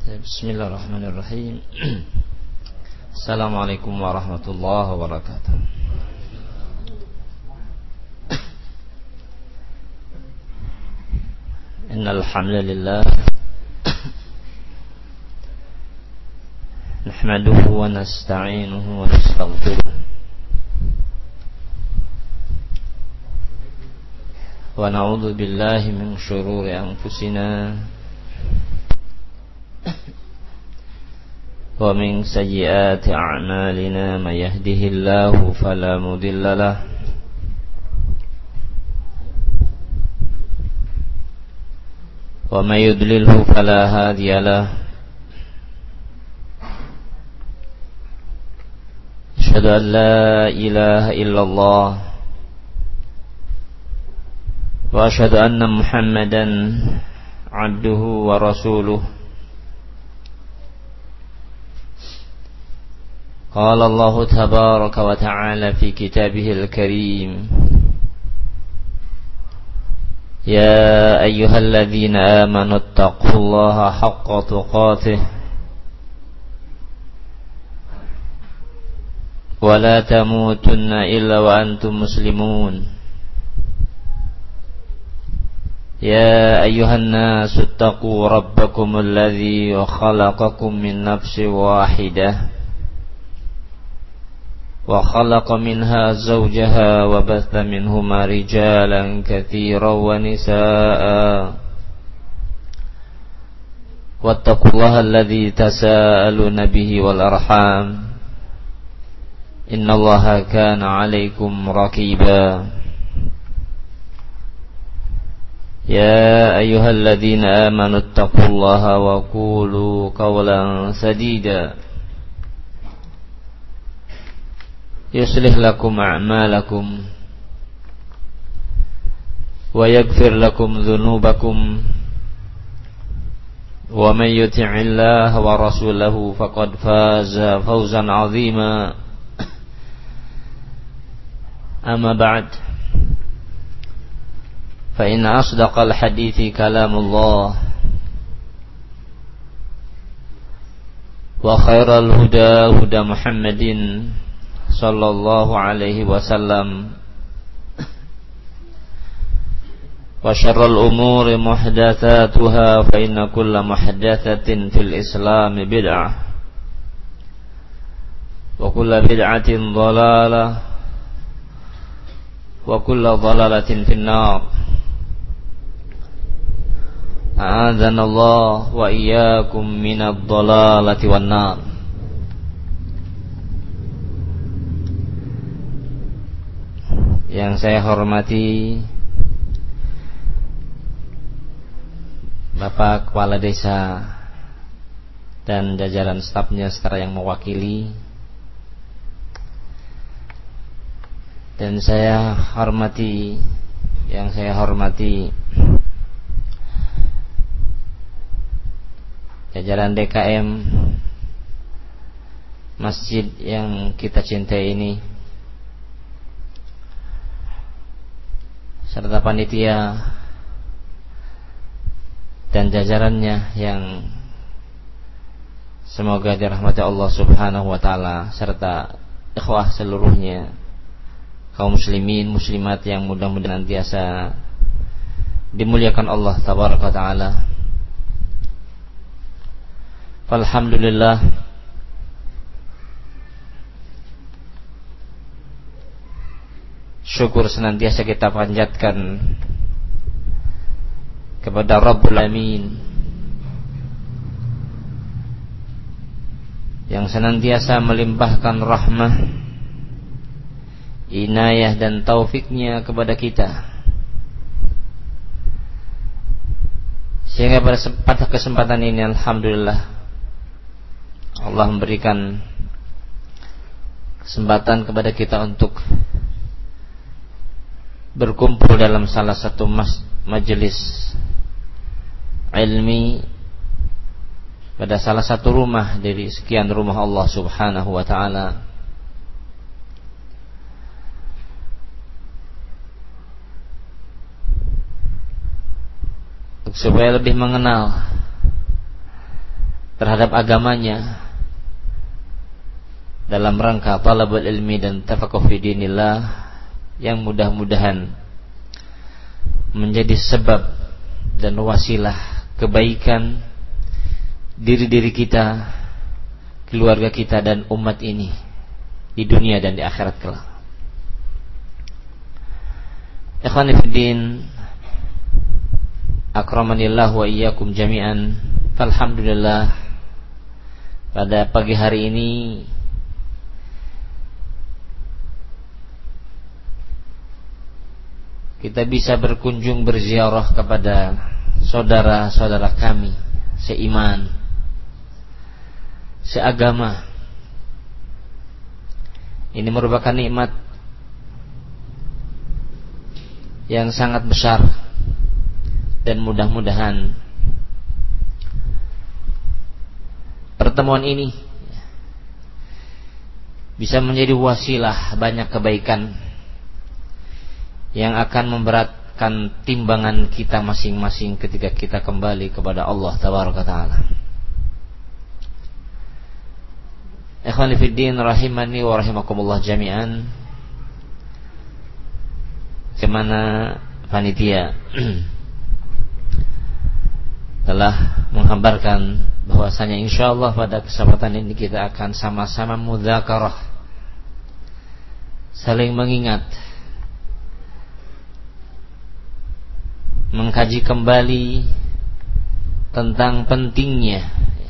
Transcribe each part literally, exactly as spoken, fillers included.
Bismillahirrahmanirrahim. Assalamualaikum warahmatullahi wabarakatuh. Innal hamdalillah nahmaduhu wa nasta'inuhu wa nastaghfiruh wa na'udzu billahi min shururi anfusina wa min sayyiati a'malina may yahdihillahu fala mudilla lahu wa may yudlilhu fala hadiya lahu asyhadu an la ilaha illallah wa asyhadu anna muhammadan abduhu wa rasuluh. قال الله تبارك وتعالى في كتابه الكريم يا أيها الذين آمنوا اتقوا الله حق تقاته ولا تموتن إلا وأنتم مسلمون يا أيها الناس اتقوا ربكم الذي خلقكم من نفس واحدة وخلق منها زوجها وبث منهما رجالا كثيرا ونساء واتقوا الله الذي تساءلون به والأرحام إن الله كان عليكم رقيبا يا أيها الذين آمنوا اتقوا الله وقولوا قولا سديدا يصلح لكم أعمالكم ويغفر لكم ذنوبكم ومن يطع الله ورسوله فقد فاز فوزا عظيما أما بعد فإن أصدق الحديث كلام الله وخير الهدى هدى محمد صلى الله عليه وسلم وشر الأمور محدثاتها فإن كل محدثة في الإسلام بدعة وكل بدعة ضلالة وكل ضلالة في النار أعاذنا الله وإياكم من الضلالة والنار. Yang saya hormati Bapak Kepala Desa dan jajaran stafnya serta yang mewakili, dan saya hormati yang saya hormati jajaran D K M masjid yang kita cintai ini, serta panitia dan jajarannya yang semoga dirahmati Allah Subhanahu wa taala, serta ikhwah seluruhnya, kaum muslimin muslimat yang mudah-mudahan senantiasa dimuliakan Allah tabaraka taala. Alhamdulillah, syukur senantiasa kita panjatkan kepada Rabbul Alamin yang senantiasa melimpahkan rahmah, inayah dan taufiknya kepada kita, sehingga pada kesempatan ini alhamdulillah Allah memberikan kesempatan kepada kita untuk berkumpul dalam salah satu mas, majelis ilmi pada salah satu rumah dari sekian rumah Allah Subhanahu wa taala. Supaya lebih mengenal terhadap agamanya dalam rangka talabul ilmi dan tafaqquh fi dinillah, yang mudah-mudahan menjadi sebab dan wasilah kebaikan diri-diri kita, keluarga kita dan umat ini di dunia dan di akhirat kelak. Ikhwani fiddin, akramanillah wa iyyakum jami'an. Alhamdulillah, pada pagi hari ini kita bisa berkunjung berziarah kepada saudara-saudara kami seiman, seagama. Ini merupakan nikmat yang sangat besar, dan mudah-mudahan pertemuan ini bisa menjadi wasilah banyak kebaikan yang akan memberatkan timbangan kita masing-masing ketika kita kembali kepada Allah Tabaraka Ta'ala. Ikhwani fiddin rahimani wa rahimakumullah jami'an. Kemana panitia telah menghabarkan bahwasanya insyaallah pada kesempatan ini kita akan sama-sama mudzakarah, saling mengingat, mengkaji kembali tentang pentingnya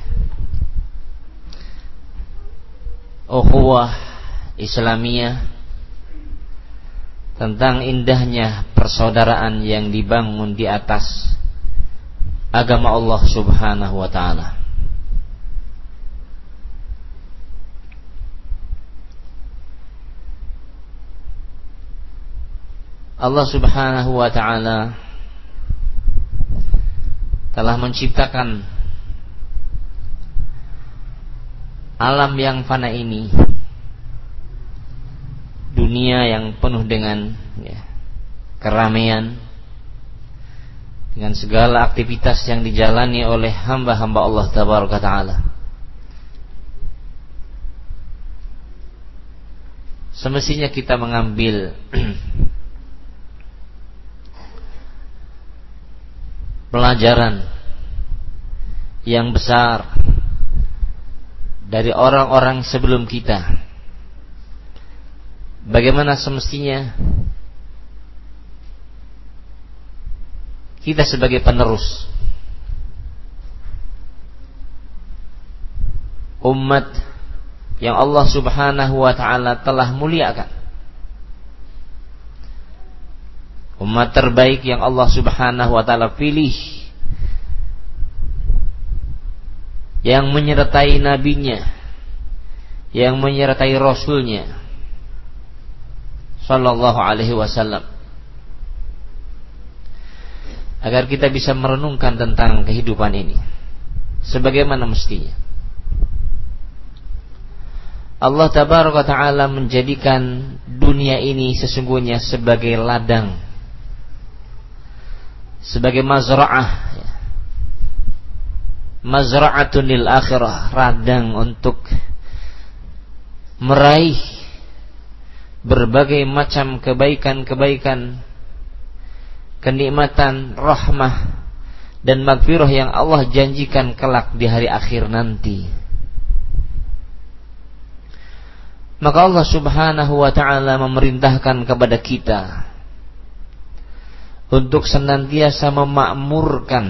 ukhuwah Islamiyah, tentang indahnya persaudaraan yang dibangun di atas agama Allah Subhanahu wa ta'ala. Allah Subhanahu wa ta'ala telah menciptakan alam yang fana ini, dunia yang penuh dengan ya, keramaian, dengan segala aktivitas yang dijalani oleh hamba-hamba Allah Tabaraka Ta'ala. Semestinya kita mengambil pelajaran yang besar dari orang-orang sebelum kita. Bagaimana semestinya kita sebagai penerus umat yang Allah Subhanahu wa ta'ala telah muliakan, umat terbaik yang Allah Subhanahu wa ta'ala pilih, yang menyertai nabinya, yang menyertai rasulnya sallallahu alaihi wasallam, agar kita bisa merenungkan tentang kehidupan ini sebagaimana mestinya. Allah Tabaraka Ta'ala menjadikan dunia ini sesungguhnya sebagai ladang, sebagai mazra'ah, mazra'atun lil akhirah, ladang untuk meraih berbagai macam kebaikan-kebaikan, kenikmatan, rahmah dan maghfirah yang Allah janjikan kelak di hari akhir nanti. Maka Allah Subhanahu wa ta'ala memerintahkan kepada kita untuk senantiasa memakmurkan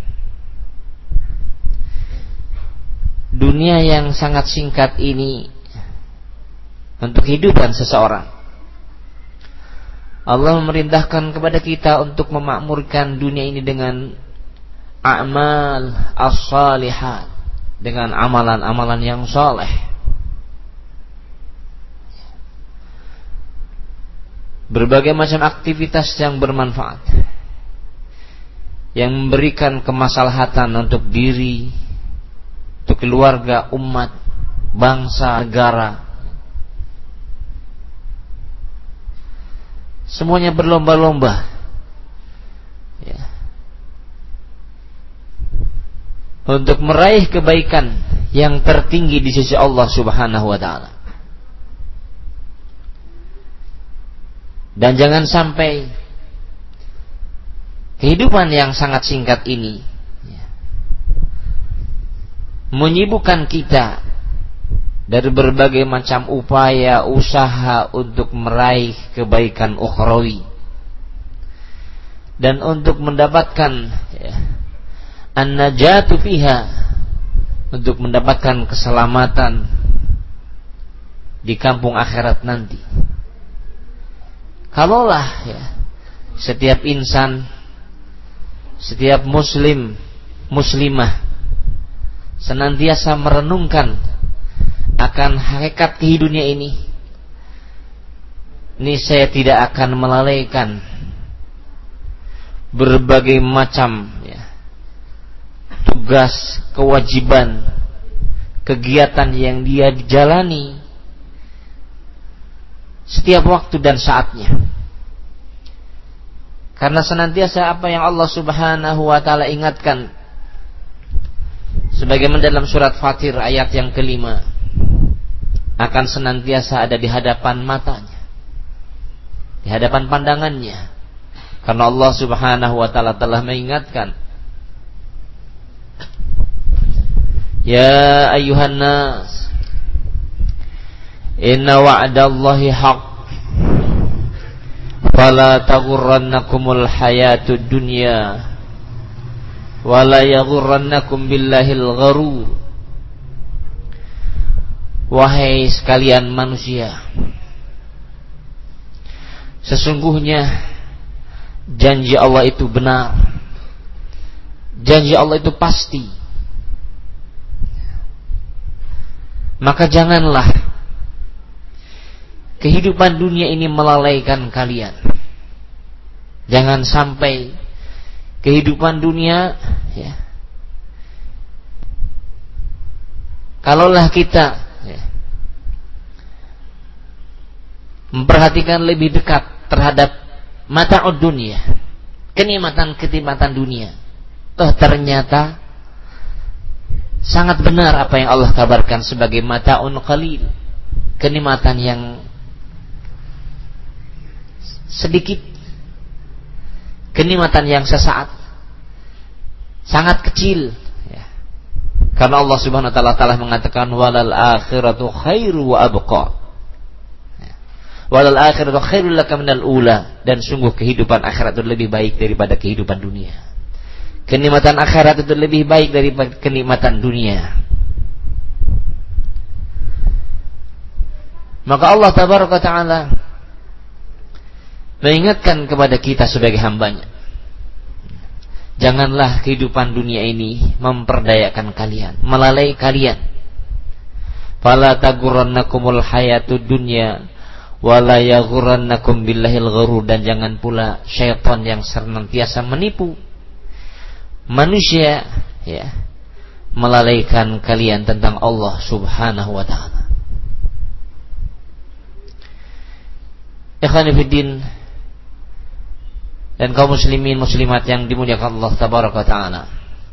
dunia yang sangat singkat ini untuk kehidupan seseorang. Allah memerintahkan kepada kita untuk memakmurkan dunia ini dengan a'mal as-salihat, dengan amalan-amalan yang saleh, berbagai macam aktivitas yang bermanfaat, yang memberikan kemaslahatan untuk diri, untuk keluarga, umat, bangsa, negara. Semuanya berlomba-lomba ya, untuk meraih kebaikan yang tertinggi di sisi Allah Subhanahu wa taala. Dan jangan sampai kehidupan yang sangat singkat ini menyibukkan kita dari berbagai macam upaya usaha untuk meraih kebaikan ukhrawi dan untuk mendapatkan ya, an-najatu fiha, untuk mendapatkan keselamatan di kampung akhirat nanti. Kalaulah ya, setiap insan, setiap muslim, muslimah senantiasa merenungkan akan hakikat kehidupan ini, ini saya tidak akan melalaikan berbagai macam ya, tugas, kewajiban, kegiatan yang dia jalani setiap waktu dan saatnya. Karena senantiasa apa yang Allah Subhanahu wa taala ingatkan, sebagaimana dalam surat Fatir ayat yang kelima, akan senantiasa ada di hadapan matanya, di hadapan pandangannya. Karena Allah Subhanahu wa taala telah mengingatkan, ya ayyuhan nas, inna wa'dallahi haqq, fala taghurrannakumul hayatud dunya, wala yaghurrannakum billahil gharur. Wahai sekalian manusia, sesungguhnya janji Allah itu benar, janji Allah itu pasti. Maka janganlah kehidupan dunia ini melalaikan kalian. Jangan sampai kehidupan dunia ya, kalaulah kita ya, memperhatikan lebih dekat terhadap mata'ud dunia, kenikmatan-kenikmatan dunia, toh ternyata sangat benar apa yang Allah kabarkan sebagai mata'un qalil, kenikmatan yang sedikit, kenikmatan yang sesaat, sangat kecil ya. Karena Allah Subhanahu wa taala telah mengatakan walal akhiratu khairu wa abqa, ya. Walal akhiratu khairul laka minal ula, dan sungguh kehidupan akhirat itu lebih baik daripada kehidupan dunia. Kenikmatan akhirat itu lebih baik daripada kenikmatan dunia. Maka Allah tabaraka taala mengingatkan kepada kita sebagai hambanya, janganlah kehidupan dunia ini memperdayakan kalian, melalai kalian. Fala taghurrannakumul hayatud dunya wala yaghurrannakum billahil gharur, dan jangan pula syaitan yang senantiasa menipu manusia ya, melalaikan kalian tentang Allah Subhanahu wa taala. Ikhwani fiddin dan kaum muslimin muslimat yang dimuliakan Allah tabaraka taala.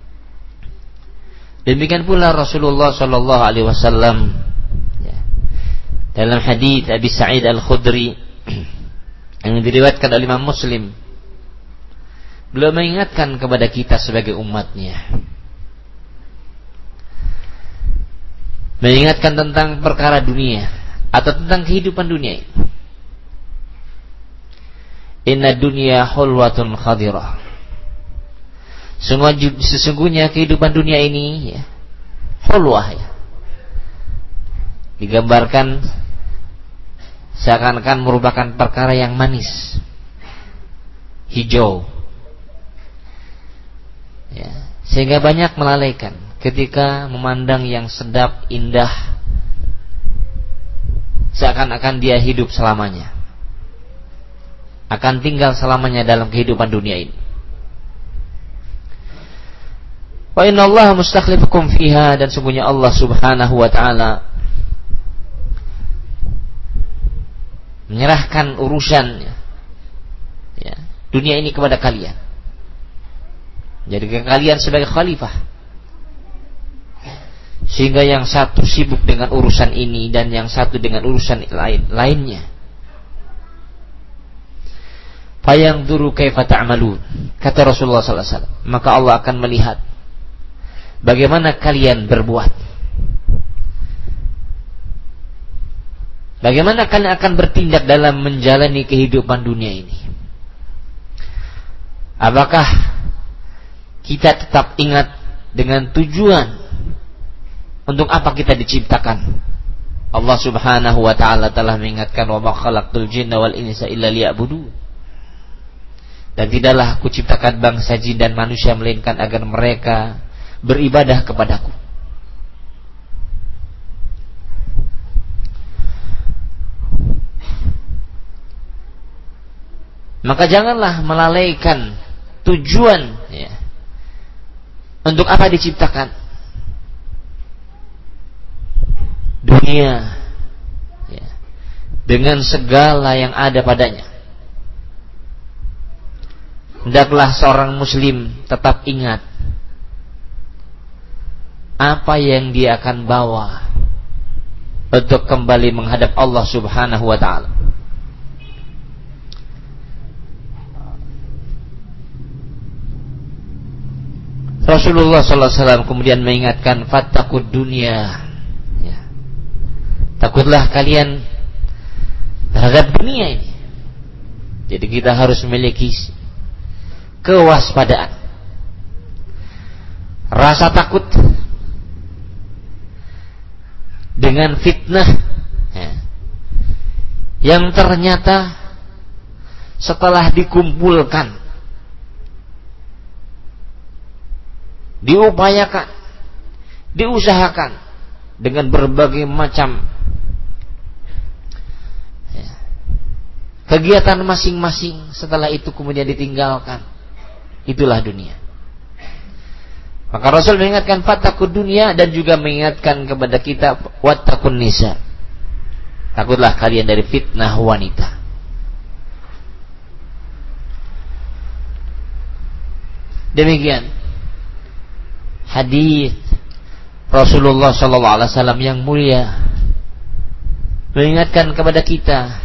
Demikian pula Rasulullah sallallahu alaihi wasallam ya, dalam hadis Abi Sa'id Al-Khudri yang diriwayatkan oleh Imam Muslim, beliau mengingatkan kepada kita sebagai umatnya, mengingatkan tentang perkara dunia atau tentang kehidupan dunia. Inna dunya hulwatun khadirah, sesungguhnya kehidupan dunia ini ya, hulwah ya, digambarkan seakan-akan merupakan perkara yang manis, hijau ya, sehingga banyak melalaikan ketika memandang yang sedap, indah, seakan-akan dia hidup selamanya, akan tinggal selamanya dalam kehidupan dunia ini. Wa inna Allah mustakhlifukum fiha, dan sungguhnya Allah Subhanahu wa taala menyerahkan urusan ya, dunia ini kepada kalian. Jadi kalian sebagai khalifah sehingga yang satu sibuk dengan urusan ini dan yang satu dengan urusan lain lainnya. Fayanzuru kaifa ta'malun, kata Rasulullah sallallahu alaihi wasallam, maka Allah akan melihat bagaimana kalian berbuat, bagaimana kalian akan bertindak dalam menjalani kehidupan dunia ini. Apakah kita tetap ingat dengan tujuan untuk apa kita diciptakan? Allah Subhanahu wa taala telah mengingatkan, wa ma khalaqtul jinna wal insa illa liya'budun. Dan tidaklah aku ciptakan bangsa jin dan manusia melainkan agar mereka beribadah kepadaku. Maka janganlah melalaikan tujuan, ya, untuk apa diciptakan. Dunia, ya, dengan segala yang ada padanya. Hendaklah seorang muslim tetap ingat apa yang dia akan bawa untuk kembali menghadap Allah Subhanahu wa ta'ala. Rasulullah sallallahu alaihi wasallam kemudian mengingatkan, fattaqud dunya, ya, takutlah kalian terhadap dunia ini. Jadi kita harus memiliki kewaspadaan, rasa takut dengan fitnah, ya, yang ternyata setelah dikumpulkan, diupayakan, diusahakan dengan berbagai macam, ya, kegiatan masing-masing, setelah itu kemudian ditinggalkan. Itulah dunia. Maka Rasul mengingatkan fattaqud dunya dan juga mengingatkan kepada kita wattaqun nisa. Takutlah kalian dari fitnah wanita. Demikian hadis Rasulullah sallallahu alaihi wasallam yang mulia mengingatkan kepada kita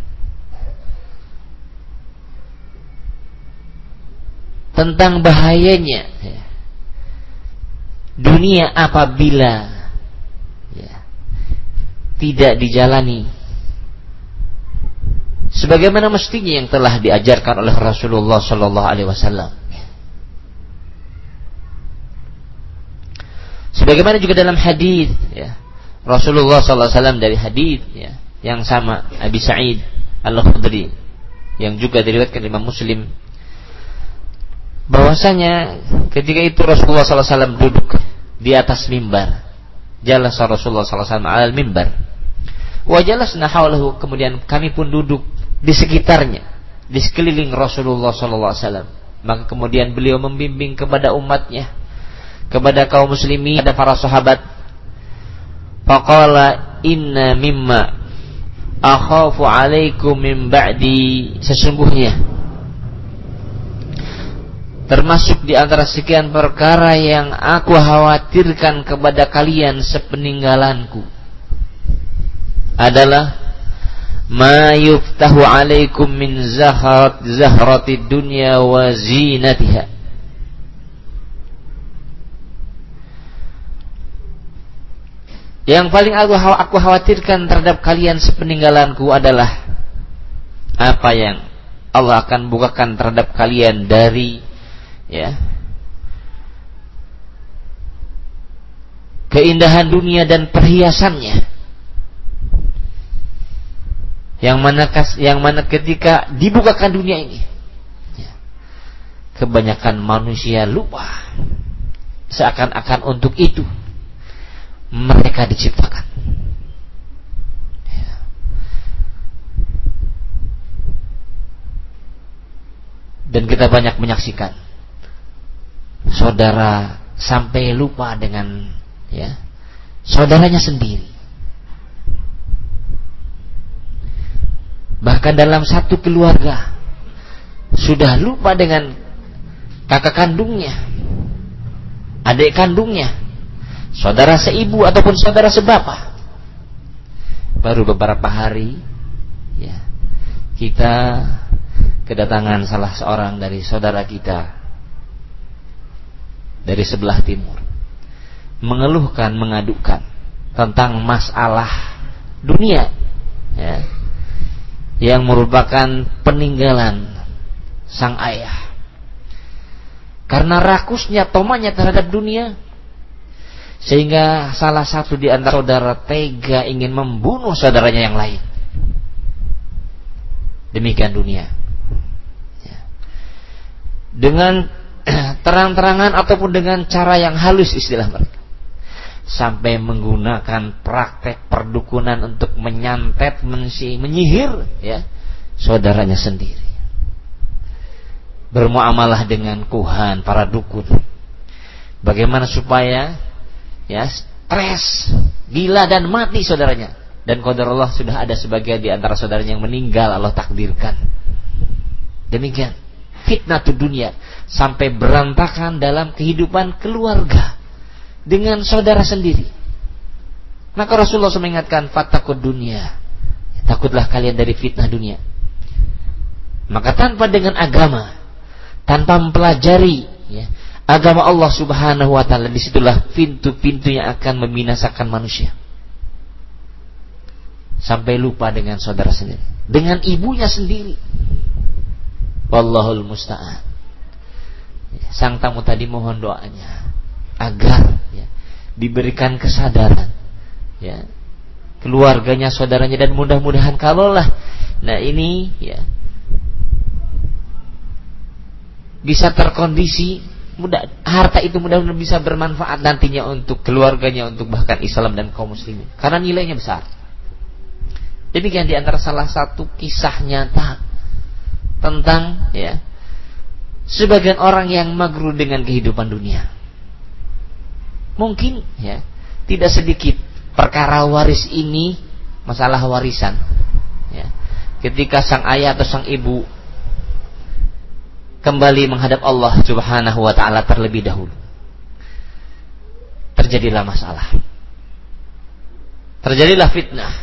tentang bahayanya, ya, dunia apabila, ya, tidak dijalani sebagaimana mestinya yang telah diajarkan oleh Rasulullah sallallahu alaihi wasallam. Sebagaimana juga dalam hadis, ya, Rasulullah sallallahu alaihi wasallam dari hadis, ya, yang sama Abi Sa'id Al-Khudri yang juga diriwayatkan Imam Muslim, bahwasanya ketika itu Rasulullah sallallahu alaihi wasallam duduk di atas mimbar. Jalasa Rasulullah sallallahu alaihi wasallam alal mimbar wa jalasna haulahu, kemudian kami pun duduk di sekitarnya, di sekeliling Rasulullah sallallahu alaihi wasallam. Maka kemudian beliau membimbing kepada umatnya, kepada kaum muslimin, kepada para sahabat. Faqala inna mimma akhafu alaikum min ba'di, sesungguhnya termasuk di antara sekian perkara yang aku khawatirkan kepada kalian sepeninggalanku adalah ma yuftahu alaikum min zahrat zahratid dunya wa zinatiha. Yang paling aku aku khawatirkan terhadap kalian sepeninggalanku adalah apa yang Allah akan bukakan terhadap kalian dari, ya, keindahan dunia dan perhiasannya, yang mana yang mana ketika dibukakan dunia ini, ya, kebanyakan manusia lupa seakan-akan untuk itu mereka diciptakan. Ya. Dan kita banyak menyaksikan saudara sampai lupa dengan, ya, saudaranya sendiri. Bahkan dalam satu keluarga sudah lupa dengan kakak kandungnya, adik kandungnya, saudara seibu ataupun saudara sebapa. Baru beberapa hari ya, kita kedatangan salah seorang dari saudara kita dari sebelah timur, mengeluhkan, mengadukan tentang masalah dunia ya, yang merupakan peninggalan sang ayah. Karena rakusnya, tomanya terhadap dunia, sehingga salah satu di antara saudara tega ingin membunuh saudaranya yang lain. Demikian dunia ya. Dengan terang-terangan ataupun dengan cara yang halus istilah mereka, sampai menggunakan praktek perdukunan untuk menyantet, menyihir ya, saudaranya sendiri. Bermuamalah dengan kuhan, para dukun, bagaimana supaya ya stres, gila dan mati saudaranya. Dan qadar Allah sudah ada sebagian di antara saudaranya yang meninggal, Allah takdirkan. Demikian fitnah tu dunia, sampai berantakan dalam kehidupan keluarga dengan saudara sendiri. Maka Rasulullah shallallahu alaihi wasallam mengingatkan, fattaqud dunia, takutlah kalian dari fitnah dunia. Maka tanpa dengan agama, tanpa mempelajari ya, agama Allah subhanahu wa ta'ala, disitulah pintu-pintu yang akan membinasakan manusia. Sampai lupa dengan saudara sendiri, dengan ibunya sendiri. Wallahul musta'an. Sang tamu tadi mohon doanya agar ya, diberikan kesadaran ya, keluarganya, saudaranya, dan mudah-mudahan kalaulah nah ini ya bisa terkondisi, mudah, harta itu mudah-mudahan bisa bermanfaat nantinya untuk keluarganya, untuk bahkan Islam dan kaum muslimin, karena nilainya besar. Demikian di antara salah satu kisah nyata tentang ya sebagian orang yang maghrur dengan kehidupan dunia. Mungkin ya tidak sedikit perkara waris ini, masalah warisan ya, ketika sang ayah atau sang ibu kembali menghadap Allah subhanahu wa ta'ala terlebih dahulu, terjadilah masalah, terjadilah fitnah,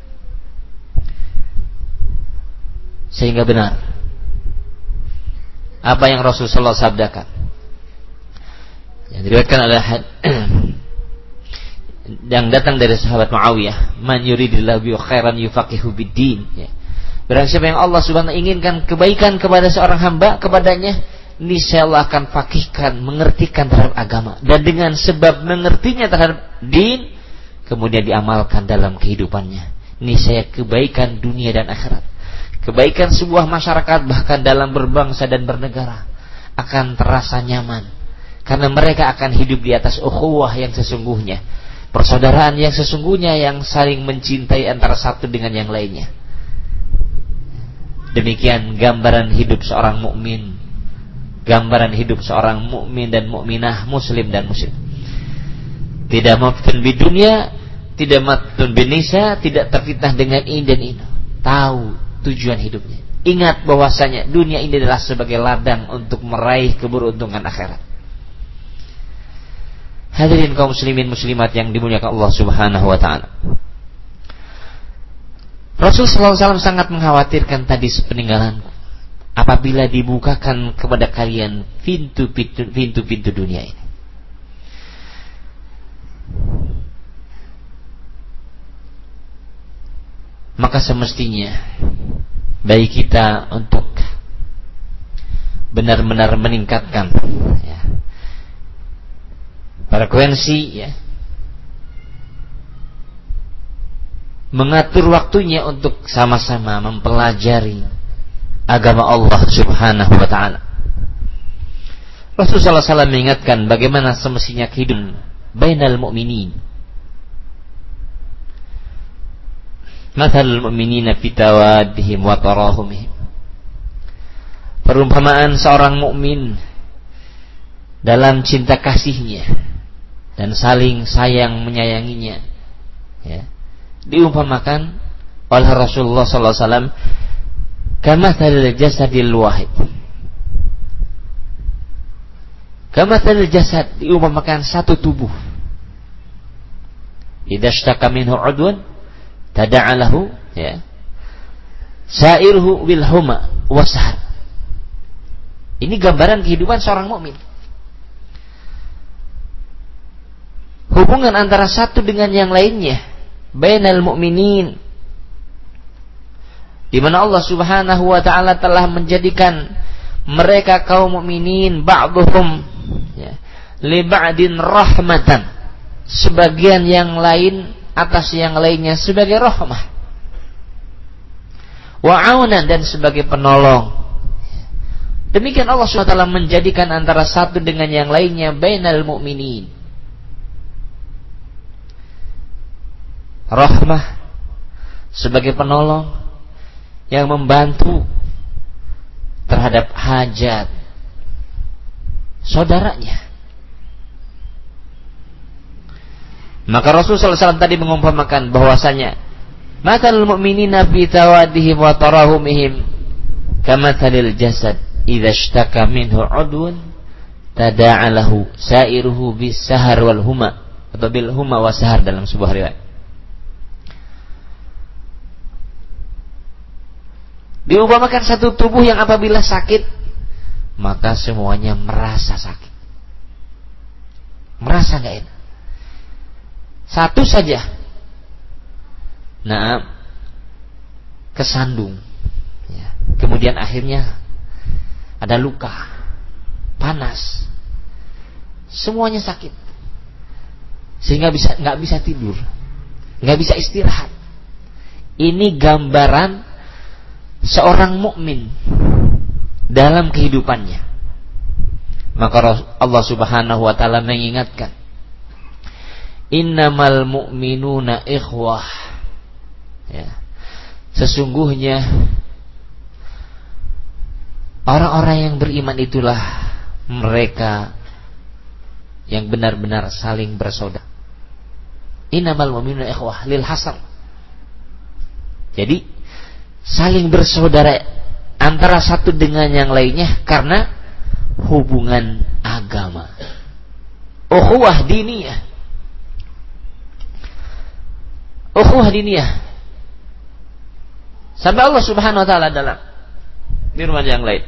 sehingga benar apa yang Rasulullah sabdakan yang diriwayatkan oleh yang datang dari sahabat Muawiyah, man yuridillahu bihi khairan yufaqihu bid-din ya. Barang siapa yang Allah subhanahu wa ta'ala inginkan kebaikan kepada seorang hamba, kepadanya niscaya Allah akan fakihkan, mengertikan terhadap agama, dan dengan sebab mengertinya terhadap din kemudian diamalkan dalam kehidupannya, niscaya kebaikan dunia dan akhirat, kebaikan sebuah masyarakat, bahkan dalam berbangsa dan bernegara akan terasa nyaman, karena mereka akan hidup di atas ukhuwah yang sesungguhnya, persaudaraan yang sesungguhnya, yang saling mencintai antara satu dengan yang lainnya. Demikian gambaran hidup seorang mukmin, gambaran hidup seorang mukmin dan mukminah, muslim dan muslim. Tidak maftun di dunia, tidak maftun bin nisa, tidak terfitnah dengan ini dan itu. Tahu tujuan hidupnya. Ingat bahwasanya dunia ini adalah sebagai ladang untuk meraih keberuntungan akhirat. Hadirin kaum muslimin muslimat yang dimuliakan Allah subhanahu wa ta'ala, Rasul sallallahu alaihi wasallam sangat mengkhawatirkan tadi sepeninggalanku, apabila dibukakan kepada kalian pintu-pintu pintu-pintu dunia ini. Maka semestinya bagi kita untuk benar-benar meningkatkan ya, frekuensi ya, mengatur waktunya untuk sama-sama mempelajari agama Allah subhanahu wa ta'ala. Rasulullah sallallahu alaihi wasallam mengingatkan bagaimana semestinya kehidupan bainal mu'minin. Mathalul mu'minina fi tawaddihim wa tarahumihim. Perumpamaan seorang mukmin dalam cinta kasihnya dan saling sayang menyayanginya ya, diumpamakan oleh Rasulullah sallallahu alaihi wasallam kamathalil jasadil wahid. Kamathalil jasad, diumpamakan satu tubuh idza ishtaka minhu 'udwan tada'a lahu ya sa'iruhu bil huma wasahar. Ini gambaran kehidupan seorang mukmin. Hubungan antara satu dengan yang lainnya, bainal mu'minin, di mana Allah Subhanahu wa taala telah menjadikan mereka kaum mukminin ba'dhum ya, li ba'din rahmatan, sebagian yang lain atas yang lainnya sebagai rahmah, wa aunan, dan sebagai penolong. Demikian Allah Subhanahu wa taala menjadikan antara satu dengan yang lainnya bainal mu'minin. Rahmah sebagai penolong yang membantu terhadap hajat saudaranya. Maka Rasulullah sallallahu alaihi wasallam tadi mengumpamakan bahwasanya matalul mu'minina fi tawadihim wa tarahumihim kamathalil jasad idza ishtaka minhu 'udwun tada'a lahu sa'iruhu bis sahar wal huma, atau bil huma wa sahar dalam sebuah riwayat. Diumpamakan satu tubuh yang apabila sakit maka semuanya merasa sakit, merasa enggak enak. Satu saja nah kesandung ya, kemudian akhirnya ada luka, panas, semuanya sakit, sehingga bisa nggak bisa tidur, nggak bisa istirahat. Ini gambaran seorang mukmin dalam kehidupannya. Maka Allah Subhanahu wa taala mengingatkan, innamal mu'minuna ikhwah ya, sesungguhnya orang-orang yang beriman itulah mereka yang benar-benar saling bersaudara. Innamal mu'minuna ikhwah lil hasr. Jadi saling bersaudara antara satu dengan yang lainnya karena hubungan agama, ukhuwah diniyah. Ukhuwah diniyah. Sampai Allah Subhanahu wa taala dalam firman yang lain,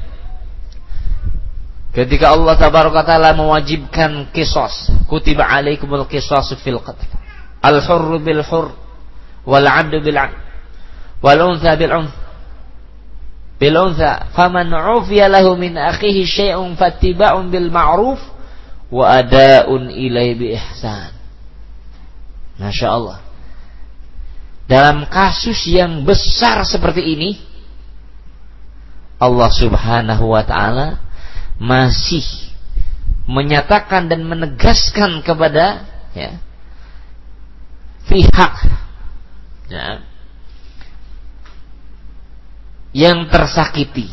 ketika Allah tabaraka taala mewajibkan qisas, kutiba alaikumul qisasu fil qatl, al hurr bil hurr wal 'abdu bil 'abd wal untha bil untha bil untha faman 'ufiya lahu min akhihi syai'un fattiba'un bil ma'ruf wa ada'un ilaihi bi ihsan. Masya Allah. Dalam kasus yang besar seperti ini, Allah Subhanahu wa ta'ala masih menyatakan dan menegaskan kepada ya, pihak ya, yang tersakiti,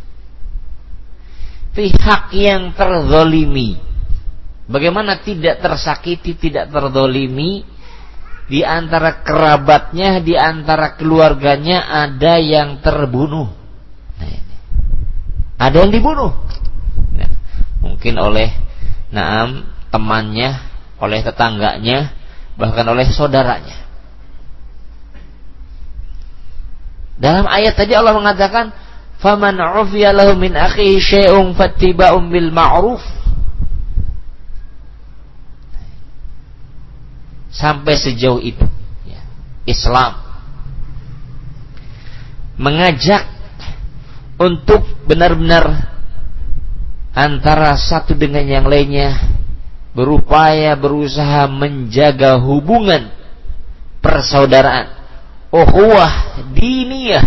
pihak yang terzolimi, bagaimana tidak tersakiti, tidak terzolimi. Di antara kerabatnya, di antara keluarganya ada yang terbunuh, nah, ini. Ada yang dibunuh, nah, mungkin oleh naam temannya, oleh tetangganya, bahkan oleh saudaranya. Dalam ayat tadi Allah mengatakan, "Faman 'ufiya lahu min akhihi syai'un fattiba'un bil ma'ruf." Sampai sejauh itu ya, Islam mengajak untuk benar-benar antara satu dengan yang lainnya berupaya, berusaha menjaga hubungan persaudaraan, ukhuwah diniyah.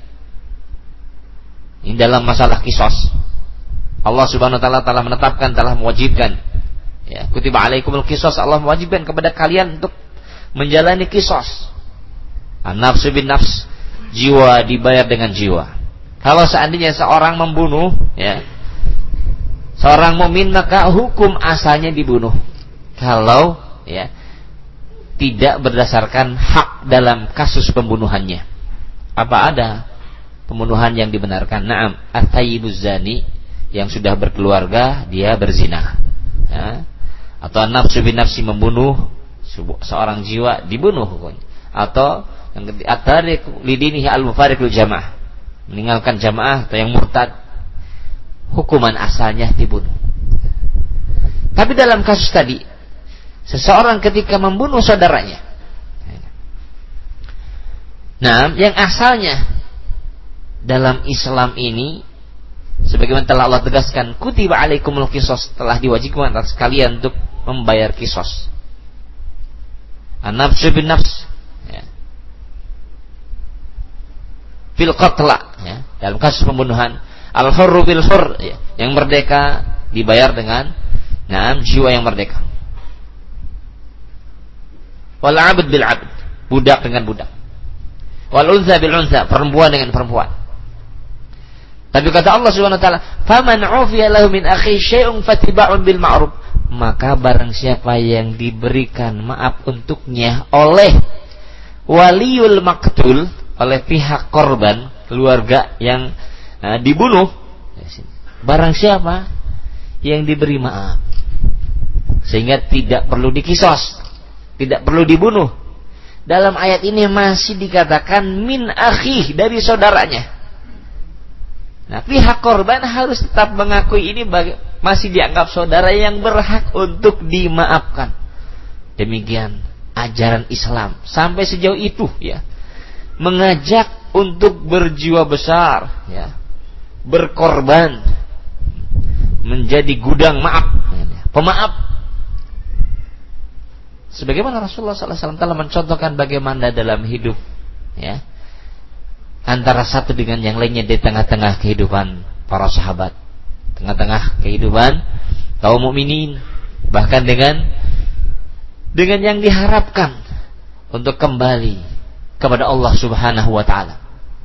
Ini dalam masalah qisas, Allah Subhanahu wa taala telah menetapkan, telah mewajibkan ya, kutiba alaikumul qisas, Allah mewajibkan kepada kalian untuk menjalani qisas. An-nafsu bin nafs, jiwa dibayar dengan jiwa. Kalau seandainya seorang membunuh ya, seorang mukmin, maka hukum asalnya dibunuh. Kalau ya tidak berdasarkan hak dalam kasus pembunuhannya. Apa ada pembunuhan yang dibenarkan? Naam, at-tayyibuz zani, yang sudah berkeluarga dia berzina ya. Atau nafsu bin nafsi, membunuh seorang jiwa dibunuh hukumnya. Atau yang ketiga, at-tariq lidinihi al-mufariqul jamaah, meninggalkan jamaah atau yang murtad, hukuman asalnya dibunuh. Tapi dalam kasus tadi, seseorang ketika membunuh saudaranya, nah, yang asalnya dalam Islam ini, sebagaimana telah Allah tegaskan, kutiba alaikumul qisas, telah diwajibkan atas kalian untuk membayar qisas. An-nafsu bin nafs, ya. Fil qatla, ya, dalam kasus pembunuhan. Al-hurru bil hurr, ya, yang merdeka dibayar dengan na'am jiwa yang merdeka. Wal 'abd bil 'abd, budak dengan budak. Wal unsa bil unsa, perempuan dengan perempuan. Tapi kata Allah Subhanahu wa taala, "Faman 'ufiya lahu min akhi syai'un fatiba'un bil ma'ruf." Maka barang siapa yang diberikan maaf untuknya oleh waliul maqtul, oleh pihak korban, keluarga yang uh, dibunuh, barang siapa yang diberi maaf sehingga tidak perlu dikisos, tidak perlu dibunuh. Dalam ayat ini masih dikatakan min akhi, dari saudaranya. Nah, pihak korban harus tetap mengakui ini bagi, masih dianggap saudara yang berhak untuk dimaafkan. Demikian ajaran Islam sampai sejauh itu, ya, mengajak untuk berjiwa besar, ya, berkorban, menjadi gudang maaf, pemaaf. Sebagaimana Rasulullah sallallahu alaihi wasallam telah mencontohkan bagaimana dalam hidup, ya, antara satu dengan yang lainnya di tengah-tengah kehidupan para sahabat, tengah-tengah kehidupan kaum mukminin, bahkan dengan dengan yang diharapkan untuk kembali kepada Allah Subhanahu wa taala.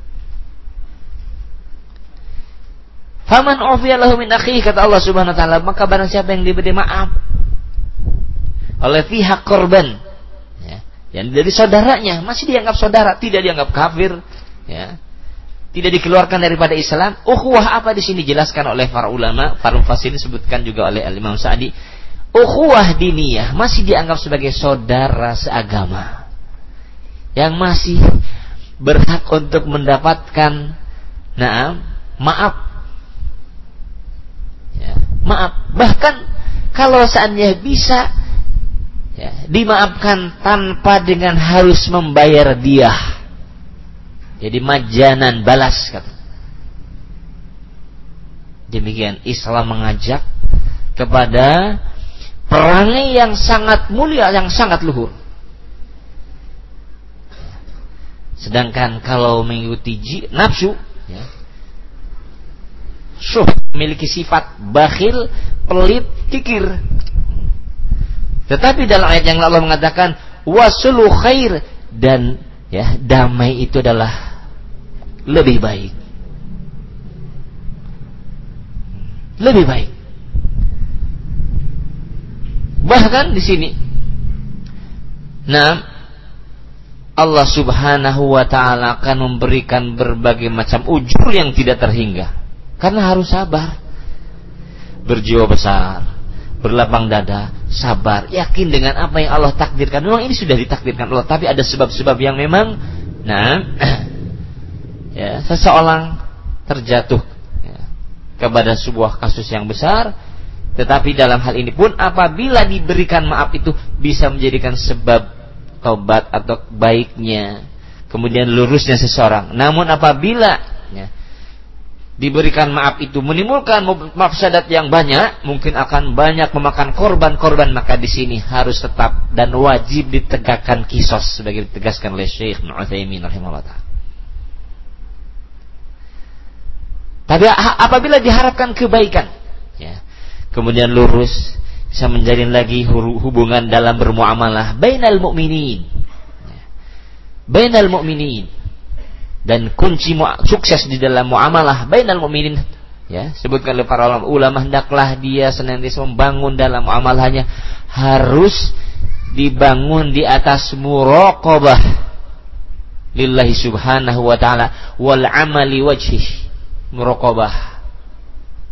Faman ufiya lahu min akhihi, kata Allah Subhanahu wa taala, maka barang siapa yang diberi maaf oleh pihak korban, ya, yang dari saudaranya, masih dianggap saudara, tidak dianggap kafir, ya, tidak dikeluarkan daripada Islam. Ukhuwah apa di sini dijelaskan oleh para ulama, para mufassirin, disebutkan juga oleh Al-Imam Sa'di. Ukhuwah diniyah masih dianggap sebagai saudara seagama yang masih berhak untuk mendapatkan nah, maaf, ya, maaf. Bahkan kalau seandainya bisa, ya, dimaafkan tanpa dengan harus membayar diyah, jadi majanan, balas, kata. Demikian Islam mengajak kepada perangai yang sangat mulia, yang sangat luhur. Sedangkan kalau mengikuti nafsu, ya, syuh, memiliki sifat bakhil, pelit, kikir. Tetapi dalam ayat yang Allah mengatakan wasulu khair, dan ya, damai itu adalah lebih baik, lebih baik. Bahkan di sini, nah, Allah Subhanahu wa taala akan memberikan berbagai macam ujur yang tidak terhingga, karena harus sabar, berjiwa besar, berlapang dada, sabar, yakin dengan apa yang Allah takdirkan. Memang ini sudah ditakdirkan Allah, tapi ada sebab-sebab yang memang, nah, ya, seseorang terjatuh, ya, kepada sebuah kasus yang besar. Tetapi dalam hal ini pun, apabila diberikan maaf itu bisa menjadikan sebab taubat atau baiknya, kemudian lurusnya seseorang. Namun apabila, ya, diberikan maaf itu menimbulkan mafsadat yang banyak, mungkin akan banyak memakan korban-korban, maka di sini harus tetap dan wajib ditegakkan qisas, sebagai ditegaskan oleh Syekh Ibnu Utsaimin rahimahullah ta'ala. Tapi apabila diharapkan kebaikan, ya, kemudian lurus, bisa menjalin lagi hubungan dalam bermuamalah bainal mu'minin, ya, bainal mu'minin, dan kunci sukses di dalam muamalah bainal mu'minin, ya, sebutkan oleh para ulama, hendaklah dia senantiasa membangun dalam muamalahnya, harus dibangun di atas muraqabah lillahi subhanahu wa ta'ala wal amali wajhih. Muraqabah,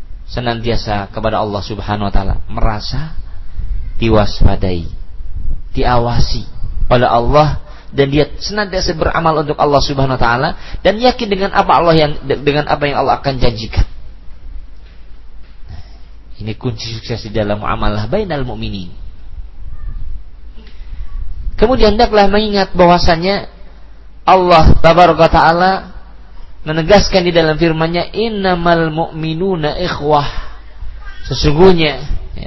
senantiasa kepada Allah Subhanahu wa taala, merasa diwaspadai, diawasi oleh Allah, dan dia senantiasa beramal untuk Allah Subhanahu wa taala dan yakin dengan apa Allah yang dengan apa yang Allah akan janjikan. Ini kunci sukses di dalam muamalah bainal mu'minin. Kemudian hendaklah mengingat bahwasanya Allah tabaraka taala menegaskan di dalam firman-Nya, innamal mu'minuna ikhwah. Sesungguhnya ya,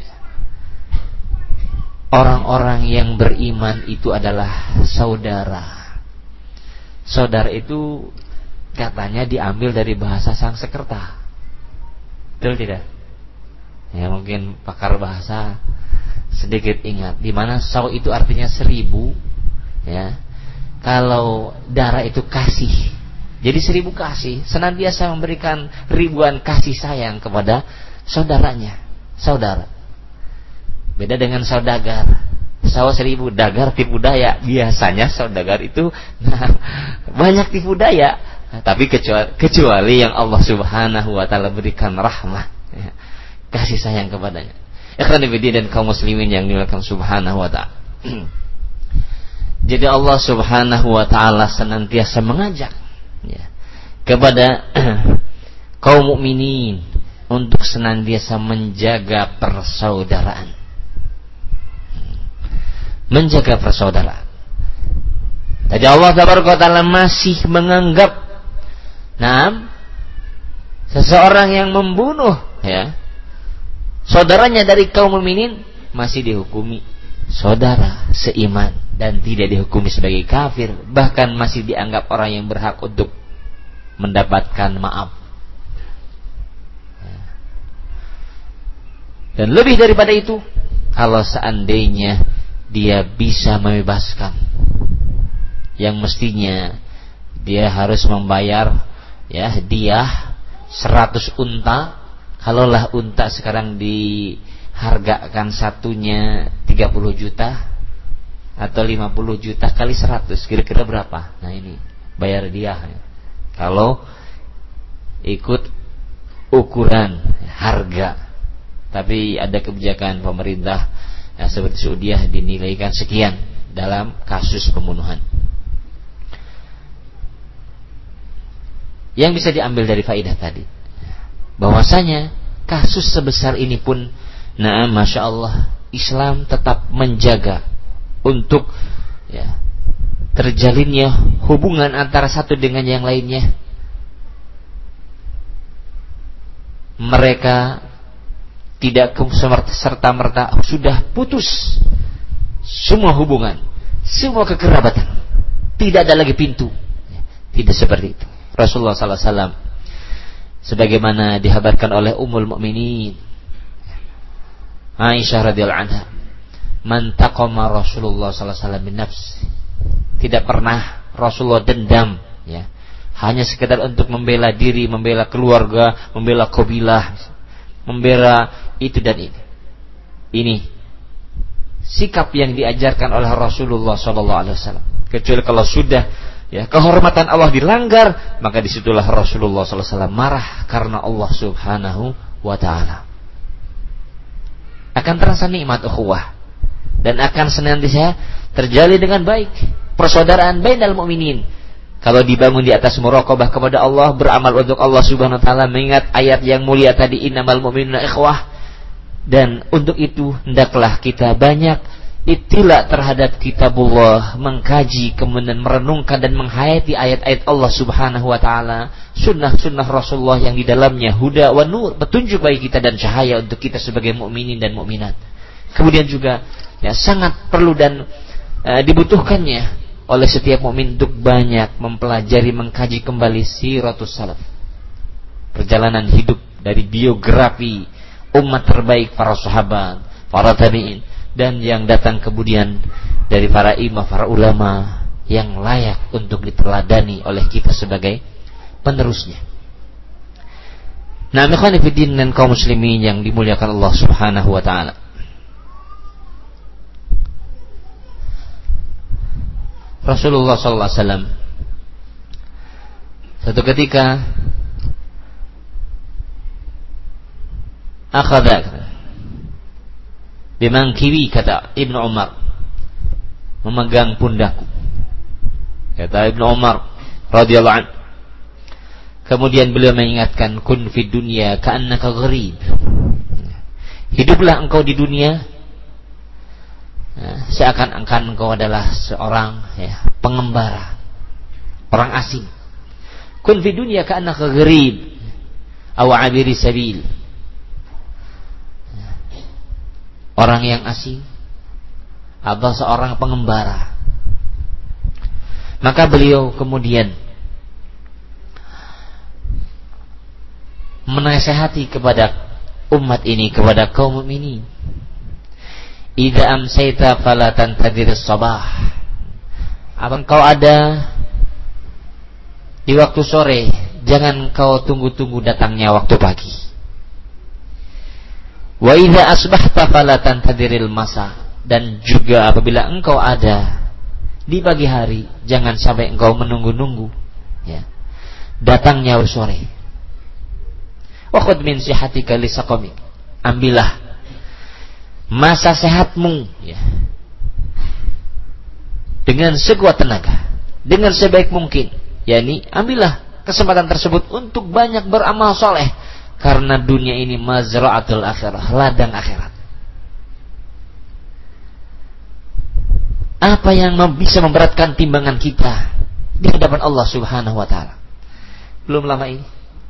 orang-orang yang beriman itu adalah saudara. Saudara itu katanya diambil dari bahasa Sanskerta. Betul tidak? Ya, mungkin pakar bahasa sedikit ingat, di mana saw itu artinya seribu, ya. Kalau darah itu kasih, jadi seribu kasih, senantiasa memberikan ribuan kasih sayang kepada saudaranya, saudara. Beda dengan saudagar, saw seribu, dagar tipu daya. Biasanya saudagar itu nah, banyak tipu daya, tapi kecuali, kecuali yang Allah Subhanahu wa taala berikan rahmah, ya, kasih sayang kepadanya. Ikhwan fillah dan kaum muslimin yang dimuliakan Subhanahu wa ta'ala. Jadi Allah Subhanahu wa ta'ala senantiasa mengajak ya, kepada kaum mukminin untuk senantiasa menjaga persaudaraan. Menjaga persaudaraan. Tadi Allah Tabaraka wa ta'ala masih menganggap nah, seseorang yang membunuh ya saudaranya dari kaum mukminin masih dihukumi saudara seiman dan tidak dihukumi sebagai kafir, bahkan masih dianggap orang yang berhak untuk mendapatkan maaf. Dan lebih daripada itu, kalau seandainya dia bisa membebaskan yang mestinya dia harus membayar ya diah seratus unta. Kalaulah unta sekarang dihargakan satunya tiga puluh juta atau lima puluh juta kali seratus, kira-kira berapa? Nah ini bayar dia ya. Kalau ikut ukuran harga. Tapi ada kebijakan pemerintah ya, seperti Saudiah dinilaikan sekian dalam kasus pembunuhan. Yang bisa diambil dari faedah tadi, bahwasanya kasus sebesar ini pun, nah, masya Allah, Islam tetap menjaga untuk ya, terjalinnya hubungan antara satu dengan yang lainnya. Mereka tidak serta-merta sudah putus semua hubungan, semua kekerabatan, tidak ada lagi pintu. Tidak seperti itu. Rasulullah sallallahu alaihi wasallam sebagaimana dihabarkan oleh Ummul Mukminin Aisyah radhiyallahu anha, man taqama Rasulullah sallallahu alaihi wasallam bin nafs. Tidak pernah Rasulullah dendam ya, hanya sekedar untuk membela diri, membela keluarga, membela kabilah, membela itu dan ini. Ini sikap yang diajarkan oleh Rasulullah sallallahu alaihi wasallam. Kecuali kalau sudah ya, kehormatan Allah dilanggar, maka disitulah Rasulullah sallallahu alaihi wasallam marah karena Allah Subhanahu wa ta'ala. Akan terasa nikmat ukhuwah dan akan senantiasa terjalin dengan baik persaudaraan bainal mukminin. Kalau dibangun di atas muraqabah kepada Allah, beramal untuk Allah Subhanahu wa ta'ala, mengingat ayat yang mulia tadi, innamal mu'minuna ikhwah. Dan untuk itu hendaklah kita banyak ittila terhadap kitabullah, mengkaji, kemudian merenungkan dan menghayati ayat-ayat Allah Subhanahu wa ta'ala, sunnah-sunnah Rasulullah yang di dalamnya huda wa nur, petunjuk bagi kita dan cahaya untuk kita sebagai mukminin dan mukminat. Kemudian juga ya, sangat perlu dan e, dibutuhkannya oleh setiap mukmin untuk banyak mempelajari, mengkaji kembali siratus salaf, perjalanan hidup dari biografi umat terbaik, para sahabat, para tabi'in, dan yang datang kemudian dari para imam, para ulama yang layak untuk diteladani oleh kita sebagai penerusnya. Nah, ikhwan fillah dan kaum muslimin yang dimuliakan Allah Subhanahu wa ta'ala, Rasulullah sallallahu alaihi wasallam satu ketika akhadha bimangkiwi, kata Ibnu Umar, memegang pundakku. Kata Ibnu Umar radhiyallahu anhu. Kemudian beliau mengingatkan, kun fid dunya ka'annaka gharib. Hiduplah engkau di dunia seakan-akan engkau adalah seorang ya, pengembara, orang asing. Kun fid dunya ka'annaka gharib aw 'abiri sabil. Orang yang asing atau seorang pengembara. Maka beliau kemudian menasihati kepada umat ini, kepada kaum ini, idza amsayta fala tantadir as-sabah. Apa engkau ada di waktu sore, jangan kau tunggu-tunggu datangnya waktu pagi. Wa idza asbahta fala tantadiril masa. Dan juga apabila engkau ada di pagi hari, jangan sampai engkau menunggu-nunggu ya, datangnya sore. Wa khudh min sihatika li saqamik. Ambillah masa sehatmu ya, dengan sekuat tenaga, dengan sebaik mungkin. yakni ambillah kesempatan tersebut untuk banyak beramal soleh, karena dunia ini mazra'atul akhirah, ladang akhirat. Apa yang bisa memberatkan timbangan kita di hadapan Allah Subhanahu wa taala? Belum lama ini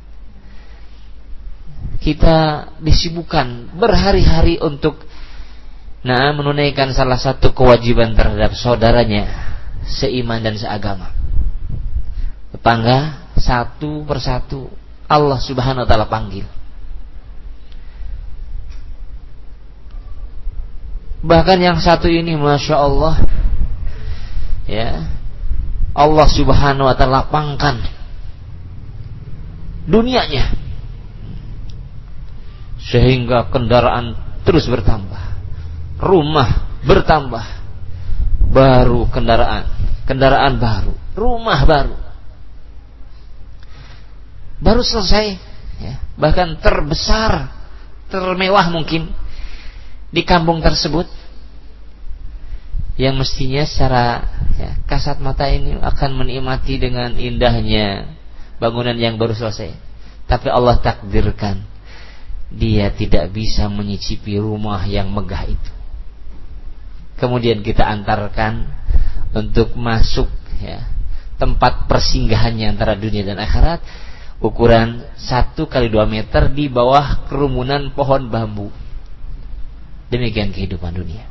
kita disibukkan berhari-hari untuk nah menunaikan salah satu kewajiban terhadap saudaranya seiman dan seagama. Tetangga satu persatu Allah Subhanahu wa taala panggil. Bahkan yang satu ini Masya Allah ya, Allah Subhanahu wa taala lapangkan dunianya sehingga kendaraan terus bertambah, rumah bertambah, baru kendaraan, kendaraan baru, rumah baru, baru selesai ya, bahkan terbesar, termewah mungkin di kampung tersebut, yang mestinya secara ya, kasat mata ini akan menikmati dengan indahnya bangunan yang baru selesai, tapi Allah takdirkan dia tidak bisa menyicipi rumah yang megah itu. Kemudian kita antarkan untuk masuk ya, tempat persinggahannya antara dunia dan akhirat, ukuran satu kali dua meter di bawah kerumunan pohon bambu. Demikian kehidupan dunia.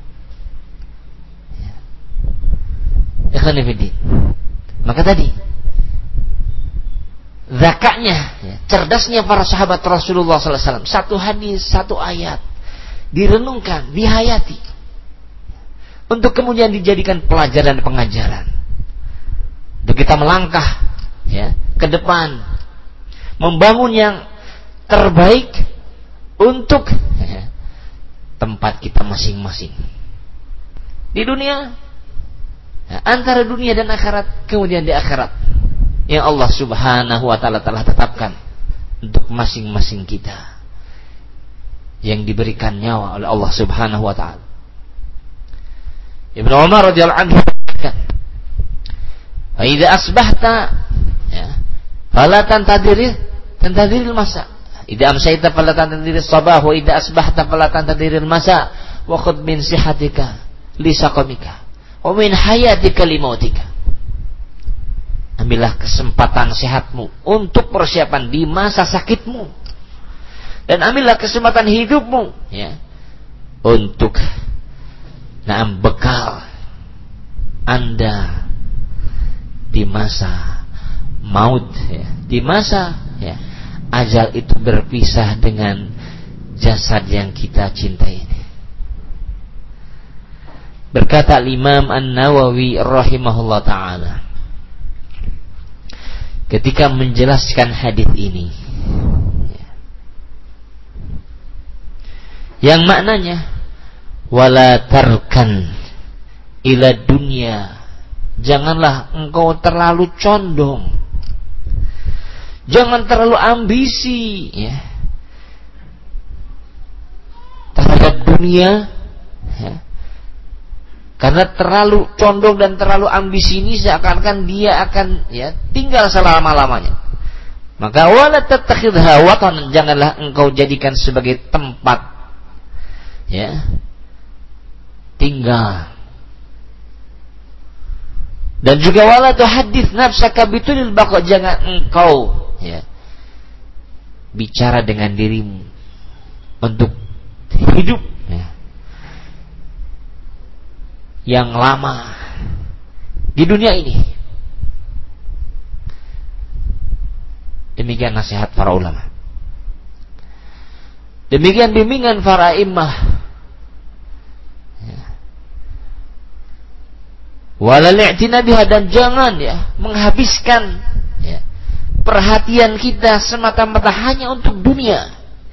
Ikhwan fillah. Maka tadi zakatnya, ya, cerdasnya para sahabat Rasulullah sallallahu alaihi wasallam, satu hadis, satu ayat direnungkan, dihayati, untuk kemudian dijadikan pelajaran dan pengajaran. Untuk kita melangkah ya, ke depan, membangun yang terbaik untuk ya, tempat kita masing-masing di dunia, ya, antara dunia dan akhirat, kemudian di akhirat yang Allah Subhanahu wa taala telah tetapkan untuk masing-masing kita yang diberikan nyawa oleh Allah Subhanahu wa taala. Ibnu Umar radhiyallahu anhu mengatakan, "Fa idza asbahta ya, fala tantadir tantadiril masa. Idza amsayta fala tantadiril sabah wa idza asbahta fala tantadiril masa wa khudh min sihatika li saqamika wa min hayatika li mautika." Ambillah kesempatan sehatmu untuk persiapan di masa sakitmu, dan ambillah kesempatan hidupmu ya, untuk naam bekal Anda di masa maut ya, di masa ya, ajal itu berpisah dengan jasad yang kita cintai ini. Berkata Imam An-Nawawi rahimahullah ta'ala ketika menjelaskan hadis ini, yang maknanya wala tarkan ila dunya, janganlah engkau terlalu condong, jangan terlalu ambisi ya, terhadap dunia ya, Karena terlalu condong dan terlalu ambisi ini seakan-akan dia akan ya tinggal selama-lamanya. Maka wala tattakhidha watan, janganlah engkau jadikan sebagai tempat ya tinggal. Dan juga wala tuhaddits nafsaka bitulil baqa, jangan engkau ya bicara dengan dirimu untuk hidup ya yang lama di dunia ini. Demikian nasihat para ulama. Demikian bimbingan para imam. Ya. Walal i'tina biha, dan jangan ya menghabiskan ya perhatian kita semata-mata hanya untuk dunia.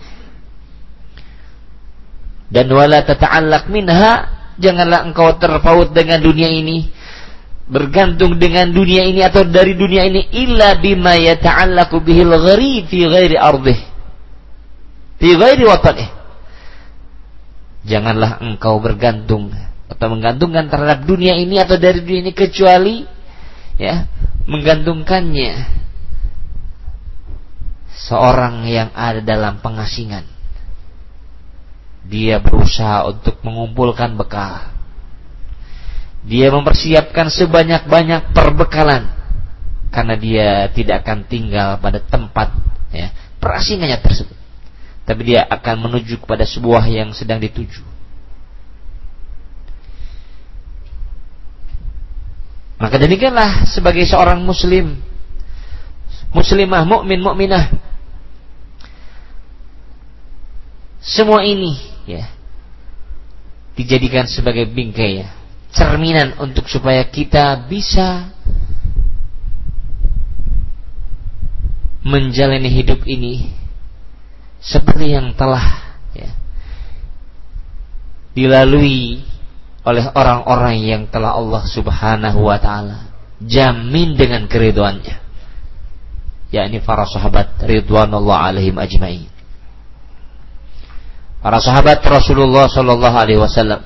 Dan wala tata'allaq minha, janganlah engkau terpaut dengan dunia ini, bergantung dengan dunia ini atau dari dunia ini, illa bima yata'allaqu bihil gharib fi ghairi ardih fi ghairi watanih. Janganlah engkau bergantung atau menggantungkan terhadap dunia ini atau dari dunia ini kecuali ya menggantungkannya seorang yang ada dalam pengasingan. Dia berusaha untuk mengumpulkan bekal. Dia mempersiapkan sebanyak-banyak perbekalan, karena dia tidak akan tinggal pada tempat ya perasingannya tersebut, tapi dia akan menuju kepada sebuah yang sedang dituju. Maka demikianlah sebagai seorang muslim, muslimah, mukmin, mukminah, semua ini ya dijadikan sebagai bingkai ya, cerminan untuk supaya kita bisa menjalani hidup ini seperti yang telah ya dilalui oleh orang-orang yang telah Allah Subhanahu wa taala jamin dengan keridhaannya, yakni para sahabat ridwanullah alaihim ajmain. Para sahabat Rasulullah sallallahu alaihi wasallam.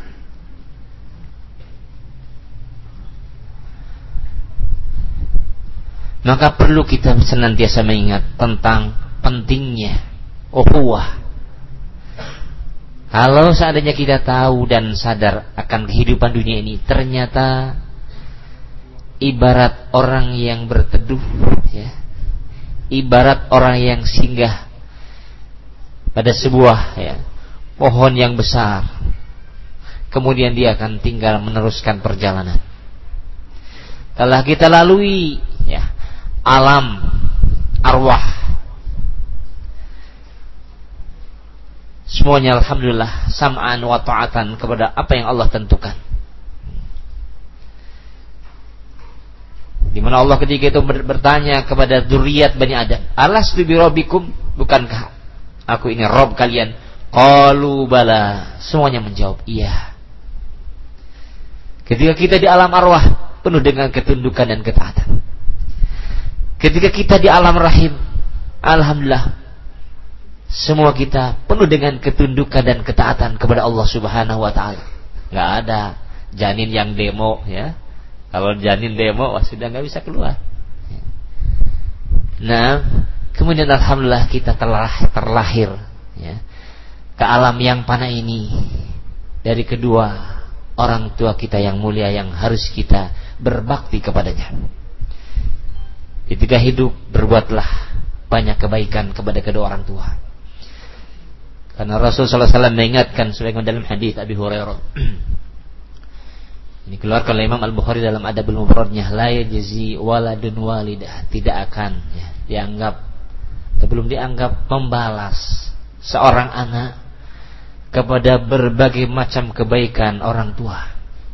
Maka perlu kita senantiasa mengingat tentang pentingnya ukhuwah. Kalau seandainya kita tahu dan sadar akan kehidupan dunia ini ternyata ibarat orang yang berteduh ya, ibarat orang yang singgah pada sebuah ya pohon yang besar, kemudian dia akan tinggal meneruskan perjalanan. Telah kita lalui ya alam arwah, semuanya alhamdulillah sam'an wa ta'atan kepada apa yang Allah tentukan. Di mana Allah ketika itu bertanya kepada dzurriyyat Bani Adam, alastu bi rabbikum, bukankah aku ini Rabb kalian? Qalu bala, semuanya menjawab iya. Ketika kita di alam arwah penuh dengan ketundukan dan ketaatan. Ketika kita di alam rahim, alhamdulillah semua kita penuh dengan ketundukan dan ketaatan kepada Allah Subhanahu wa taala. Enggak ada janin yang demo ya. Kalau janin demo wah sudah enggak bisa keluar. Nah, kemudian alhamdulillah kita telah terlahir ya ke alam yang panah ini dari kedua orang tua kita yang mulia yang harus kita berbakti kepadanya. Ketika hidup berbuatlah banyak kebaikan kepada kedua orang tua. Karena Rasul sallallahu alaihi wasallam mengingatkan sebagaimana dalam hadis Abi Hurairah. Ini keluarkan oleh Imam Al-Bukhari dalam Adabul Mufradnya, la yajzi waladun walidah, tidak akan ya, dianggap atau belum dianggap membalas seorang anak kepada berbagai macam kebaikan orang tua.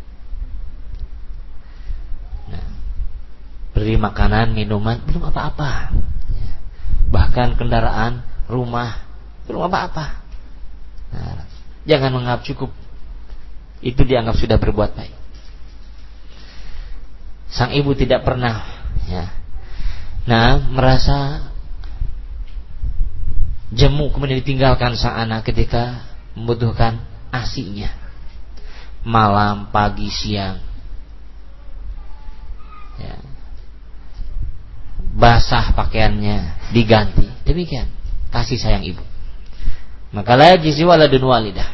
Nah, beri makanan, minuman, belum apa-apa. Bahkan kendaraan, rumah, belum apa-apa. Nah, jangan menganggap cukup itu dianggap sudah berbuat baik. Sang ibu tidak pernah ya, nah merasa jemu kemudian ditinggalkan sang anak ketika membutuhkan asinya. malam, pagi, siang. Ya. Basah pakaiannya, diganti. Demikian kasih sayang ibu. Maka la yajzi waladun walidah.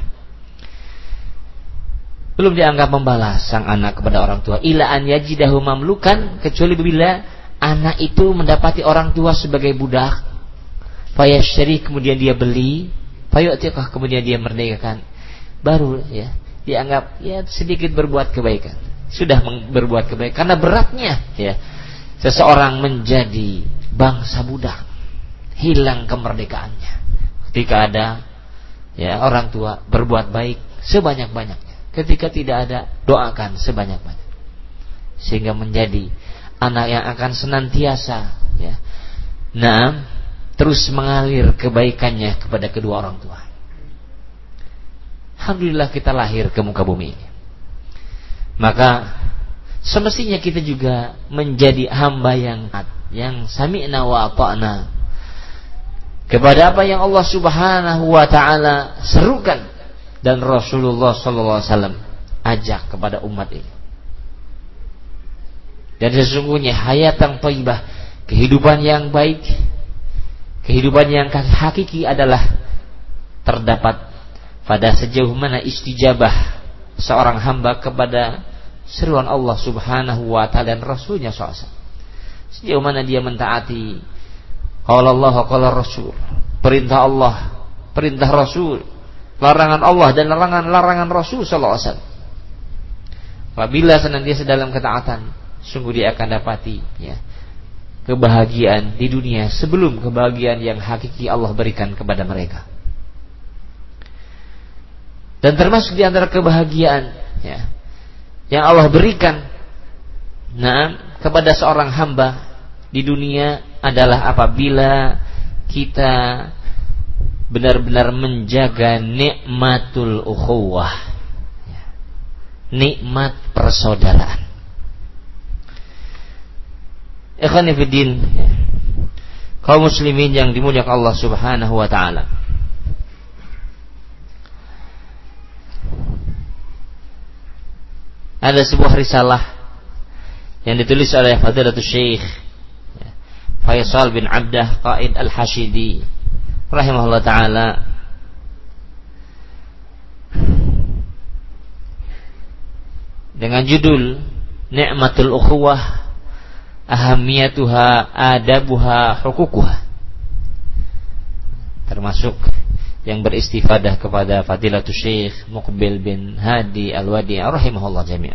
Belum dianggap membalas sang anak kepada orang tua. Ila an yajidahu mamlukan, kecuali bila anak itu mendapati orang tua sebagai budak. Fayashtari, kemudian dia beli. Fayu'tiqah, kemudian dia merdekakan. Baru ya dianggap ya sedikit berbuat kebaikan. Sudah berbuat kebaikan karena beratnya ya seseorang menjadi bangsa budak, hilang kemerdekaannya. Ketika ada ya orang tua berbuat baik sebanyak-banyaknya, ketika tidak ada doakan sebanyak-banyak, sehingga menjadi anak yang akan senantiasa ya nah terus mengalir kebaikannya kepada kedua orang tua. Alhamdulillah kita lahir ke muka bumi ini. Maka semestinya kita juga menjadi hamba yang yang sami'na wa ata'na kepada apa yang Allah Subhanahu wa taala serukan dan Rasulullah sallallahu alaihi wasallam ajak kepada umat ini. Dan sesungguhnya hayatan thayyibah, kehidupan yang baik, kehidupan yang hakiki adalah terdapat pada sejauh mana istijabah seorang hamba kepada seruan Allah Subhanahu wa taala dan Rasulnya sallallahu alaihi wasallam. Sejauh mana dia mentaati qala Allah qala Rasul, perintah Allah, perintah Rasul, larangan Allah dan larangan-larangan Rasul sallallahu alaihi wasallam. Apabila senantiasa dalam ketaatan, sungguh dia akan dapati ya kebahagiaan di dunia sebelum kebahagiaan yang hakiki Allah berikan kepada mereka. Dan termasuk di antara kebahagiaan ya yang Allah berikan nah kepada seorang hamba di dunia adalah apabila kita benar-benar menjaga nikmatul ukhuwah, nikmat persaudaraan. Ikhwani fiddin, kaum muslimin yang dimuliakan Allah Subhanahu wa taala. Ada sebuah risalah yang ditulis oleh Fadilatul Syekh Faisal bin Abdah Qaid Al-Hashidi rahimahullah ta'ala, dengan judul Ni'matul Ukhuwah Ahamiyatuha Adabuha Hukukuha, termasuk yang beristifadah kepada Fadilatul Syekh Muqbil bin Hadi Al-Wadi rahimahullah jami'an.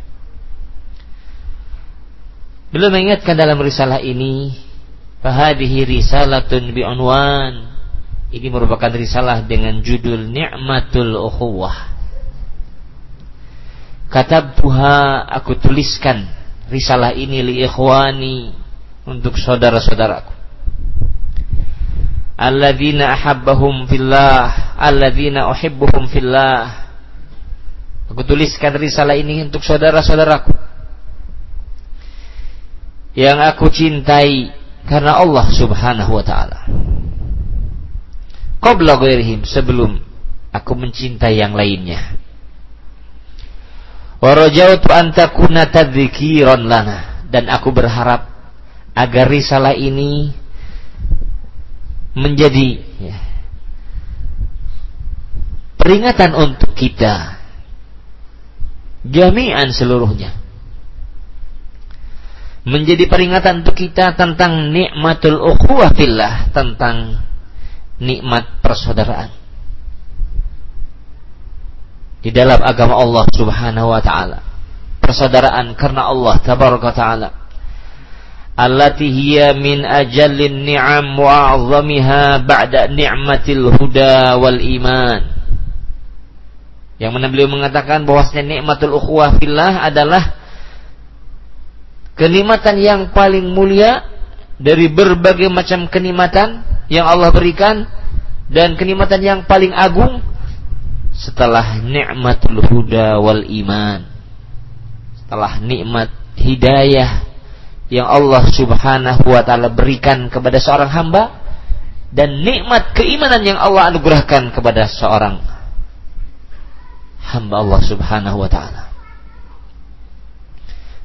Beliau mengingatkan dalam risalah ini, fahadihi risalatun bi'unwan, ini merupakan risalah dengan judul Ni'matul Ukhuwah. Katabtuha, aku tuliskan risalah ini li ikhwani, untuk saudara-saudaraku, alladzina ahabbahum fillah, alladzina uhibbuhum fillah. Aku tuliskan risalah ini untuk saudara-saudaraku yang aku cintai karena Allah Subhanahu wa taala. Qabla ghairihim, sebelum aku mencintai yang lainnya. Wa rajautu an takuna tadhkiran lana, dan aku berharap agar risalah ini menjadi ya, peringatan untuk kita jami'an seluruhnya, menjadi peringatan untuk kita tentang nikmatul ukhuwah fillah, tentang nikmat persaudaraan di dalam agama Allah Subhanahu wa taala, persaudaraan karena Allah tabaraka taala, allati hiya min ajallin ni'am wa a'zamiha ba'da ni'matil huda wal iman. Yang mana beliau mengatakan bahwasanya nikmatul ukhuwah fillah adalah kenikmatan yang paling mulia dari berbagai macam kenikmatan yang Allah berikan, dan kenikmatan yang paling agung setelah nikmatul huda wal iman, setelah nikmat hidayah yang Allah Subhanahu wa taala berikan kepada seorang hamba, dan nikmat keimanan yang Allah anugerahkan kepada seorang hamba Allah Subhanahu wa taala.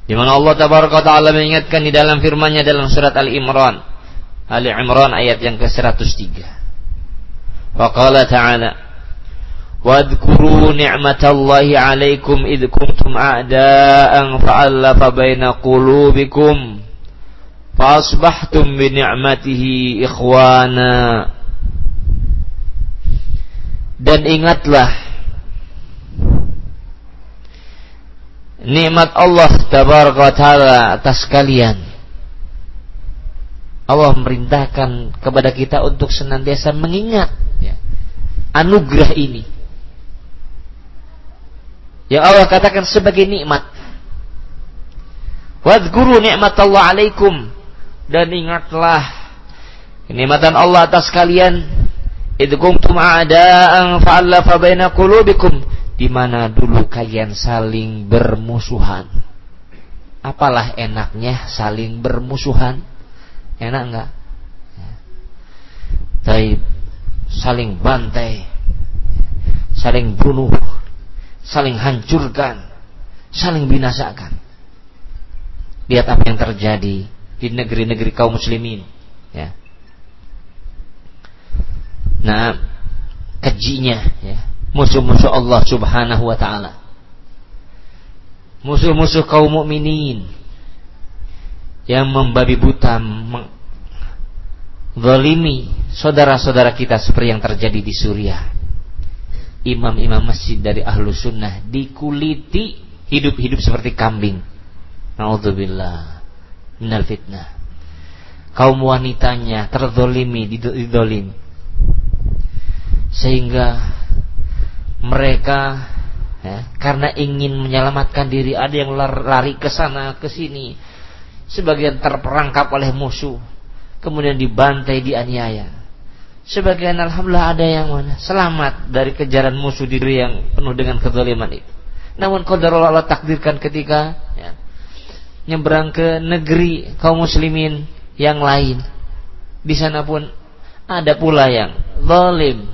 Di mana Allah Tabaraka wa Ta'ala mengingatkan di dalam firman-Nya dalam surat Al-Imran, Ali Imran ayat yang ke seratus tiga. Wa qala ta'ala, "Wadhkuru ni'matallahi 'alaikum idh kuntum a'da'an fa'alafa baina qulubikum fa asbahtum bi ni'matihi ikhwana." Dan ingatlah nikmat Allah Tabaraka wa Ta'ala atas kalian. Allah memerintahkan kepada kita untuk senantiasa mengingat ya, anugerah ini yang Allah katakan sebagai nikmat. Wadhkuru ni'matallah 'alaikum, dan ingatlah kenikmatan Allah atas kalian. Idh kuntum a'da'an fa'alafa baina qulubikum, di mana dulu kalian saling bermusuhan. Apalah enaknya saling bermusuhan? Enak enggak? Taib, saling bantai, saling bunuh, saling hancurkan, saling binasakan. Lihat apa yang terjadi di negeri-negeri kaum muslimin, ya. Nah, kejinya ya, musuh-musuh Allah Subhanahu wa Ta'ala, musuh-musuh kaum mukminin yang membabi buta, menzalimi saudara-saudara kita seperti yang terjadi di Suriah. Imam-imam masjid dari ahlu sunnah dikuliti hidup-hidup seperti kambing. Na'udzubillah minal fitnah. Kaum wanitanya terzalimi, didolimi, sehingga mereka ya, karena ingin menyelamatkan diri, ada yang lari ke sana ke sini, sebagian terperangkap oleh musuh, kemudian dibantai, dianiaya. Sebagian alhamdulillah ada yang mana selamat dari kejaran musuh diri yang penuh dengan kezaliman itu. Namun qadarullah Allah takdirkan ketika ya, nyebrang ke negeri kaum muslimin yang lain, di sana pun ada pula yang zalim.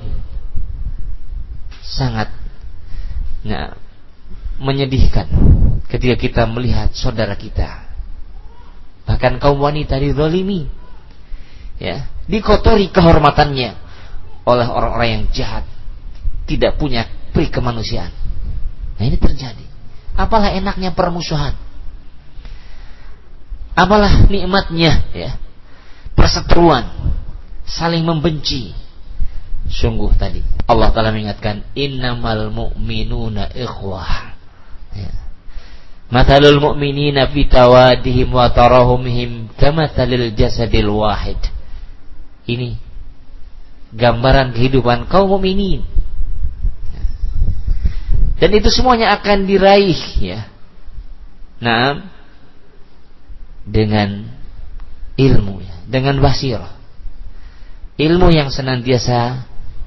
Sangat nah, menyedihkan ketika kita melihat saudara kita, bahkan kaum wanita dizalimi, ya, dikotori kehormatannya oleh orang-orang yang jahat, tidak punya pri kemanusiaan. Nah, ini terjadi. Apalah enaknya permusuhan, apalah nikmatnya ya, perseteruan, saling membenci. Sungguh tadi Allah Ta'ala mengingatkan, innamal mu'minuna ikhwah ya. Mathalul mu'minina fi tawadihim wa tarahumihim kamathalil jasadil wahid. Ini gambaran kehidupan kaum mukminin, dan itu semuanya akan diraih ya, nah, dengan ilmu ya, dengan basirah, ilmu yang senantiasa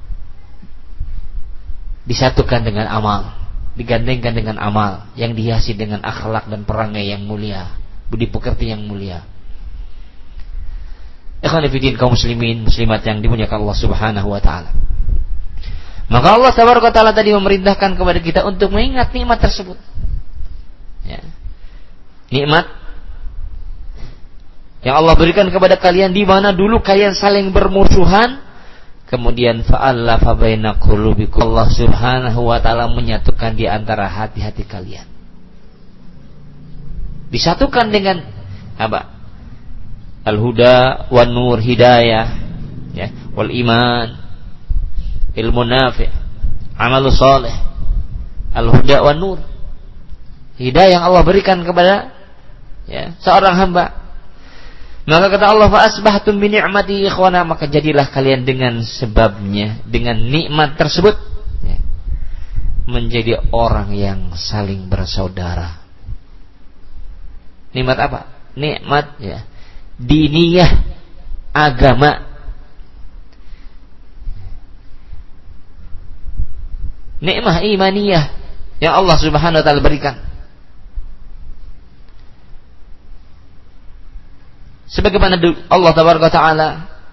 disatukan dengan amal, digandengkan dengan amal yang dihiasi dengan akhlak dan perangai yang mulia, budi pekerti yang mulia. Ikhwan fillah kaum muslimin muslimat yang dimuliakan Allah Subhanahu wa Ta'ala. Maka Allah Tabaraka wa Ta'ala tadi memerintahkan kepada kita untuk mengingat nikmat tersebut ya. Nikmat yang Allah berikan kepada kalian, di mana dulu kalian saling bermusuhan, kemudian fa'alafa baina qulubikum, Allah Subhanahu wa Ta'ala menyatukan di antara hati-hati kalian. Disatukan dengan apa? Al-huda wan nur, hidayah ya, wal iman, ilmu nafi', amal saleh. Al-huda wan nur, hidayah yang Allah berikan kepada ya, seorang hamba. Maka kata Allah, fa asbahtum bi ni'mati ikhwana, maka jadilah kalian dengan sebabnya, dengan nikmat tersebut ya, menjadi orang yang saling bersaudara. Nikmat apa? Nikmat ya, diniyah, agama. Nikmah imaniyah yang Allah Subhanahu wa Ta'ala berikan. Sebagaimana Allah Tabaraka Ta'ala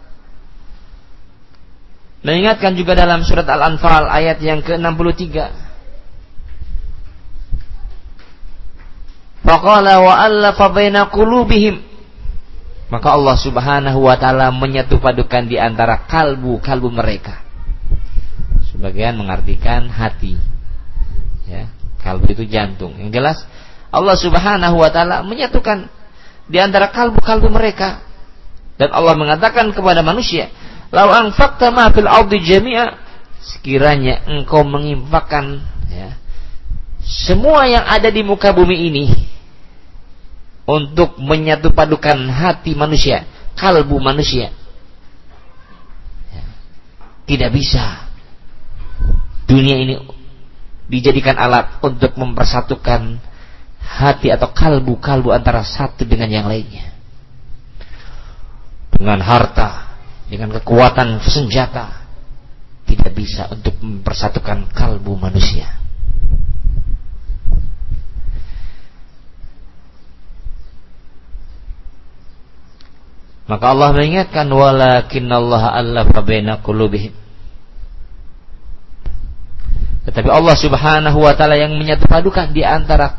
mengingatkan juga dalam surat Al-Anfal ayat yang ke enam puluh tiga. Faqala wa allafa baina qulubihim. Maka Allah Subhanahu wa taala menyatu padukan di antara kalbu-kalbu mereka. Sebagian mengartikan hati. Ya, kalbu itu jantung. Yang jelas Allah Subhanahu wa taala menyatukan di antara kalbu-kalbu mereka. Dan Allah mengatakan kepada manusia, "Lau anfaqta ma fil ardi jami'a," sekiranya engkau menginfakkan ya, semua yang ada di muka bumi ini untuk menyatu padukan hati manusia, kalbu manusia, ya, tidak bisa dunia ini dijadikan alat untuk mempersatukan hati atau kalbu-kalbu antara satu dengan yang lainnya. Dengan harta, dengan kekuatan senjata, tidak bisa untuk mempersatukan kalbu manusia. Maka Allah mengingatkan, walakinnallaha allafa baina qulubihim. Tetapi Allah Subhanahu wa taala yang menyatu padukan di antara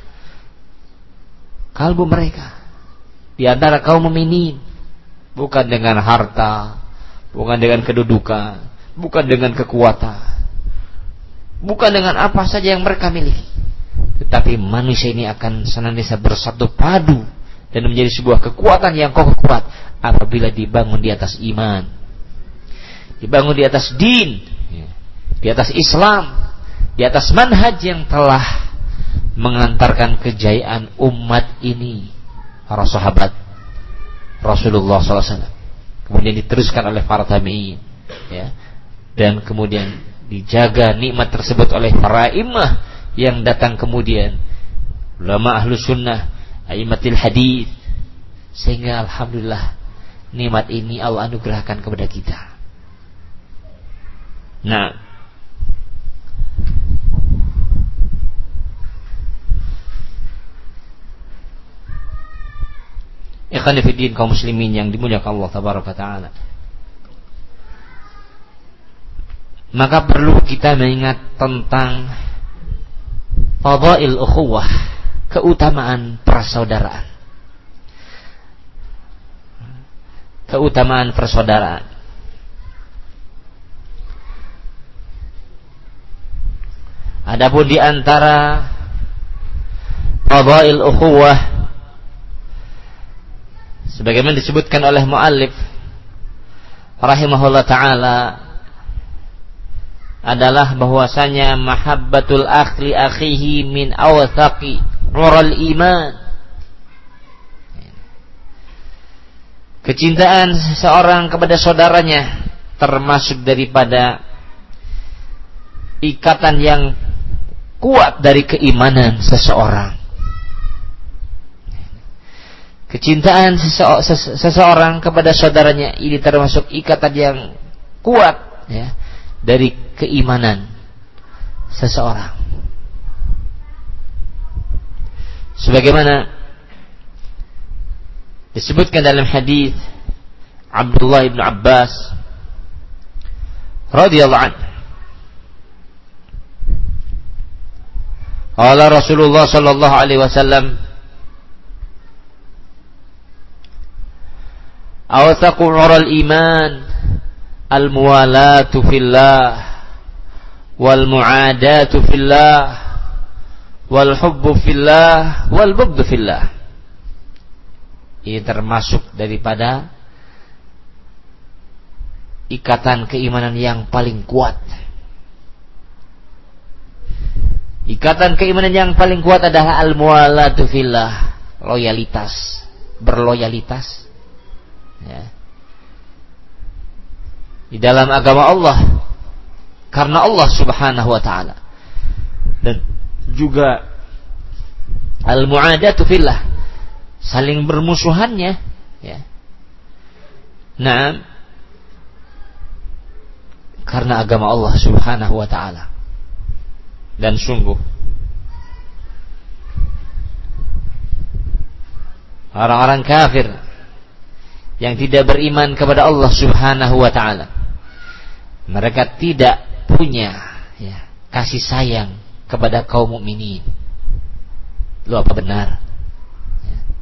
kalbu mereka, di antara kaum mukminin, bukan dengan harta, bukan dengan kedudukan, bukan dengan kekuatan, bukan dengan apa saja yang mereka miliki, tetapi manusia ini akan senantiasa bersatu padu dan menjadi sebuah kekuatan yang kokoh kuat apabila dibangun di atas iman, dibangun di atas din, di atas Islam, di atas manhaj yang telah mengantarkan kejayaan umat ini, para sahabat Rasulullah sallallahu alaihi wasallam, kemudian diteruskan oleh para tabi'in, ya, dan kemudian dijaga nikmat tersebut oleh para imam yang datang kemudian, ulama ahlu sunnah, aimatil hadis, sehingga alhamdulillah nikmat ini Allah anugerahkan kepada kita. Nah, ikhwan fillah kaum muslimin yang dimuliakan Allah tabaraka taala, maka perlu kita mengingat tentang fadail ukhuwah, keutamaan persaudaraan. Keutamaan persaudaraan. Adapun di antara fadail ukhuwah, sebagaimana disebutkan oleh muallif rahimahullah taala, adalah bahwasanya mahabbatul akhi akhihi min awthaqi ural iman. Kecintaan seseorang kepada saudaranya termasuk daripada ikatan yang kuat dari keimanan seseorang. Kecintaan sese- sese- seseorang kepada saudaranya ini termasuk ikatan yang kuat, ya, dari keimanan seseorang. Sebagaimana disebutkan dalam hadis Abdullah bin Abbas radhiyallahu anhu, qala Rasulullah sallallahu alaihi wasallam, awthaqu ural iman al-muwalatu fillah wal mu'adatu fillah wal hubbu fillah wal bughdu fillah. Ini termasuk daripada ikatan keimanan yang paling kuat. Ikatan keimanan yang paling kuat adalah al-muwalatu fillah, loyalitas, berloyalitas, ya, di dalam agama Allah karena Allah Subhanahu wa taala. Dan juga al-mu'adatu fillah, saling bermusuhannya, ya. Nah, karena agama Allah Subhanahu wa taala. Dan sungguh orang-orang kafir yang tidak beriman kepada Allah Subhanahu wa taala, mereka tidak punya, ya, kasih sayang kepada kaum mukminin. Lu apa benar?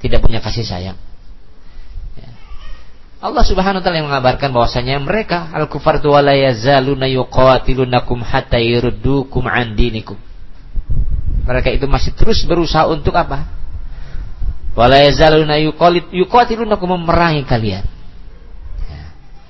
tidak punya kasih sayang. Ya. Allah Subhanahu wa taala yang mengabarkan bahwasanya mereka al-kufar tu wala yazaluna yuqatilunakum hatta yurdukum an dinikum. Mereka itu masih terus berusaha untuk apa? Wala yazaluna yuqatilunakum, memerangi kalian. Ya.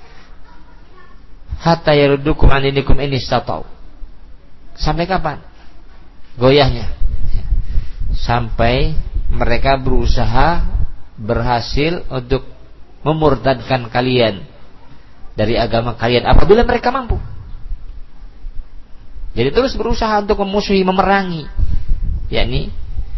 Hatta yurdukum an dinikum in istata'u. Sampai kapan? Goyahnya. Ya. Sampai mereka berusaha berhasil untuk memurtadkan kalian dari agama kalian apabila mereka mampu. Jadi terus berusaha untuk memusuhi, memerangi, yakni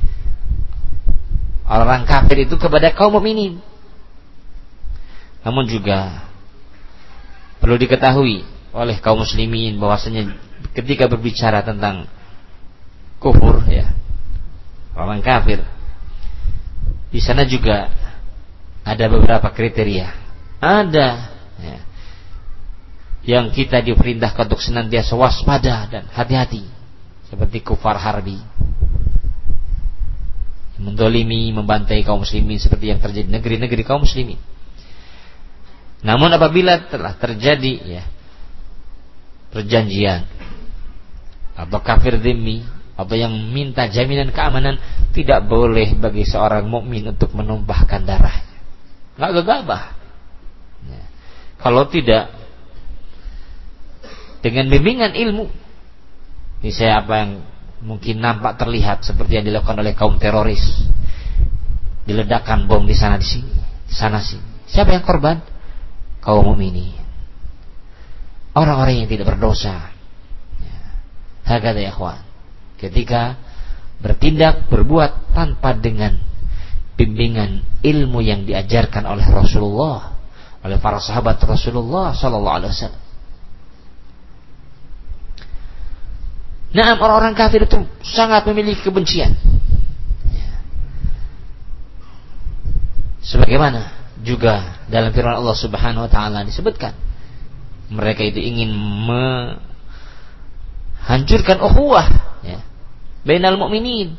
orang kafir itu kepada kaum mukminin. Namun juga perlu diketahui oleh kaum muslimin bahwasanya ketika berbicara tentang kufur, ya, orang kafir, di sana juga ada beberapa kriteria. Ada, ya, yang kita diperintahkan untuk senantiasa waspada dan hati-hati, seperti kufar harbi, mendolimi, membantai kaum muslimin seperti yang terjadi di negeri-negeri kaum muslimin. Namun apabila telah terjadi, ya, perjanjian atau kafir dhimmi atau yang minta jaminan keamanan, tidak boleh bagi seorang mukmin untuk menumpahkan darahnya. Nggak gegabah. Ya. Kalau tidak dengan bimbingan ilmu, misalnya apa yang mungkin nampak terlihat seperti yang dilakukan oleh kaum teroris, diledakkan bom di sana di sini, di sana sini. Siapa yang korban? Kaum mukminin, orang-orang yang tidak berdosa. Ya. Hakadha ya ikhwan. Ketika bertindak, berbuat tanpa dengan bimbingan ilmu yang diajarkan oleh Rasulullah, oleh para sahabat Rasulullah sallallahu alaihi wasallam. Nah, orang-orang kafir itu sangat memiliki kebencian. Sebagaimana juga dalam firman Allah Subhanahu wa taala disebutkan, mereka itu ingin menghancurkan ukhuwah, ya, bainal mukminin,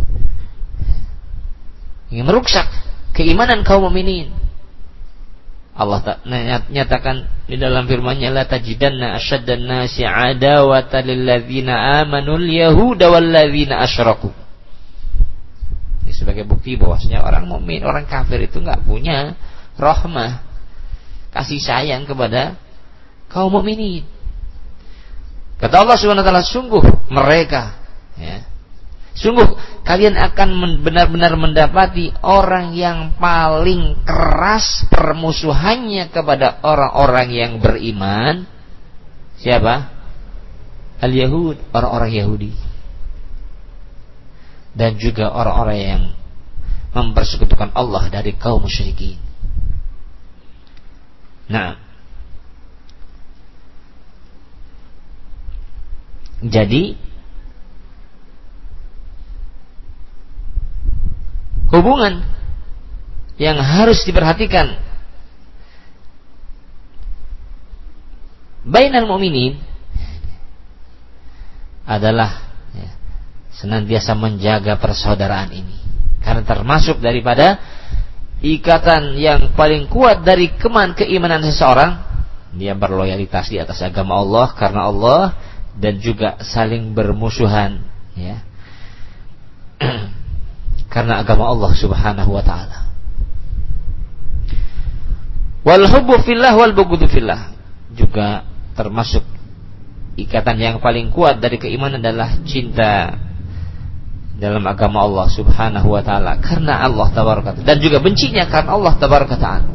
ingin merusak keimanan kaum mukminin. Allah nyatakan di dalam firman-Nya, la tajidanna asyaddan nasi adawatan lil ladzina amanu al yahuda wal ladzina asyraku. Ini sebagai bukti bahwasanya orang mukmin, orang kafir itu enggak punya rahmah, kasih sayang kepada kaum mukminin. Kata Allah Subhanahu wa taala, sungguh mereka, ya, sungguh kalian akan benar-benar mendapati orang yang paling keras permusuhannya kepada orang-orang yang beriman. Siapa? Al-Yahud, orang-orang Yahudi. Dan juga orang-orang yang mempersekutukan Allah dari kaum musyrikin. Nah, jadi hubungan yang harus diperhatikan bainal mu'minin adalah, ya, senantiasa menjaga persaudaraan ini, karena termasuk daripada ikatan yang paling kuat dari keman keimanan seseorang, dia berloyalitas di atas agama Allah karena Allah, dan juga saling bermusuhan, ya, karena agama Allah Subhanahu wa taala. Wal hubbu fillah wal bughdu fillah, juga termasuk ikatan yang paling kuat dari keimanan adalah cinta dalam agama Allah Subhanahu wa taala karena Allah tabaraka, dan juga bencinya karena Allah tabaraka taala.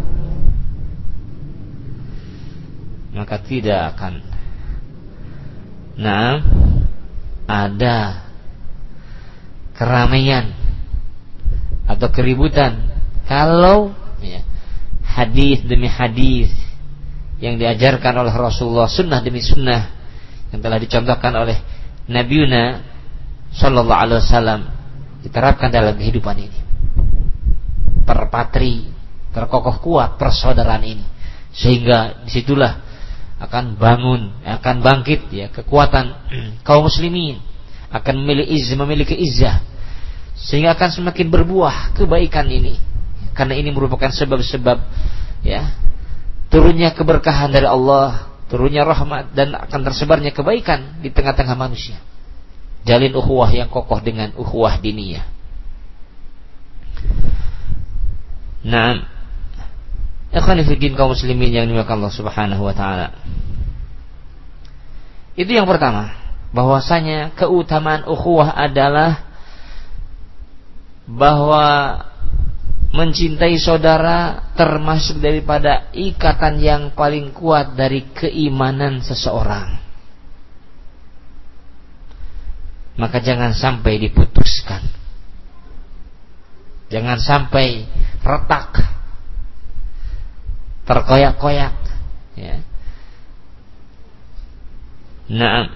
Maka tidak akan nah ada keramaian atau keributan kalau, ya, hadis demi hadis yang diajarkan oleh Rasulullah, sunnah demi sunnah yang telah dicontohkan oleh Nabiuna sallallahu alaihi wasallam diterapkan dalam kehidupan ini, terpatri, terkokoh kuat persaudaraan ini, sehingga disitulah akan bangun, akan bangkit, ya, kekuatan kaum muslimin, akan memiliki izzah, memiliki izzah, sehingga akan semakin berbuah kebaikan ini karena ini merupakan sebab-sebab ya turunnya keberkahan dari Allah, turunnya rahmat, dan akan tersebarnya kebaikan di tengah-tengah manusia. Jalin ukhuwah yang kokoh dengan ukhuwah diniyah. Nah, ikhwan fillah kaum muslimin yang dimuliakan Allah Subhanahu wa taala. Itu yang pertama, bahwasanya keutamaan ukhuwah adalah bahwa mencintai saudara termasuk daripada ikatan yang paling kuat dari keimanan seseorang. Maka jangan sampai diputuskan, jangan sampai retak, terkoyak-koyak, ya. Nah,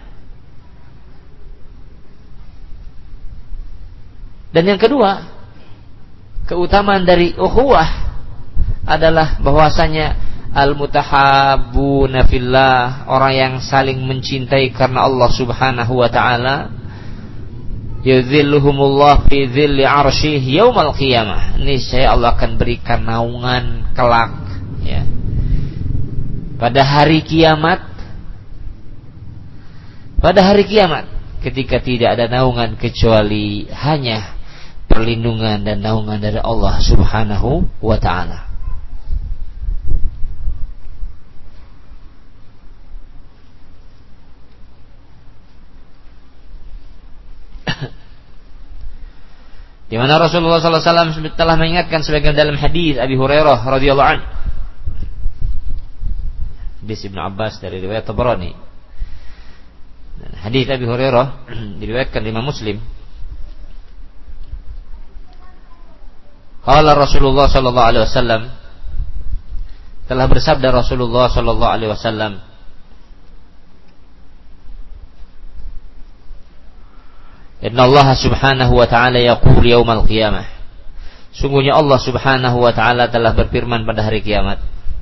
dan yang kedua, keutamaan dari ukhuwah adalah bahwasanya al-mutahabbuna fillah, orang yang saling mencintai karena Allah Subhanahu wa taala, yuzilluhumullah fi dhilli 'arsyih yaumal qiyamah. Niscaya Allah akan berikan naungan kelak, ya, pada hari kiamat. Pada hari kiamat ketika tidak ada naungan kecuali hanya perlindungan dan naungan dari Allah Subhanahu wa ta'ala. Di mana Rasulullah sallallahu alaihi wasallam telah mengingatkan sebagian dalam hadis Abi Hurairah radhiyallahu anhu, hadis Ibnu Abbas dari riwayat Tabrani. Hadis Abi Hurairah diriwayatkan Imam Muslim. Qala Rasulullah sallallahu alaihi wasallam, telah bersabda Rasulullah sallallahu alaihi wasallam, Inna Allah subhanahu wa ta'ala yaqul yaumal qiyamah, sungguhnya Allah subhanahu wa ta'ala telah berfirman pada hari kiamat,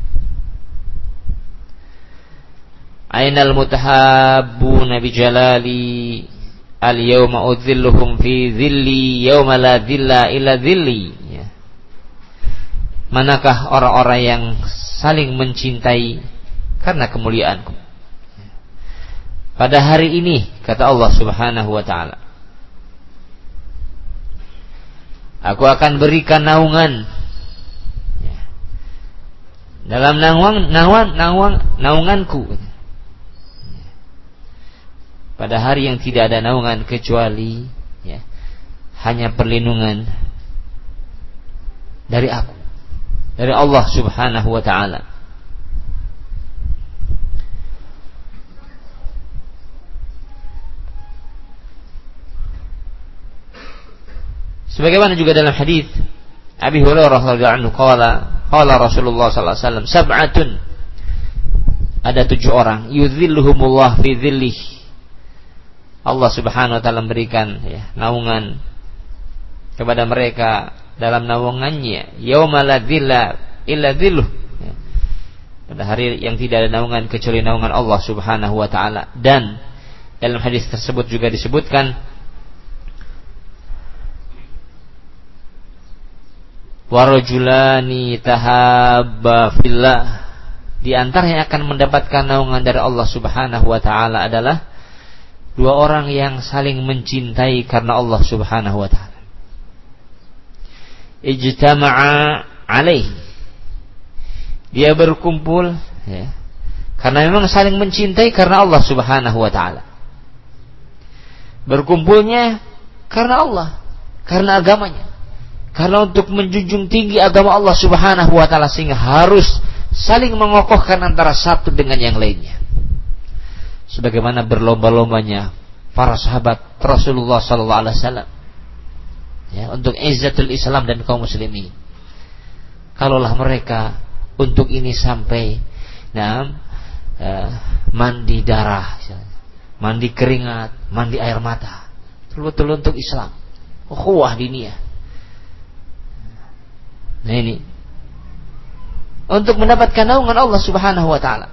Ainal mutahabbuna bijalali al-yawma udhilluhum fi dhilli yawma la dhilla illa dhilli. Ya. Manakah orang-orang yang saling mencintai karena kemuliaanku? Pada hari ini, kata Allah Subhanahu wa ta'ala, aku akan berikan naungan, ya, dalam naungan, naungan, naungan, naunganku, pada hari yang tidak ada naungan kecuali, ya, hanya perlindungan dari aku, dari Allah Subhanahu wa ta'ala. Sebagaimana juga dalam hadis Abi Hurairah radhiyallahu anhu, qala qala Rasulullah sallallahu alaihi wasallam, sab'atun, ada tujuh orang, yuzilluhumullah fi dhillih, Allah Subhanahu wa ta'ala memberikan, ya, naungan kepada mereka dalam naungannya, yauma la dhilla illa dhilluh, ya, pada hari yang tidak ada naungan kecuali naungan Allah Subhanahu wa ta'ala. Dan dalam hadis tersebut juga disebutkan, warajulani tahabba fillah, di antara yang akan mendapatkan naungan dari Allah Subhanahu wa ta'ala adalah dua orang yang saling mencintai karena Allah Subhanahu wa ta'ala. Ijtama'a alaih, dia berkumpul, ya, karena memang saling mencintai karena Allah Subhanahu wa ta'ala. Berkumpulnya karena Allah, karena agamanya, karena untuk menjunjung tinggi agama Allah Subhanahu wa ta'ala, sehingga harus saling mengokohkan antara satu dengan yang lainnya. Sebagaimana berlomba-lombanya para sahabat Rasulullah sallallahu alaihi wasallam, ya, untuk izzatul Islam dan kaum muslimin. Kalaulah mereka untuk ini sampai, nah, eh, mandi darah, mandi keringat, mandi air mata, betul-betul untuk Islam, ukhuwah diniyah. Nah ini untuk mendapatkan naungan Allah Subhanahu wa ta'ala.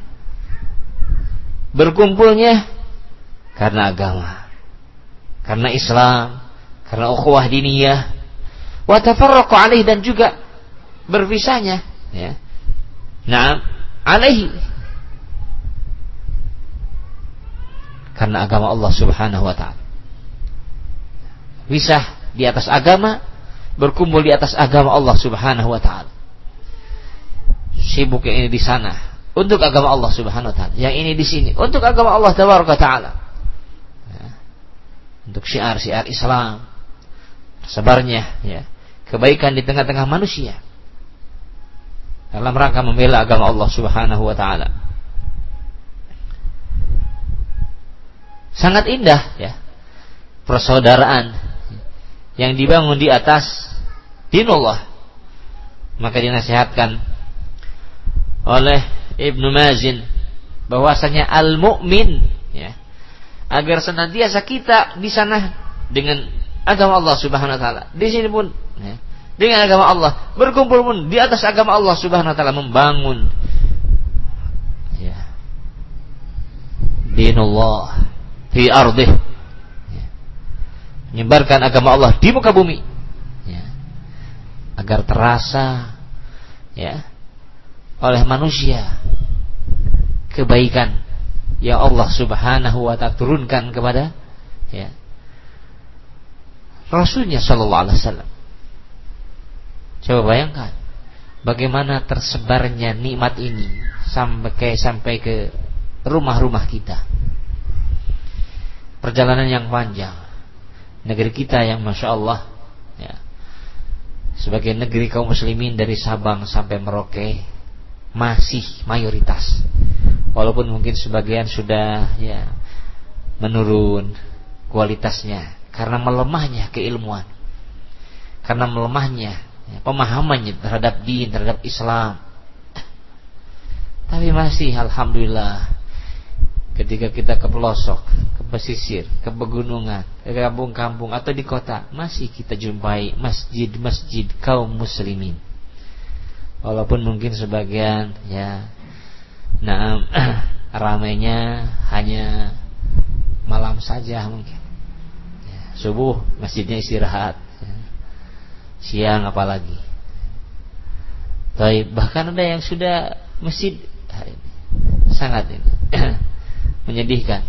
Berkumpulnya karena agama, karena Islam, karena ukhuwah diniyah, wa tafarraqu alaihi, dan juga berpisahnya, ya. Nah, alaihi, karena agama Allah Subhanahu wa taala. Pisah di atas agama, berkumpul di atas agama Allah Subhanahu wa taala. Sibuk yang ini di sana untuk agama Allah Subhanahu wa taala, yang ini di sini untuk agama Allah Tabaraka taala. Ya. Untuk syiar-syiar Islam, sebarnya, ya, kebaikan di tengah-tengah manusia dalam rangka membela agama Allah Subhanahu wa taala. Sangat indah, ya, persaudaraan yang dibangun di atas dinullah. Maka dinasihatkan oleh Ibnu Mazin bahwasanya al-mu'min, ya, agar senantiasa kita di sana dengan agama Allah Subhanahu wa taala, di sini pun, ya, dengan agama Allah, berkumpul pun di atas agama Allah Subhanahu wa taala, membangun, ya, dinullah fi ardih, ya, menyebarkan agama Allah di muka bumi, ya, agar terasa, ya, oleh manusia kebaikan yang Allah Subhanahu wa taala turunkan kepada, ya, Rasulnya sallallahu alaihi wasallam. Coba bayangkan bagaimana tersebarnya nikmat ini sampai ke, sampai ke rumah-rumah kita. Perjalanan yang panjang. Negeri kita yang Masya Allah, ya, sebagai negeri kaum muslimin dari Sabang sampai Merauke masih mayoritas, walaupun mungkin sebagian sudah, ya, menurun kualitasnya karena melemahnya keilmuan, karena melemahnya, ya, pemahamannya terhadap din, terhadap Islam. Tapi masih alhamdulillah, ketika kita ke pelosok, ke pesisir, ke pegunungan, ke kampung-kampung atau di kota, masih kita jumpai masjid-masjid kaum muslimin. Walaupun mungkin sebagian, ya, nah, ramainya hanya malam saja mungkin, ya, subuh masjidnya istirahat, ya, siang apalagi. Tapi bahkan ada yang sudah masjid hari ini sangat ini menyedihkan,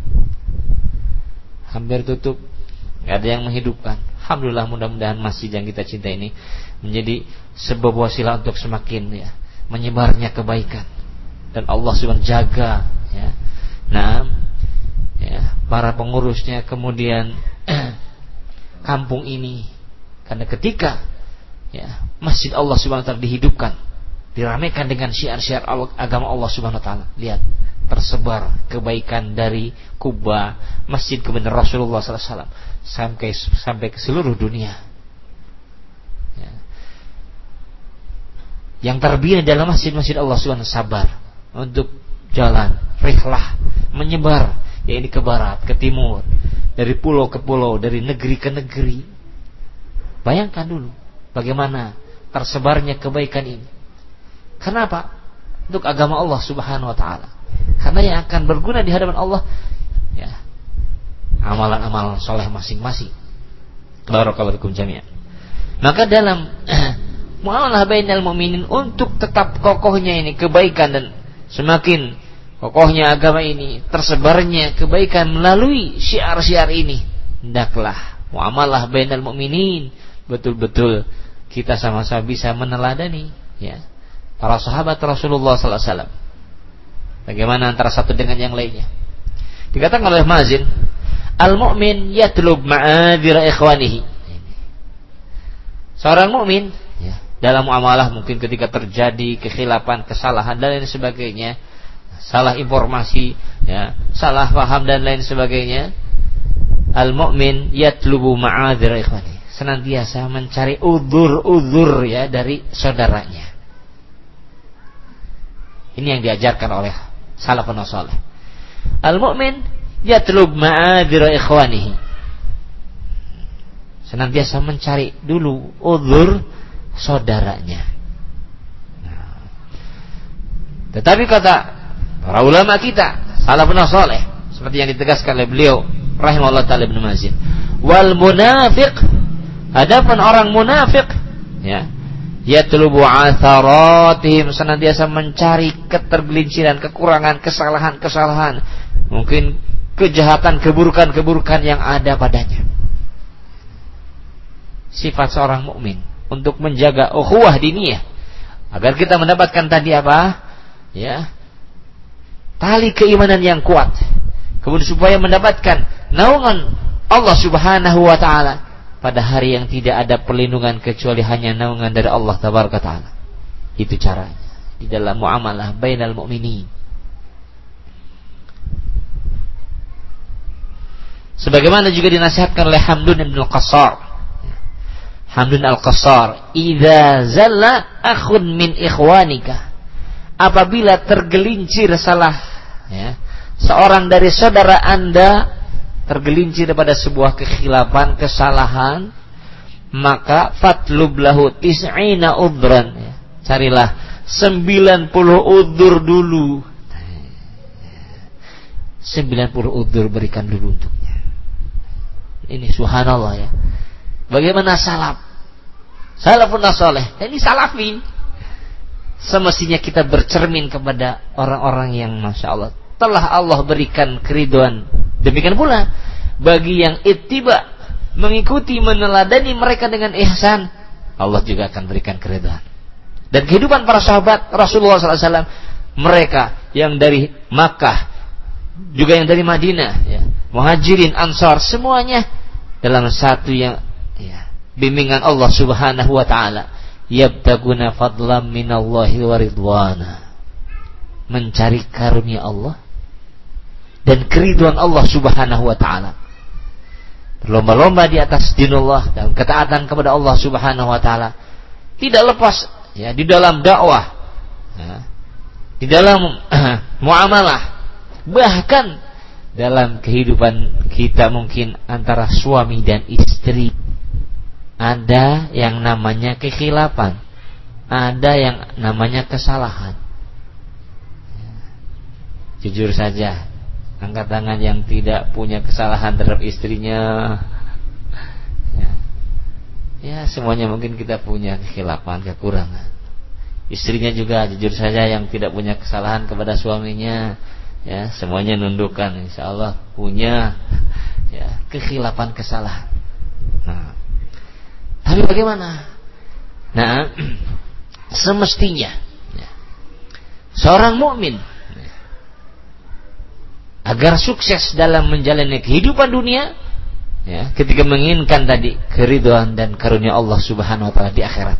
hampir tutup, nggak ada yang menghidupkan. Alhamdulillah, mudah-mudahan masjid yang kita cinta ini menjadi sebuah wasilah untuk semakin, ya, menyebarnya kebaikan, dan Allah subhanahu jaga, ya, nah, ya, para pengurusnya, kemudian kampung ini, karena ketika, ya, masjid Allah subhanahu wa taala dihidupkan, diramaikan dengan syiar-syiar agama Allah subhanahu wa taala, lihat tersebar kebaikan dari Kuba, masjid kebenaran Rasulullah sallallahu alaihi wasallam, sampai sampai ke seluruh dunia. Ya. Yang terbina dalam masjid-masjid Allah subhanahu wa taala sabar untuk jalan rihlah menyebar, ya, ini ke barat, ke timur, dari pulau ke pulau, dari negeri ke negeri. Bayangkan dulu bagaimana tersebarnya kebaikan ini. Kenapa? Untuk agama Allah subhanahu wa ta'ala. Karena yang akan berguna di hadapan Allah, ya, amalan-amalan soleh masing-masing. Barakallahu fikum jami'an. Maka dalam muamalah bainal mu'minin, untuk tetap kokohnya ini kebaikan dan semakin kokohnya agama ini, tersebarnya kebaikan melalui syiar-syiar ini, hendaklah muamalah bainal mu'minin betul-betul kita sama-sama bisa meneladani, ya, para sahabat Rasulullah sallallahu alaihi wasallam. Bagaimana antara satu dengan yang lainnya. Dikatakan oleh Mazin, al-mu'min yatlub ma'adira ikhwanihi. Seorang mukmin, ya, dalam muamalah mungkin ketika terjadi kekhilafan, kesalahan dan lain sebagainya, salah informasi, ya, salah paham dan lain sebagainya, al-mu'min yatlubu ma'adira ikhwanihi, senantiasa mencari udzur-udzur, ya, dari saudaranya. Ini yang diajarkan oleh salafun salih. Al-mu'min yatlub ma'adira ikhwanihi, senantiasa mencari dulu udzur saudaranya. Nah, tetapi kata para ulama kita salafun salih, seperti yang ditegaskan oleh beliau rahimahullah ta'ala Ibnu Mazin, wal munafiq Adapun orang munafik, ya, yatlubu atharatihim, senantiasa mencari ketergelinciran, kekurangan, kesalahan-kesalahan, mungkin kejahatan, keburukan-keburukan yang ada padanya. Sifat seorang mukmin untuk menjaga ukhuwah diniyah agar kita mendapatkan tadi apa? Ya, tali keimanan yang kuat. Kemudian supaya mendapatkan naungan Allah Subhanahu wa taala pada hari yang tidak ada perlindungan kecuali hanya naungan dari Allah Tabaraka Ta'ala. Itu caranya di dalam muamalah bainal mu'minin. Sebagaimana juga dinasihatkan oleh Hamdun ibn al-Qassar. Hamdun al-Qassar, "Idza zalla akhun min ikhwanika." Apabila tergelincir salah, ya, seorang dari saudara Anda tergelincir pada sebuah kekhilafan, kesalahan, maka fatlub lahu tis'ina udran, ya. Carilah sembilan puluh udzur dulu. sembilan puluh udzur berikan dulu untuknya. Ini subhanallah, ya. Bagaimana salaf? Salafun saleh. Ini salafi. Semestinya kita bercermin kepada orang-orang yang Masya Allah telah Allah berikan keriduan. Demikian pula bagi yang ittiba, mengikuti, meneladani mereka dengan ihsan, Allah juga akan berikan keriduan. Dan kehidupan para sahabat Rasulullah sallallahu alaihi wasallam, mereka yang dari Makkah, juga yang dari Madinah, ya, Muhajirin, Ansar, semuanya dalam satu yang, ya, bimbingan Allah Subhanahu wa taala, yabtaguna fadlan minallahi wa ridwana, mencari karunia Allah dan keriduan Allah Subhanahu wa taala. Berlomba-lomba di atas dinullah dan ketaatan kepada Allah Subhanahu wa taala. Tidak lepas, ya, di dalam dakwah, ya, di dalam muamalah, bahkan dalam kehidupan kita mungkin antara suami dan istri. Ada yang namanya kekhilafan, ada yang namanya kesalahan. Jujur saja, angkat tangan yang tidak punya kesalahan terhadap istrinya. Ya, ya, semuanya mungkin kita punya kekhilafan, kekurangan. Istrinya juga jujur saja yang tidak punya kesalahan kepada suaminya. Ya, semuanya nundukkan, insyaallah punya, ya, kekhilafan, kesalahan. Nah, tapi bagaimana? Nah, semestinya, ya, seorang mukmin, ya, agar sukses dalam menjalani kehidupan dunia, ya, ketika menginginkan tadi keridhaan dan karunia Allah Subhanahu wa taala di akhirat.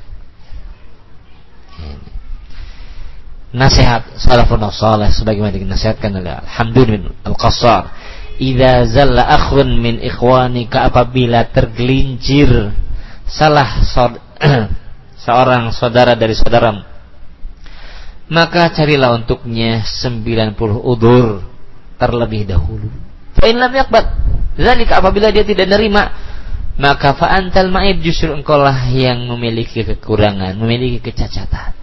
Ini nasihat salafun salih sebagaimana dinasihatkan oleh Hamdun al-Qassar, "Idza zalla akhun min ikhwanika," apabila tergelincir salah seorang saudara dari saudaramu, maka carilah untuknya sembilan puluh udzur terlebih dahulu. Fa in lam yaqbal zalika, apabila dia tidak nerima, maka fa antal ma'ib, justru engkaulah yang memiliki kekurangan, memiliki kecacatan.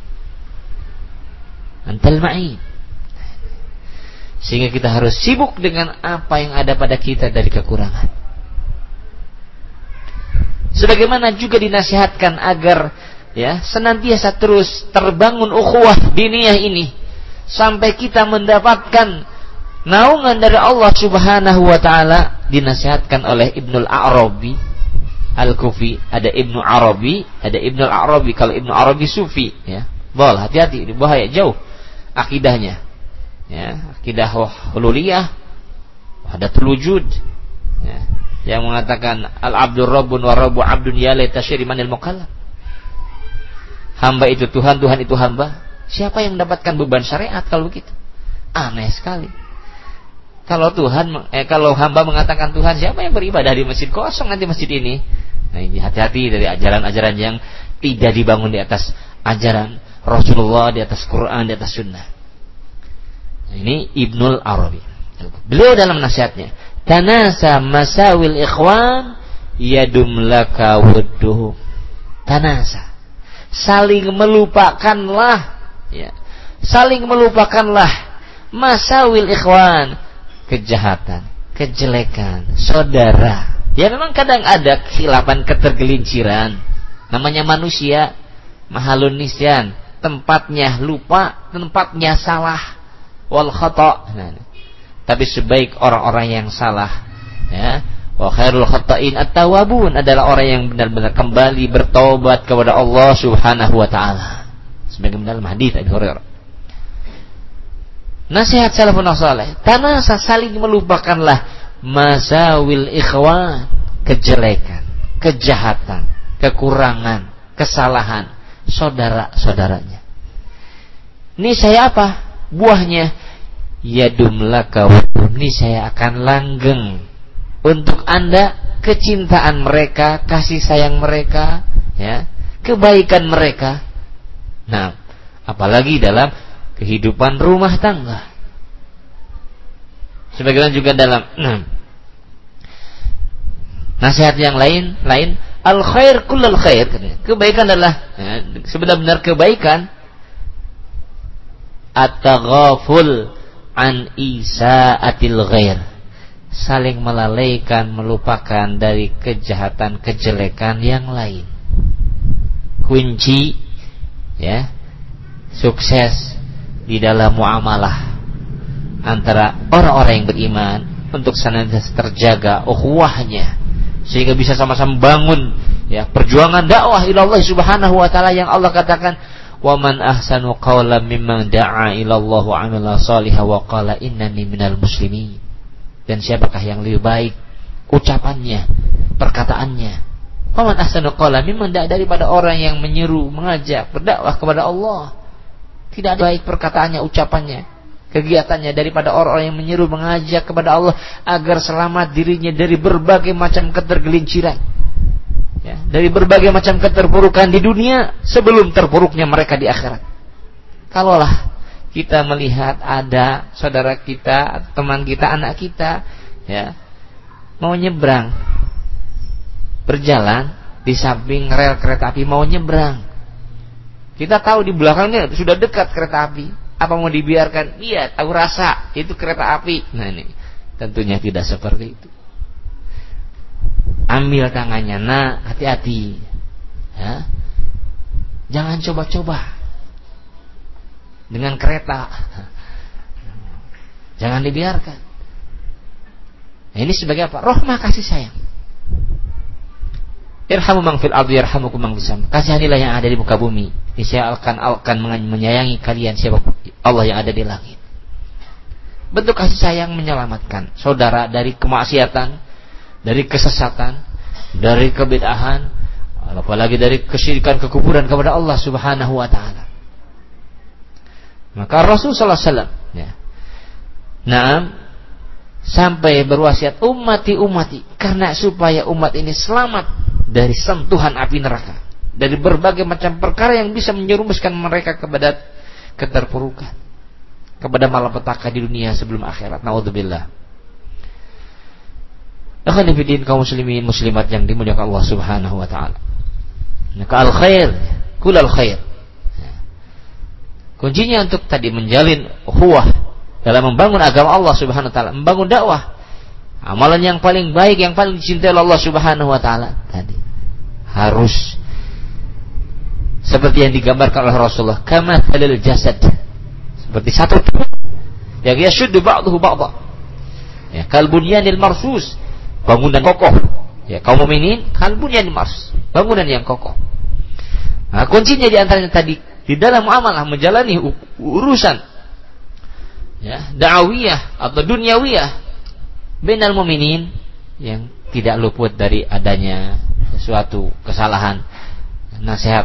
Antal ma'ib. Sehingga kita harus sibuk dengan apa yang ada pada kita dari kekurangan. Sebagaimana juga dinasihatkan agar, ya, senantiasa terus terbangun ukhuwah diniyah ini sampai kita mendapatkan naungan dari Allah Subhanahu wa taala. Dinasihatkan oleh Ibnul Arabi Al-Kufi. Ada Ibnu Arabi, ada Ibnul Arabi. Kalau Ibnu Arabi Sufi, ya, bol, hati-hati, bahaya, jauh akidahnya, ya, akidah hululiyah, wahdatul wujud, ya, yang mengatakan al-abdur rabbun wa rabbu abdun ya laita syiri manil mukallaf. Hamba itu Tuhan, Tuhan itu hamba. Siapa yang mendapatkan beban syariat kalau begitu? Aneh sekali. Kalau Tuhan, eh, kalau hamba mengatakan Tuhan, siapa yang beribadah di masjid kosong nanti masjid ini? Nah, ini hati-hati dari ajaran-ajaran yang tidak dibangun di atas ajaran Rasulullah, di atas Quran, di atas Sunnah. Nah, ini Ibnul Arabi. Beliau dalam nasihatnya, tanasa masawil ikhwan yadum laka wudduhum. Tanasa, saling melupakanlah, ya, saling melupakanlah masawil ikhwan, kejahatan, kejelekan saudara. Ya memang kadang ada khilafan, ketergelinciran. Namanya manusia, mahalun nisyan, tempatnya lupa, tempatnya salah, wal khata'. Nah, tapi sebaik orang-orang yang salah, ya, wa khairul khata'in at-tawwabun, adalah orang yang benar-benar kembali bertobat kepada Allah Subhanahu wa taala. Sebagaimana dalam hadis Abu Hurairah. Nasihat salafun saleh, tanasa, saling melupakanlah masawil ikhwan, kejelekan, kejahatan, kekurangan, kesalahan saudara-saudaranya. Ini saya apa? Buahnya yadum laka, ini saya akan langgeng untuk Anda kecintaan mereka, kasih sayang mereka, ya, kebaikan mereka. Nah, apalagi dalam kehidupan rumah tangga. Sebagaimana juga dalam nah, nasihat yang lain, lain al khair kullal khair, kebaikan adalah, ya, sebenar-benar kebaikan, at-taghaful an isaatil ghair, saling melalaikan, melupakan dari kejahatan, kejelekan yang lain. Kunci, ya, sukses di dalam muamalah antara orang-orang yang beriman untuk senantiasa terjaga ukhuwahnya, sehingga bisa sama-sama bangun, ya, perjuangan dakwah ilallah subhanahu wa ta'ala yang Allah katakan, wa man ahsanu qawlan mimman da'a ilallah wa amila salihah wa qala innani minal muslimin. Dan siapakah yang lebih baik ucapannya, perkataannya, wa man ahsanu qawlan mimman da'a, daripada orang yang menyeru, mengajak, berdakwah kepada Allah. Tidak ada baik perkataannya, ucapannya, kegiatannya daripada orang-orang yang menyeru, mengajak kepada Allah agar selamat dirinya dari berbagai macam ketergelinciran, ya, dari berbagai macam keterpurukan di dunia sebelum terpuruknya mereka di akhirat. Kalaulah kita melihat ada saudara kita, teman kita, anak kita, ya, mau nyebrang, berjalan di samping rel kereta api, mau nyebrang, kita tahu di belakangnya sudah dekat kereta api, apa mau dibiarkan? Iya, tahu rasa itu kereta api. Nah, ini tentunya tidak seperti itu. Ambil tangannya, nah, hati-hati, ya. Jangan coba-coba dengan kereta, jangan dibiarkan. Nah, ini sebagai apa? Rahmah, kasih sayang. Irhamu man fil ardi yarhamukum man fis sama. Kasihanilah yang ada di muka bumi, niscaya akan akan menyayangi kalian siapa Allah yang ada di langit. Bentuk kasih sayang menyelamatkan saudara dari kemaksiatan, dari kesesatan, dari kebid'ahan, apalagi dari kesyirikan, kekufuran kepada Allah Subhanahu wa taala. Maka Rasul sallallahu alaihi wasallam, ya, Naam, sampai berwasiat, ummati ummati, karena supaya umat ini selamat dari sentuhan api neraka, dari berbagai macam perkara yang bisa menyerumuskan mereka kepada keterpurukan, kepada malapetaka di dunia sebelum akhirat. Naudzubillah. Akhwani fillah, kaum muslimin muslimat yang dimuliakan Allah Subhanahu wa taala. Maka al khair, kulal khair. Kuncinya untuk tadi menjalin ukhuwah dalam membangun agama Allah Subhanahu wa taala, membangun dakwah, amalan yang paling baik, yang paling dicintai Allah Subhanahu wa taala tadi harus seperti yang digambarkan oleh Rasulullah, kama halil jasad, seperti satu tubuh yang yashuddu ba'dahu ba'dha, ya, kal bunyanil marsus, bangunan kokoh, ya, kaum mukminin kal bunyanil marsus, bangunan yang kokoh. Nah, kuncinya di antaranya tadi di dalam muamalah, menjalani urusan, ya, da'awiyah atau dunyawiyah bainal mukminin, yang tidak luput dari adanya sesuatu kesalahan. Nasihat,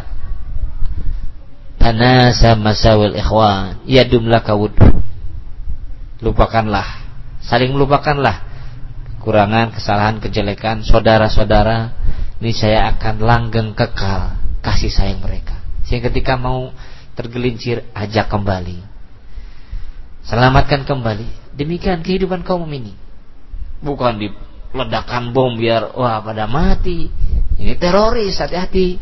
tanasa masawil ikhwan yadum laka wud, lupakanlah, saling melupakanlah kekurangan, kesalahan, kejelekan saudara-saudara, ini saya akan langgeng kekal kasih sayang mereka, sehingga ketika mau tergelincir, ajak kembali, selamatkan kembali. Demikian kehidupan kaum mukminin. Bukan diledakkan bom biar wah pada mati. Ini teroris, hati-hati.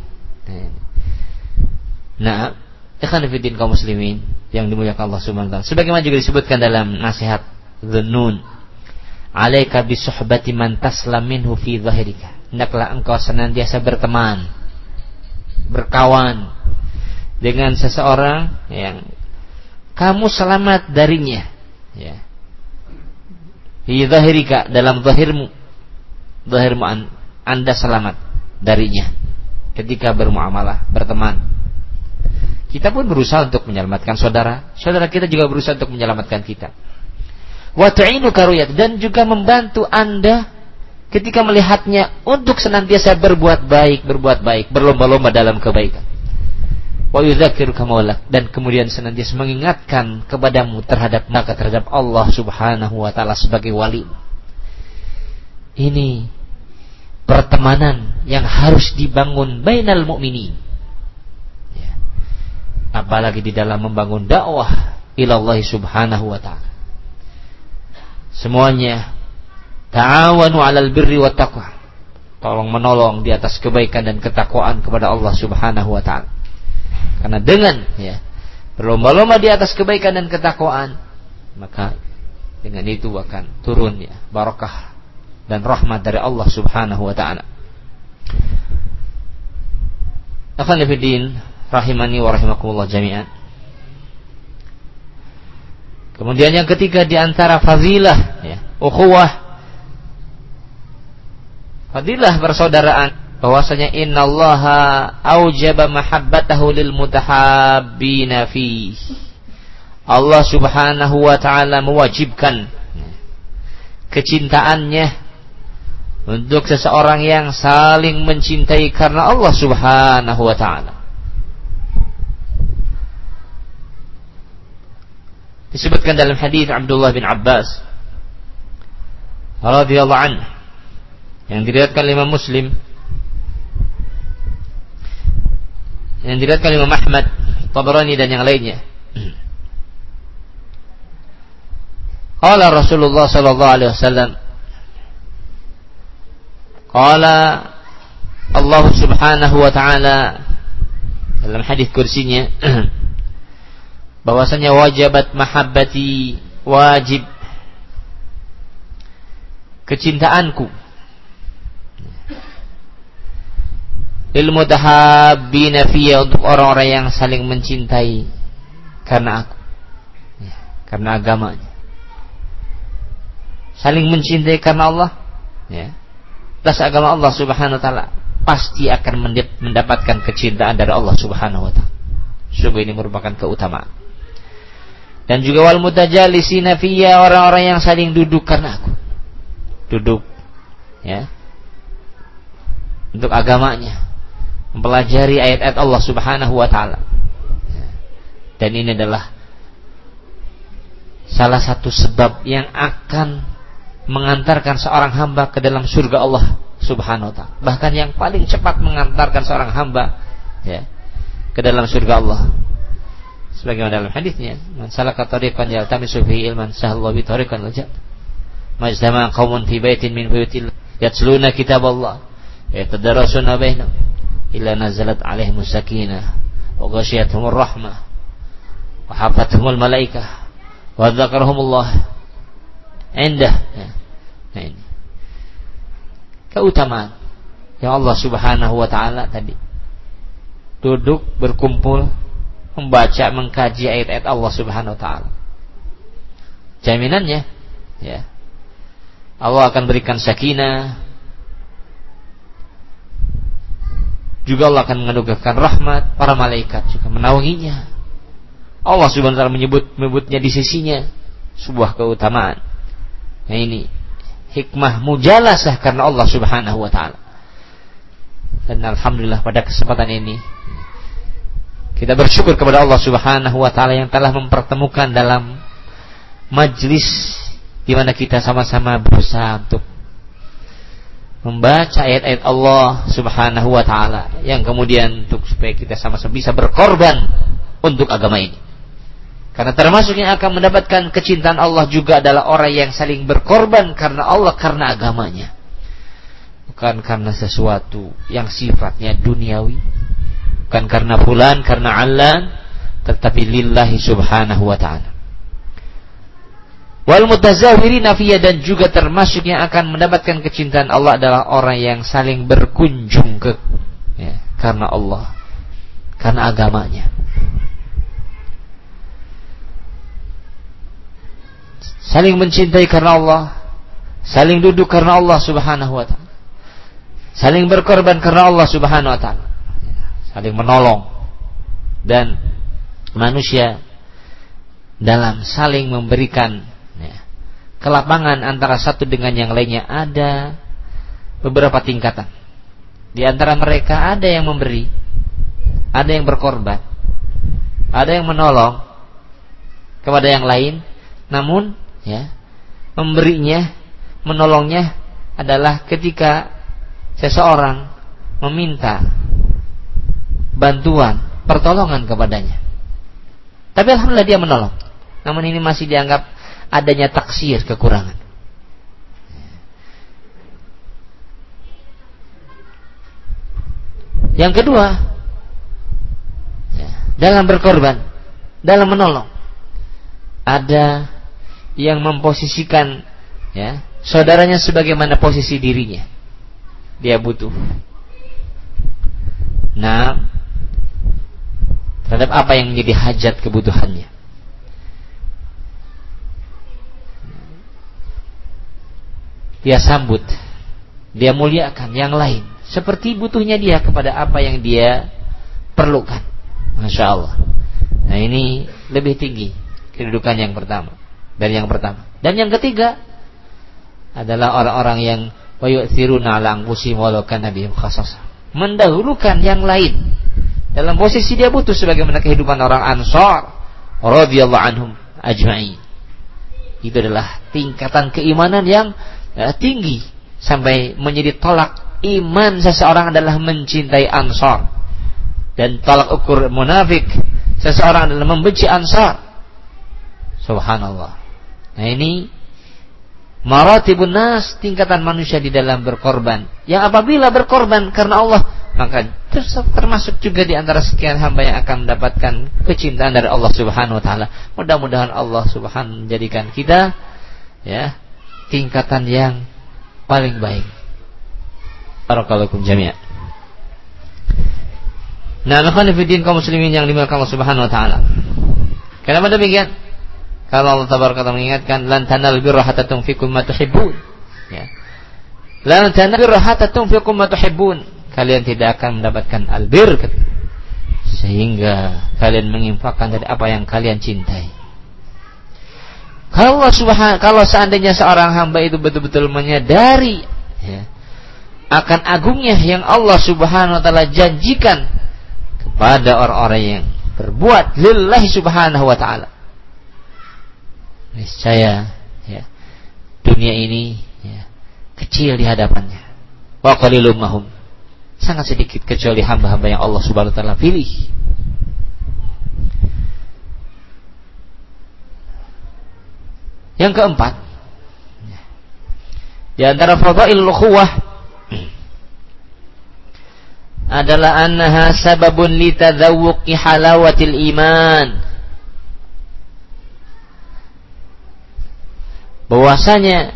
Nah, ikhwan fillah kaum muslimin yang dimuliakan Allah Subhanahu wa taala. Sebagaimana juga disebutkan dalam nasihat Dhunnun, alaika bisuhbati man taslam minhu fi dhahirika. Hendaklah engkau senantiasa berteman, berkawan dengan seseorang yang kamu selamat darinya, ya. Fi dhahirika, dalam zahirmu, zahirmu Anda selamat darinya ketika bermuamalah, berteman. Kita pun berusaha untuk menyelamatkan saudara, saudara kita juga berusaha untuk menyelamatkan kita. Wa tu'inu karuyat, dan juga membantu Anda ketika melihatnya untuk senantiasa berbuat baik, berbuat baik, berlomba-lomba dalam kebaikan. Wa yudzakiruka maulak, dan kemudian senantiasa mengingatkan kepadamu terhadap maka terhadap Allah Subhanahu wa taala sebagai wali. Ini pertemanan yang harus dibangun bainal mu'minin. Apalagi di dalam membangun dakwah ilallah subhanahu wa ta'ala. Semuanya ta'awanu 'alal birri wat taqwa. Tolong menolong di atas kebaikan dan ketakwaan kepada Allah Subhanahu wa ta'ala. Karena dengan ya berlomba-lomba di atas kebaikan dan ketakwaan, maka dengan itu akan turun ya barakah dan rahmat dari Allah Subhanahu wa ta'ala. Akhwani fi din, rahimani wa rahimakumullah jami'an. Kemudian yang ketiga di antara fadilah ya, ukhuwah, fadilah persaudaraan, bahwasanya innallaha aujaba mahabbatahu lil mutahabbina fi. Allah Subhanahu wa taala mewajibkan kecintaannya untuk seseorang yang saling mencintai karena Allah Subhanahu wa taala. Disebutkan dalam hadis Abdullah bin Abbas radhiyallahu anhu yang diriwayatkan oleh Imam Muslim, yang diriwayatkan oleh Imam Ahmad, Tabarani dan yang lainnya. Qala Rasulullah sallallahu alaihi wasallam, qala Allah Subhanahu wa taala dalam hadis kursinya bahwasanya wajibat mahabbati, wajib kecintaanku lil mutahabbina fiyya, untuk orang-orang yang saling mencintai karena aku ya, karena agamanya. Saling mencintai karena Allah ya, atas agama Allah Subhanahu wa taala, pasti akan mendapatkan kecintaan dari Allah Subhanahu wa taala. Sungguh ini merupakan keutamaan. Dan juga wal mutajalisina fiyya, orang-orang yang saling duduk karena aku, duduk ya untuk agamanya, mempelajari ayat-ayat Allah Subhanahu wa taala. Dan ini adalah salah satu sebab yang akan mengantarkan seorang hamba ke dalam surga Allah Subhanahu wa taala. Bahkan yang paling cepat mengantarkan seorang hamba ya ke dalam surga Allah. Sebagaimana dalam hadisnya, man salaka tariqan yaltamisu fihi ilman sahallahu bi tariqan lajat. Majtama qaumun fi baitin min buyutil yatluna kitaballah yatadarasuna bainahum illa nazalat alaihimus sakinah wa ghashiyatuhumur rahmah wa hafathumul malaikah wa dzakarahumullah indah. Nah ini keutamaan yang Allah Subhanahu wa taala tadi duduk berkumpul membaca, mengkaji ayat-ayat Allah Subhanahu wa taala. Jaminannya ya, Allah akan berikan sakinah, juga Allah akan menganugerahkan rahmat, para malaikat juga menaunginya. Allah Subhanahu wa taala menyebut menyebutnya di sisinya sebuah keutamaan. Nah ini hikmah mujalasah karena Allah Subhanahu wa taala. Dan alhamdulillah pada kesempatan ini kita bersyukur kepada Allah Subhanahu wa taala yang telah mempertemukan dalam majlis di mana kita sama-sama berusaha untuk membaca ayat-ayat Allah Subhanahu wa taala, yang kemudian untuk supaya kita sama-sama bisa berkorban untuk agama ini. Karena termasuk yang akan mendapatkan kecintaan Allah juga adalah orang yang saling berkorban karena Allah, karena agamanya. Bukan karena sesuatu yang sifatnya duniawi, bukan karena fulan, karena allan, tetapi lillahi subhanahu wa ta'ala. Wal mutazawirina fiyya, dan juga termasuk yang akan mendapatkan kecintaan Allah adalah orang yang saling berkunjung ke ya, karena Allah, karena agamanya. Saling mencintai karena Allah, saling duduk karena Allah Subhanahu wa taala, saling berkorban karena Allah Subhanahu wa taala, saling menolong, dan manusia dalam saling memberikan ya, kelapangan antara satu dengan yang lainnya ada beberapa tingkatan. Di antara mereka ada yang memberi, ada yang berkorban, ada yang menolong kepada yang lain, namun ya, memberinya, menolongnya adalah ketika seseorang meminta bantuan, pertolongan kepadanya. Tapi alhamdulillah dia menolong. Namun ini masih dianggap adanya taksir, kekurangan. Yang kedua, ya, dalam berkorban, dalam menolong, ada yang memposisikan ya, saudaranya sebagaimana posisi dirinya. Dia butuh. Nah, terhadap apa yang menjadi hajat kebutuhannya. Dia sambut, dia muliakan yang lain seperti butuhnya dia kepada apa yang dia perlukan. Masya Allah. Nah, ini lebih tinggi kedudukan yang pertama dari yang pertama. Dan yang ketiga adalah orang-orang yang wa yu'thiruna 'ala anfusihim walau kana bihim khassasah, mendahulukan yang lain dalam posisi dia butuh, sebagaimana kehidupan orang Ansar radhiyallahu anhum ajma'in. Itu adalah tingkatan keimanan yang ya, tinggi, sampai menjadi tolak iman seseorang adalah mencintai Ansar, dan tolak ukur munafik seseorang adalah membenci Ansar. Subhanallah. Nah, ini maratibun nas, tingkatan manusia di dalam berkorban, yang apabila berkorban karena Allah, maka termasuk juga di antara sekian hamba yang akan mendapatkan kecintaan dari Allah Subhanahu wa taala. Mudah-mudahan Allah Subhanahu menjadikan kita ya tingkatan yang paling baik. Barakallahu jami'an. Nah, ikhwan fillah kaum muslimin yang dimuliakan Allah Subhanahu wa taala. Kenapa demikian? Kalau Allah tabaraka mengingatkan, lan tanal birra hatta tunfiqu ma tuhibbun. Ya. Lan tanal birra hatta tunfiqu ma tuhibbun. Kalian tidak akan mendapatkan albir sehingga kalian menginfakkan dari apa yang kalian cintai. Kalau subhan, kalau seandainya seorang hamba itu betul-betul menyadari ya, akan agungnya yang Allah Subhanahu wa taala janjikan kepada orang-orang yang berbuat lillahi Subhanahu wa taala, niscaya ya, dunia ini ya, kecil di hadapannya. Wa qalilum mahum, sangat sedikit kecuali hamba-hamba yang Allah Subhanahu wa taala pilih. Yang keempat, di antara fadailul ukhuwah adalah annaha sababun li tadzawuqi halawatil iman. Bahwasanya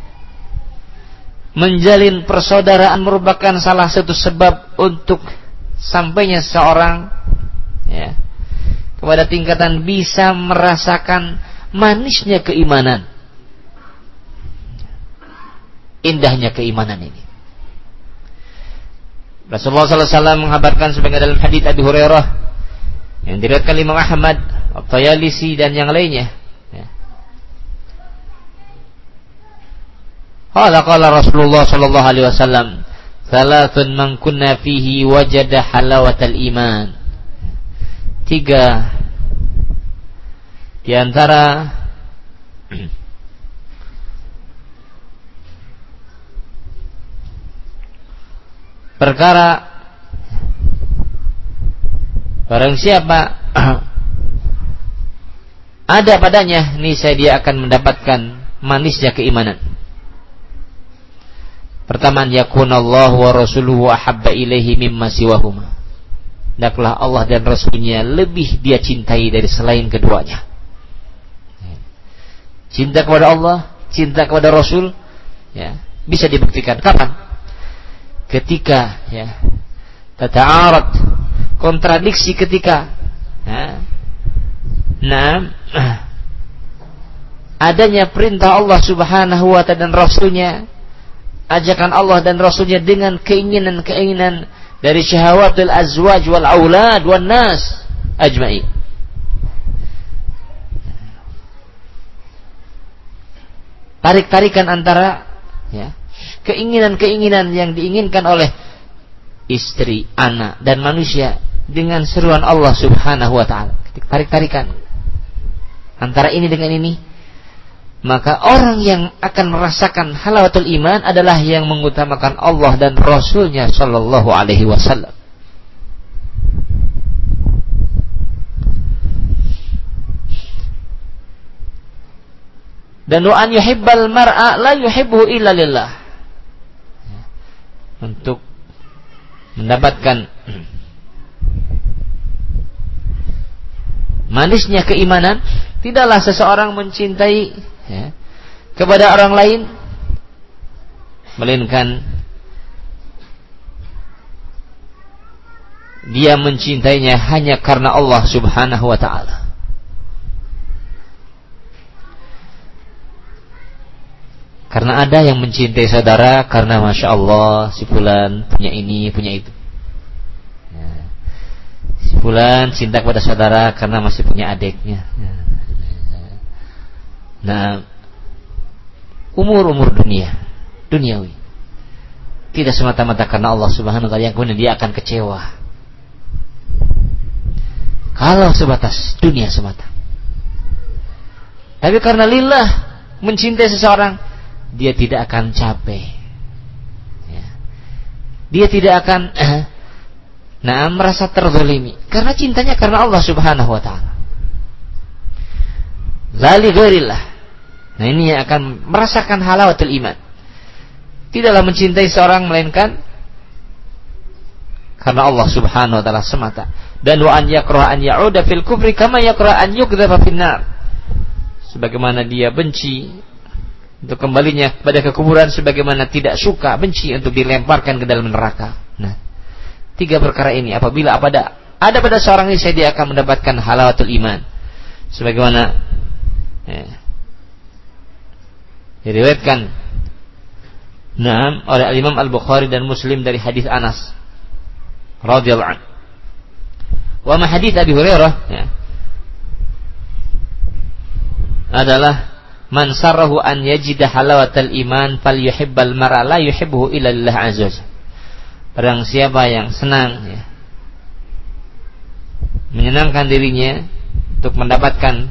menjalin persaudaraan merupakan salah satu sebab untuk sampainya seorang ya, kepada tingkatan bisa merasakan manisnya keimanan, indahnya keimanan ini. Rasulullah sallallahu alaihi wasallam menghabarkan sebagaimana dalam hadits Abi Hurairah yang diriwayatkan Imam Ahmad, At-Tayalisi dan yang lainnya. Qala qala Rasulullah sallallahu alaihi wasallam, "Thalathun man kunna fihi wajada halawatal iman." Tiga di antara perkara barang siapa ada padanya, niscaya dia akan mendapatkan manisnya keimanan. Pertama, yakunallahu wa rasuluhu ahabba ilaihi mimma siwahuma. Hendaklah Allah dan Rasulnya lebih dia cintai dari selain keduanya. cinta kepada Allah, cinta kepada Rasul, ya, bisa dibuktikan kapan? Ketika ya tata'arad, kontradiksi ketika ya, nah adanya perintah Allah Subhanahu wa ta'ala dan Rasulnya, ajakan Allah dan Rasulnya dengan keinginan-keinginan dari syahawatul azwaj wal aulad wan nas ajma'i. Tarik-tarikan antara ya, keinginan-keinginan yang diinginkan oleh istri, anak dan manusia dengan seruan Allah Subhanahu wa ta'ala. Tarik-tarikan antara ini dengan ini, maka orang yang akan merasakan halawatul iman adalah yang mengutamakan Allah dan Rasulnya sallallahu alaihi wasallam. Dan wa an yuhibbal mar'a la yuhibbu illa lillah. Untuk mendapatkan manisnya keimanan, tidaklah seseorang mencintai ya, kepada orang lain, melainkan dia mencintainya hanya karena Allah Subhanahu wa ta'ala. Karena ada yang mencintai saudara karena Masya Allah si fulan punya ini, punya itu ya. Si fulan cinta kepada saudara karena masih punya adiknya ya. Nah, umur-umur dunia, duniawi, tidak semata-mata karena Allah Subhanahu wa ta'ala, yang kemudian dia akan kecewa kalau sebatas dunia semata. Tapi karena lillah, mencintai seseorang, dia tidak akan capek ya. Dia tidak akan eh, nah, merasa terzalimi karena cintanya karena Allah Subhanahu wa ta'ala, la li ghairillah. Nah, ini yang akan merasakan halawatul iman. Tidaklah mencintai seorang melainkan karena Allah Subhanahu wa ta'ala semata. Dan wa an yakraha an ya'uda fil kufri kama yakraha an yukdhaba fin nar. Sebagaimana dia benci untuk kembalinya kepada kekufuran, sebagaimana tidak suka, benci untuk dilemparkan ke dalam neraka. Nah, tiga perkara ini apabila ada ada pada seorang ini, dia akan mendapatkan halawatul iman. Sebagaimana ya, diriwayatkan nah, oleh Imam Al-Bukhari dan Muslim dari hadis Anas radhiyallahu anhu. Wa ma hadis Abi Hurairah ya, adalah man sarrahu an yajida halawatal iman falyuhibbal mar'a la yuhibbuhu illa lillah azza wajalla. Barang siapa yang senang ya, menyenangkan dirinya untuk mendapatkan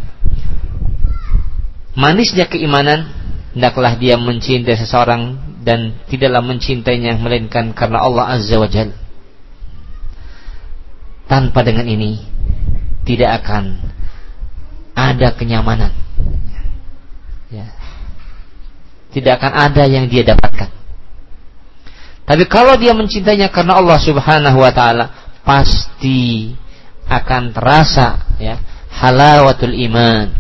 manisnya keimanan, hendaklah dia mencintai seseorang dan tidaklah mencintainya melainkan karena Allah azza wajalla. Tanpa dengan ini tidak akan ada kenyamanan ya. Tidak akan ada yang dia dapatkan. Tapi kalau dia mencintainya karena Allah Subhanahu wa ta'ala, pasti akan terasa ya, halawatul iman.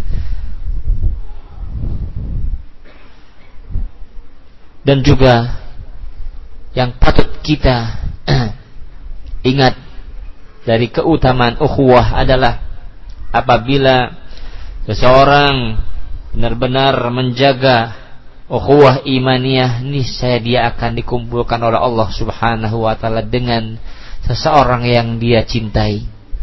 Dan juga yang patut kita ingat dari keutamaan ukhuwah adalah apabila seseorang benar-benar menjaga ukhuwah imaniyah, niscaya dia akan dikumpulkan oleh Allah Subhanahu wa ta'ala dengan seseorang yang dia cintai.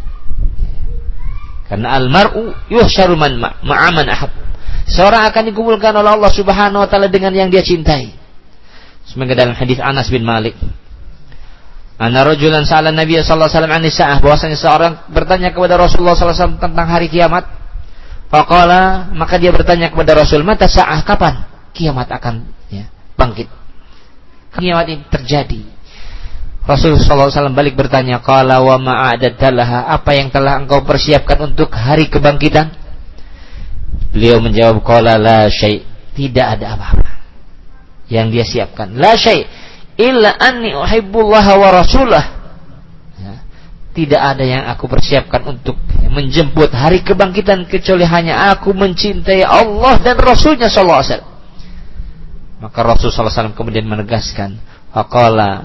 Karena al-mar'u yuhsyaru man ma'aman ahab. Seorang akan dikumpulkan oleh Allah Subhanahu wa ta'ala dengan yang dia cintai. Semoga dalam hadis Anas bin Malik, anna rajulan sa'ala Nabi sallallahu alaihi wasallam 'an as-sa'ah, bahwasanya seorang bertanya kepada Rasulullah sallallahu alaihi wasallam tentang hari kiamat. Faqala, maka dia bertanya kepada Rasul, mata sa'ah, kapan kiamat akan ya, bangkit, kiamat ini terjadi? Rasulullah sallallahu alaihi wasallam balik bertanya, qala wa ma'adadalaha, apa yang telah engkau persiapkan untuk hari kebangkitan? Beliau menjawab, qala la syai', tidak ada apa-apa yang dia siapkan. La syai' illa anni uhibbullaha wa rasulah ya. tidak ada yang aku persiapkan untuk menjemput hari kebangkitan kecuali hanya aku mencintai Allah dan Rasulnya sallallahu alaihi wasallam. Maka Rasul sallallahu alaihi wasallam kemudian menegaskan, faqala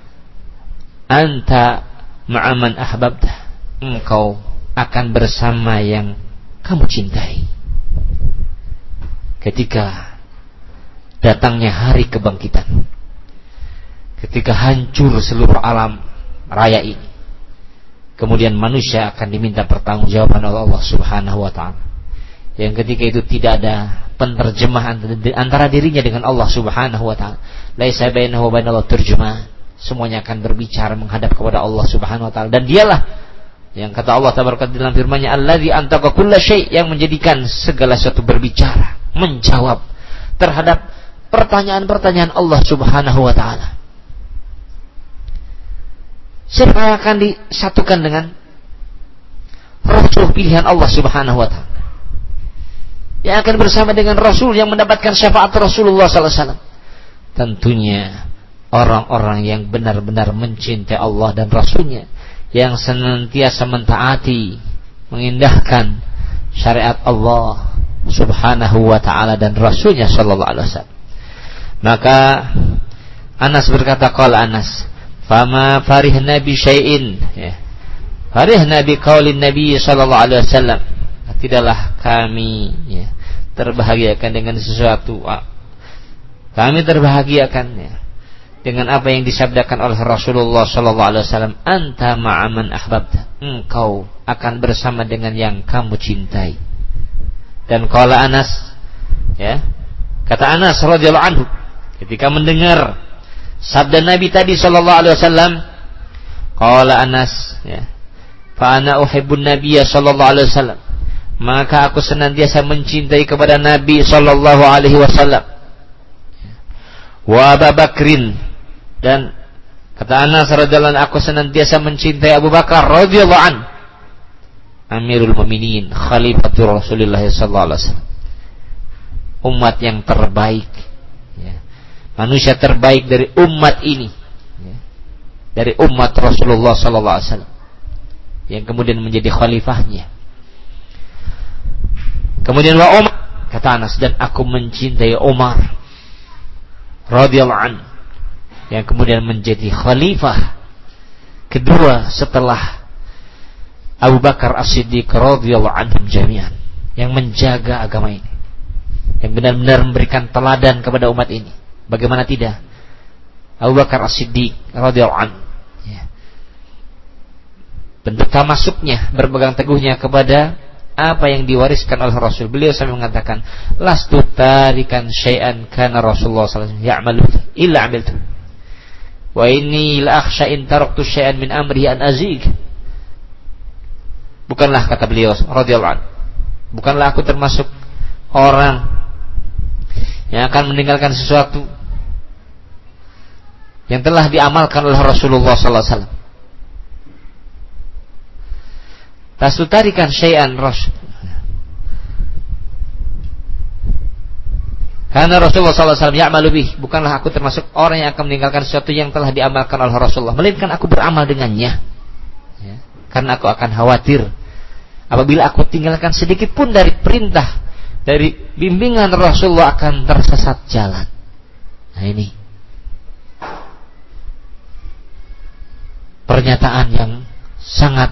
anta ma'aman ahbabta, engkau akan bersama yang kamu cintai ketika datangnya hari kebangkitan, ketika hancur seluruh alam raya ini. Kemudian manusia akan diminta pertanggungjawaban oleh Allah Subhanahu wa taala. Yang ketika itu tidak ada penerjemahan antara dirinya dengan Allah Subhanahu wa taala. Laisa bainahu wa bainallahu turjuman. Semuanya akan berbicara menghadap kepada Allah Subhanahu wa taala, dan dialah yang kata Allah tabaraka dalam firman-Nya, allazi antaqa kulla syai', yang menjadikan segala sesuatu berbicara, menjawab terhadap pertanyaan-pertanyaan Allah Subhanahu wa taala. Siapa yang akan disatukan dengan Rasul pilihan Allah Subhanahu wa taala, yang akan bersama dengan Rasul yang mendapatkan syafaat Rasulullah sallallahu alaihi wasallam? Tentunya orang-orang yang benar-benar mencintai Allah dan Rasulnya, yang senantiasa mentaati, mengindahkan syariat Allah Subhanahu wa taala dan Rasulnya sallallahu alaihi wasallam. Maka Anas berkata, qala Anas, fama farihna bi syai'in, ya, farihna bi qaulin Nabi sallallahu alaihi wasallam, tidaklah kami, ya, terbahagiakan dengan sesuatu, kami terbahagiakan, ya, dengan apa yang disabdakan oleh Rasulullah sallallahu alaihi wasallam, anta ma'aman ahbabta, engkau akan bersama dengan yang kamu cintai. Dan qala Anas, ya, kata Anas radhiyallahu anhu ketika mendengar sabda Nabi tadi sallallahu alaihi wasallam, qala Anas, ya, fa ana uhibbun nabiyya sallallahu alaihi wasallam, maka aku senantiasa mencintai kepada Nabi sallallahu alaihi wasallam, wa Abu Bakrin, dan kata Anas radhiyallahu anhu, aku senantiasa mencintai Abu Bakar radhiyallahu anhu, Amirul Mukminin, Khalifatul Rasulullah sallallahu alaihi wasallam, umat yang terbaik, ya, manusia terbaik dari umat ini, ya, dari umat Rasulullah sallallahu alaihi wasallam, yang kemudian menjadi khalifahnya. Kemudian wa Umar, kata Anas, dan aku mencintai Umar radhiyallahu anhu, yang kemudian menjadi khalifah kedua setelah Abu Bakar As-Siddiq radhiyallahu anhum jami'an, yang menjaga agama ini, yang benar-benar memberikan teladan kepada umat ini. Bagaimana tidak? Abu Bakar As-Siddiq radhiyallahu anhu, ya, bentuk tamasuknya, berpegang teguhnya kepada apa yang diwariskan oleh Rasul. Beliau sampai mengatakan, lastu tarikan syai'an kana Rasulullah sallallahu alaihi wasallam ya'malu illa 'amiltu, wa inni la akhsha in taraktu syai'an min amrihi an azig. Bukanlah, kata beliau radhiyallahu anhu, bukanlah aku termasuk orang yang akan meninggalkan sesuatu yang telah diamalkan oleh Rasulullah sallallahu alaihi wasallam. Tasutarikan syai'an rasul, karena Rasulullah sallallahu alaihi wasallam ya'malu bih, bukanlah aku termasuk orang yang akan meninggalkan sesuatu yang telah diamalkan oleh Rasulullah, melainkan aku beramal dengannya, ya, karena aku akan khawatir apabila aku tinggalkan sedikit pun dari perintah, dari bimbingan Rasulullah, akan tersesat jalan. Nah, ini pernyataan yang sangat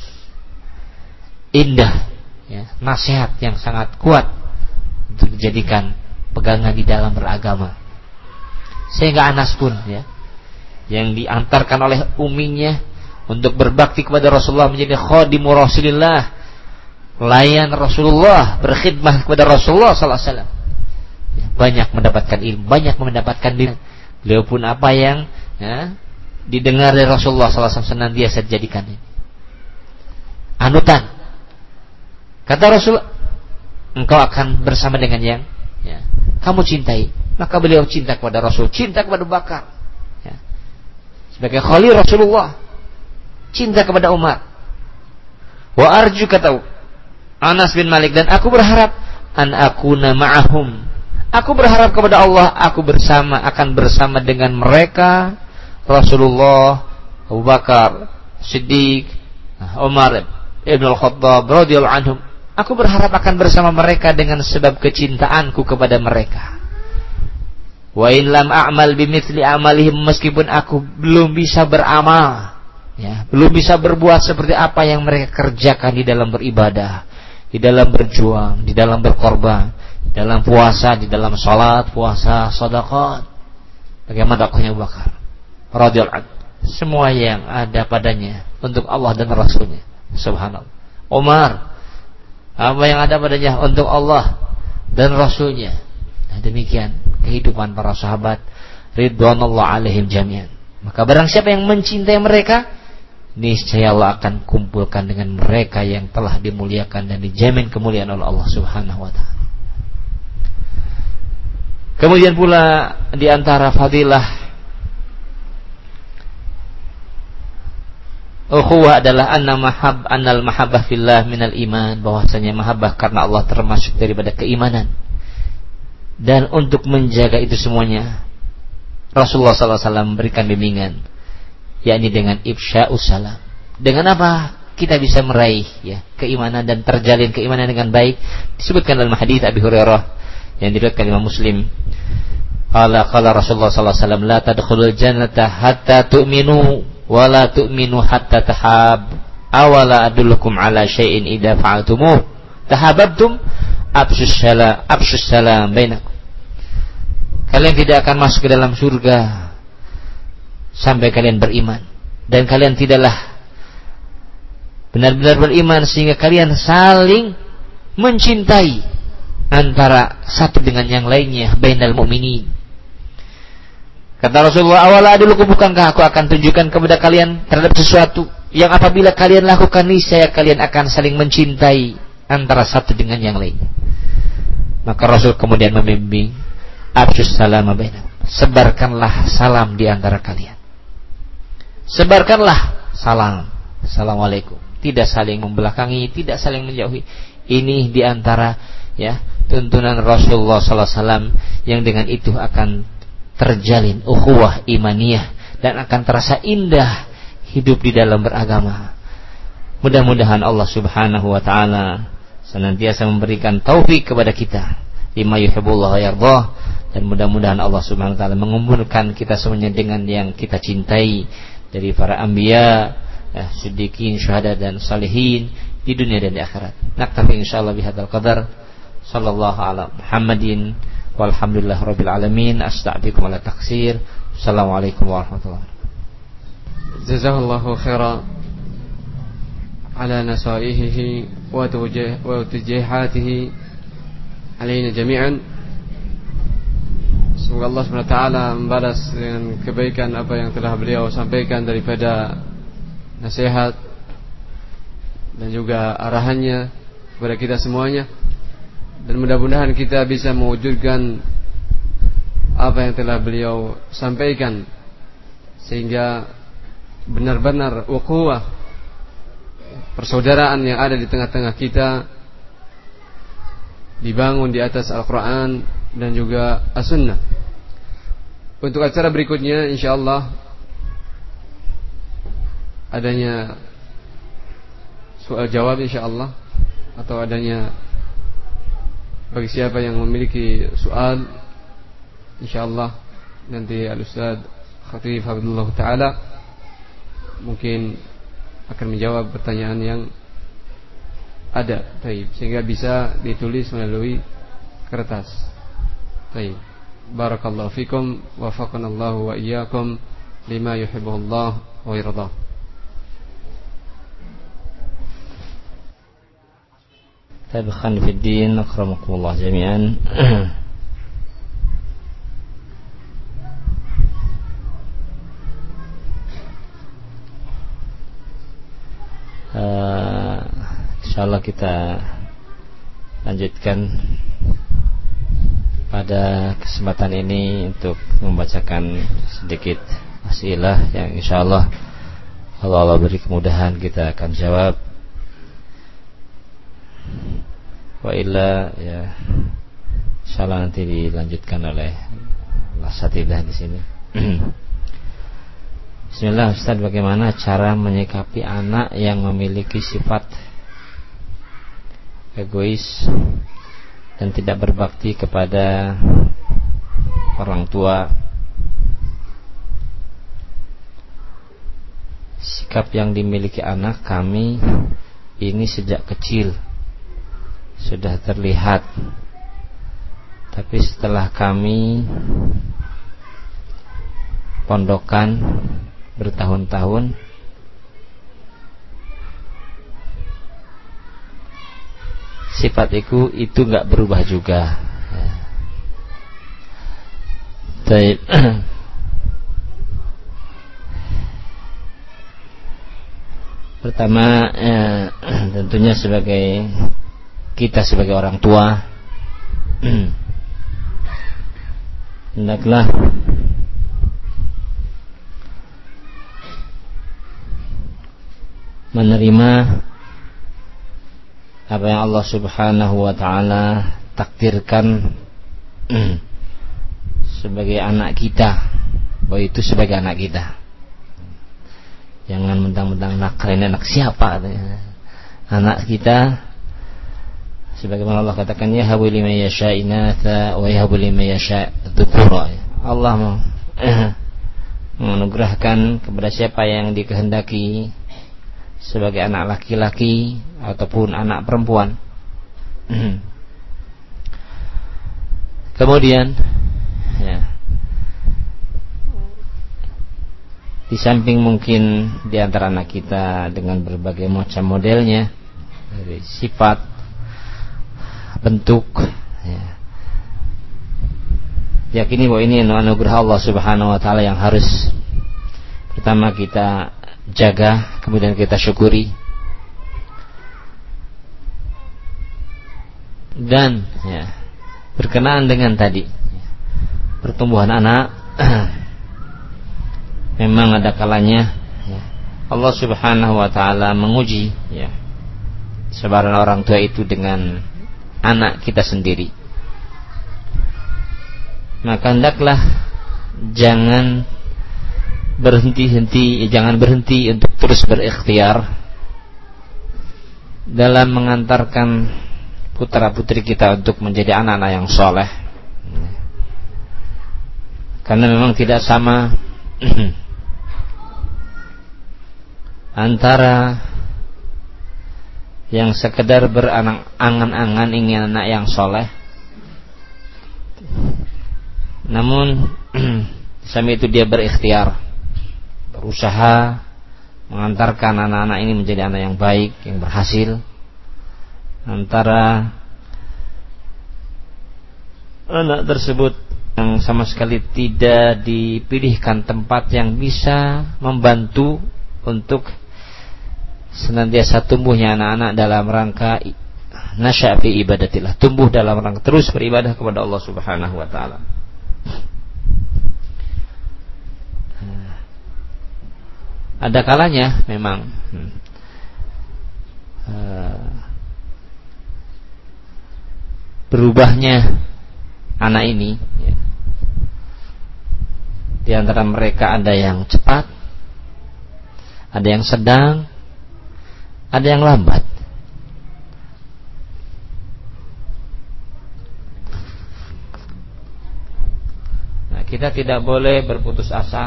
indah, ya, nasihat yang sangat kuat untuk dijadikan pegangan di dalam beragama. Sehingga Anas pun, ya, yang diantarkan oleh uminya untuk berbakti kepada Rasulullah, menjadi khadimu Rasulillah, pelayan Rasulullah, berkhidmah kepada Rasulullah sallallahu alaihi wasallam, ya, banyak mendapatkan ilmu, banyak mendapatkan ilmu. Beliau pun apa yang, ya, didengar dari Rasulullah sallallahu alaihi wasallam senantiasa dijadikan anutan. Kata Rasul, engkau akan bersama dengan yang, ya, kamu cintai. Maka beliau cinta kepada Rasul, cinta kepada Abu Bakar, ya, sebagai khalil Rasulullah, cinta kepada Umar. Wa arju, kata Anas bin Malik, dan aku berharap an akuna ma'ahum, aku berharap kepada Allah, aku bersama, akan bersama dengan mereka, Rasulullah, Abu Bakar Siddiq, Umar Ibn Al-Khattab radhiyallahu anhum, aku berharap akan bersama mereka dengan sebab kecintaanku kepada mereka. Wa in lam a'mal bimithli amalihim, meskipun aku belum bisa beramal, ya, belum bisa berbuat seperti apa yang mereka kerjakan di dalam beribadah, di dalam berjuang, di dalam berkorban, di dalam puasa, di dalam salat, puasa, sedekah. Bagaimana dakwahnya Abu Bakar radhiyallahu anhu? Semua yang ada padanya untuk Allah dan Rasulnya. Subhanallah. Umar, apa yang ada padanya untuk Allah dan Rasulnya. Nah, demikian kehidupan para sahabat ridwanullah alaihim jami'an. Maka barang siapa yang mencintai mereka, niscaya Allah akan kumpulkan dengan mereka yang telah dimuliakan dan dijamin kemuliaan oleh Allah Subhanahu wa taala. Kemudian pula di antara fadilah ukhuwah adalah anna mahab annal mahabbah fillah minal iman, bahwasanya mahabbah karena Allah termasuk daripada keimanan. Dan untuk menjaga itu semuanya, Rasulullah sallallahu alaihi wasallam memberikan bimbingan, yakni dengan ifsya'us salam. Dengan apa kita bisa meraih ya keimanan dan terjalin keimanan dengan baik? Disebutkan dalam hadis Abi Hurairah yang diriwayatkan Imam Muslim. Qala qala Rasulullah sallallahu alaihi wasallam, la tadkhulul jannata hatta tu'minu wa la tu'minu hatta tahab. Awala adullukum ala syai'in idza fa'altumuh tahabbtum afshus salam afshus salam bainakum. Kalian tidak akan masuk ke dalam surga sampai kalian beriman, dan kalian tidaklah benar-benar beriman sehingga kalian saling mencintai antara satu dengan yang lainnya, bainal mu'minin. Kata Rasulullah, awala adulukum, bukankah aku akan tunjukkan kepada kalian terhadap sesuatu yang apabila kalian lakukan niscaya kalian akan saling mencintai antara satu dengan yang lainnya. Maka Rasul kemudian membimbing, afshus salam bainakum, sebarkanlah salam di antara kalian. Sebarkanlah salam, assalamualaikum, tidak saling membelakangi, tidak saling menjauhi. Ini di antara ya tuntunan Rasulullah sallallahu alaihi wasallam yang dengan itu akan terjalin ukhuwah imaniyah dan akan terasa indah hidup di dalam beragama. Mudah-mudahan Allah Subhanahu wa taala senantiasa memberikan taufik kepada kita lima yuhibbullah wa yardah, dan mudah-mudahan Allah Subhanahu wa taala mengumpulkan kita semuanya dengan yang kita cintai dari para anbiya, ya, siddiqin, syuhada dan salihin di dunia dan di akhirat. Naktafi insyaallah bihadzal qadar. Sallallahu ala Muhammadin walhamdulillah rabbil alamin. Astagfirukum ala taksir. Assalamualaikum warahmatullahi wabarakatuh. Jazakallahu khairan ala nasaihihi wa tujihatihi alaina jami'an. Semoga Allah subhanahu wa taala membalas dengan kebaikan apa yang telah beliau sampaikan daripada nasihat dan juga arahannya kepada kita semuanya, dan mudah-mudahan kita bisa mewujudkan apa yang telah beliau sampaikan sehingga benar-benar ukhuwah, persaudaraan yang ada di tengah-tengah kita dibangun di atas Al-Quran dan juga As-Sunnah. Untuk acara berikutnya insyaallah adanya soal jawab insyaallah, atau adanya bagi siapa yang memiliki soal insyaallah nanti Al-Ustaz Khatib Abdullah Ta'ala mungkin akan menjawab pertanyaan yang ada, taib, sehingga bisa ditulis melalui kertas. Taib. Barakallahu fikum wa wafaqanallahu wa iyyakum lima yuhibbullah wa yardah. Taib khan fi din, akramakumullah jami'an. Uh, insyaallah kita lanjutkan pada kesempatan ini untuk membacakan sedikit asilah yang insyaallah kalau Allah beri kemudahan kita akan jawab. Wa illa ya insyaallah nanti dilanjutkan oleh asatidzah di sini. Bismillah Ustaz, bagaimana cara menyikapi anak yang memiliki sifat egois dan tidak berbakti kepada orang tua? Sikap yang dimiliki anak kami ini sejak kecil sudah terlihat, tapi setelah kami pondokan bertahun-tahun sifat itu itu nggak berubah juga. Baik. Pertama, eh, tentunya sebagai kita sebagai orang tua hendaklah menerima apa yang Allah Subhanahu wa taala takdirkan sebagai anak kita, bahwa itu sebagai anak kita. Jangan mentang-mentang nak, ini anak siapa? Anak kita sebagaimana Allah katakan, yahabu liman yasha inatha wa yahabu liman yasha dzukura. Allah mau menganugerahkan kepada siapa yang dikehendaki sebagai anak laki-laki ataupun anak perempuan. Kemudian ya, di samping mungkin di antara anak kita dengan berbagai macam modelnya, dari sifat, bentuk, ya, yakini bahwa ini anugerah Allah Subhanahu wa taala yang harus pertama kita jaga, kemudian kita syukuri. Dan ya, berkenaan dengan tadi pertumbuhan anak, memang ada kalanya ya, Allah Subhanahu wa taala menguji ya, sebaran orang tua itu dengan anak kita sendiri. Maka hendaklah jangan berhenti-henti, jangan berhenti untuk terus berikhtiar dalam mengantarkan putra-putri kita untuk menjadi anak-anak yang soleh. Karena memang tidak sama antara yang sekedar berangan-angan ingin anak yang soleh, namun sambil itu dia berikhtiar, berusaha mengantarkan anak-anak ini menjadi anak yang baik, yang berhasil, antara anak tersebut yang sama sekali tidak dipilihkan tempat yang bisa membantu untuk senantiasa tumbuhnya anak-anak dalam rangka nasya' fi ibadatillah, tumbuh dalam rangka terus beribadah kepada Allah Subhanahu wa taala. Ada kalanya memang hmm, uh, berubahnya anak ini ya. Di antara mereka ada yang cepat, ada yang sedang, ada yang lambat. Nah, kita tidak boleh berputus asa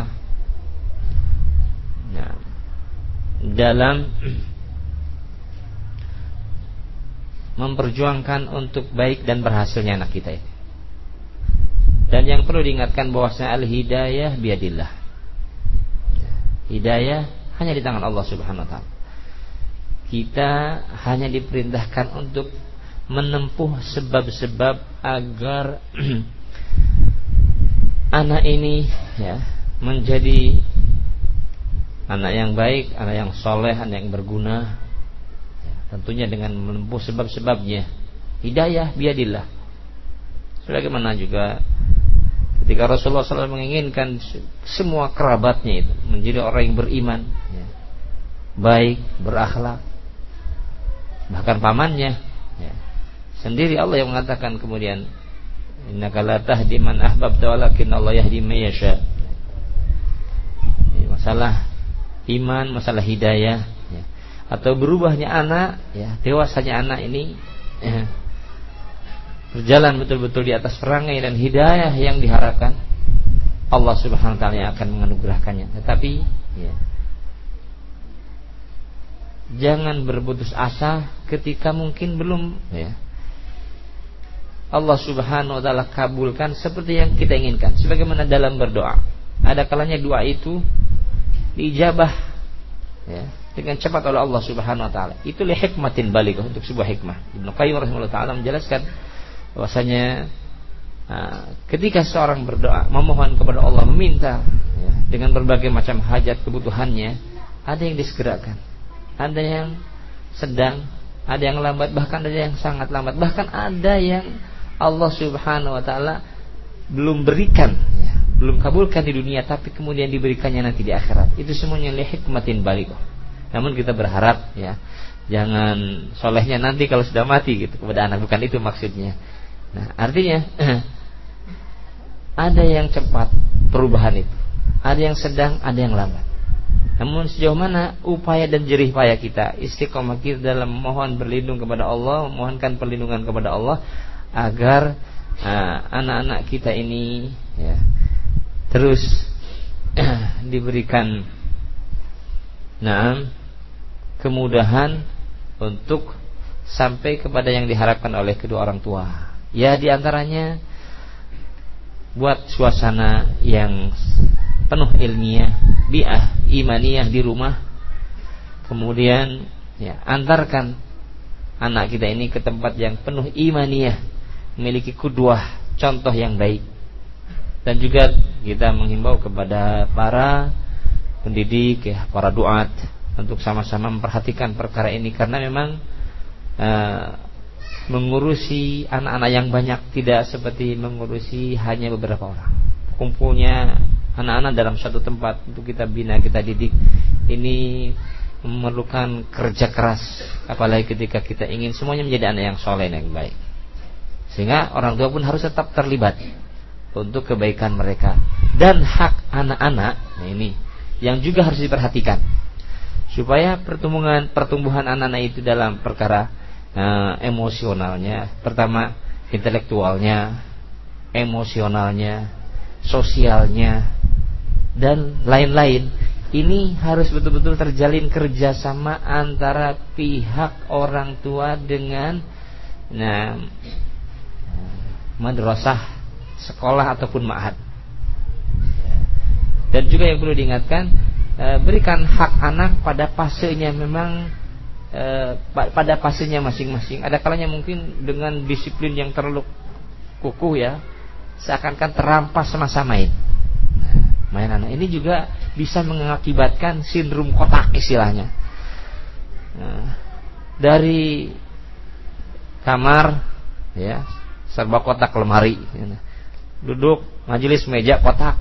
ya, dalam memperjuangkan untuk baik dan berhasilnya anak kita ini. Dan yang perlu diingatkan bahwasanya al-hidayah biadillah. Hidayah hanya di tangan Allah Subhanahu wa taala. Kita hanya diperintahkan untuk menempuh sebab-sebab agar anak ini ya menjadi anak yang baik, anak yang soleh, anak yang berguna ya, tentunya dengan menempuh sebab-sebabnya. Hidayah biadillah. Sebagaimana juga ketika Rasulullah shallallahu alaihi wasallam menginginkan semua kerabatnya itu menjadi orang yang beriman ya, baik, berakhlak, bahkan pamannya ya, sendiri Allah yang mengatakan kemudian, innaka la tahdi man ahbabta walakin Allah yahdi man yasha. masalah iman, masalah hidayah, ya. Atau berubahnya anak, ya, dewasanya anak ini, ya, berjalan betul-betul di atas perangai dan hidayah yang diharapkan, Allah Subhanahu wa taala yang akan menganugerahkannya. Tetapi, ya, jangan berputus asa ketika mungkin belum, ya, Allah Subhanahu wa taala kabulkan seperti yang kita inginkan. Sebagaimana dalam berdoa, ada kalanya doa itu diijabah, ya, dengan cepat oleh Allah Subhanahu wa taala. Itu li hikmatin balighah, untuk sebuah hikmah. Ibnu Qayyim rahimahullah taala menjelaskan bahwasanya nah, ketika seorang berdoa, memohon kepada Allah, meminta, ya, dengan berbagai macam hajat kebutuhannya, ada yang disegerakan, ada yang sedang, ada yang lambat, bahkan ada yang sangat lambat, bahkan ada yang Allah Subhanahu wa taala belum berikan, ya, belum kabulkan di dunia, tapi kemudian diberikannya nanti di akhirat. Itu semuanya li hikmatin balighah. Namun kita berharap, ya, jangan solehnya nanti kalau sudah mati gitu kepada anak, bukan itu maksudnya. Nah, artinya ada yang cepat perubahan itu, ada yang sedang, ada yang lambat. Namun sejauh mana upaya dan jerih payah kita, istiqomah kita dalam mohon berlindung kepada Allah, memohonkan perlindungan kepada Allah agar uh, anak-anak kita ini, ya, terus uh, diberikan, nah, kemudahan untuk sampai kepada yang diharapkan oleh kedua orang tua. Ya, diantaranya buat suasana yang penuh ilmiah, bi'ah imaniyah di rumah. Kemudian, ya, antarkan anak kita ini ke tempat yang penuh imaniyah, memiliki kudwah, contoh yang baik. Dan juga kita menghimbau kepada para pendidik, ya, para duat, untuk sama-sama memperhatikan perkara ini, karena memang uh, mengurusi anak-anak yang banyak tidak seperti mengurusi hanya beberapa orang. Kumpulnya anak-anak dalam satu tempat untuk kita bina, kita didik, ini memerlukan kerja keras, apalagi ketika kita ingin semuanya menjadi anak yang soleh dan yang baik. Sehingga orang tua pun harus tetap terlibat untuk kebaikan mereka. Dan hak anak-anak, nah ini yang juga harus diperhatikan, supaya pertumbuhan pertumbuhan anak-anak itu dalam perkara uh, emosionalnya, pertama intelektualnya, emosionalnya, sosialnya, dan lain-lain, ini harus betul-betul terjalin kerjasama antara pihak orang tua dengan, nah, madrasah, sekolah ataupun ma'had. Dan juga yang perlu diingatkan, e, berikan hak anak pada fasenya, memang e, pada fasenya masing-masing. Ada kalanya mungkin dengan disiplin yang terlalu kukuh, ya, seakan-akan terampas sama-samain. Nah, main anak ini juga bisa mengakibatkan sindrom kotak istilahnya. Nah, dari kamar, ya, serba kotak, lemari, duduk majelis meja kotak,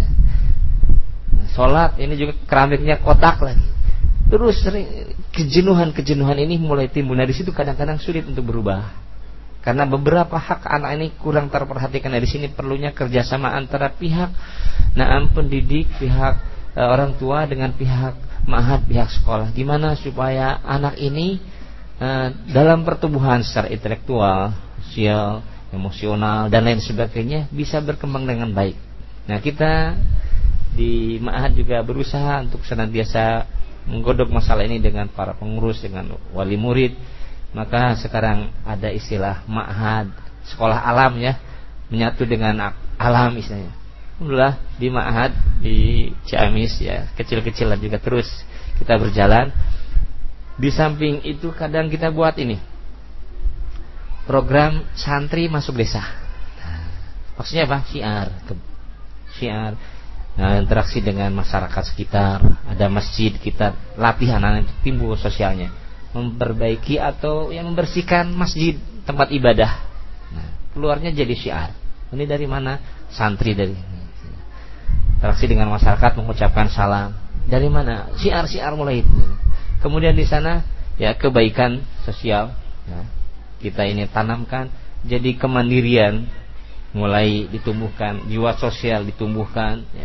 sholat ini juga keramiknya kotak lagi. Terus kejenuhan-kejenuhan ini mulai timbul. Nah, di situ kadang-kadang sulit untuk berubah, karena beberapa hak anak ini kurang terperhatikan. Nah, di sini perlunya kerjasama antara pihak naam pendidik, pihak e, orang tua dengan pihak ma'had, pihak sekolah. Gimana supaya anak ini e, dalam pertumbuhan secara intelektual, sosial, emosional, dan lain sebagainya bisa berkembang dengan baik. Nah, kita di ma'had juga berusaha untuk senantiasa menggodok masalah ini dengan para pengurus, dengan wali murid. Maka sekarang ada istilah ma'had sekolah alam, ya, menyatu dengan alam istilahnya. Alhamdulillah di ma'had di Ciamis, ya, kecil-kecilan juga terus kita berjalan. Di samping itu kadang kita buat ini program santri masuk desa. Nah, maksudnya apa? Syiar, syiar. Nah, interaksi dengan masyarakat sekitar. Ada masjid, kita latih anak-anak, timbul sosialnya, memperbaiki atau yang membersihkan masjid, tempat ibadah. Nah, keluarnya jadi syiar. Ini dari mana? Santri dari interaksi dengan masyarakat, mengucapkan salam. Dari mana? Syiar-syiar mulai itu. Kemudian di sana, ya, kebaikan sosial, ya, kita ini tanamkan, jadi kemandirian mulai ditumbuhkan, jiwa sosial ditumbuhkan, ya.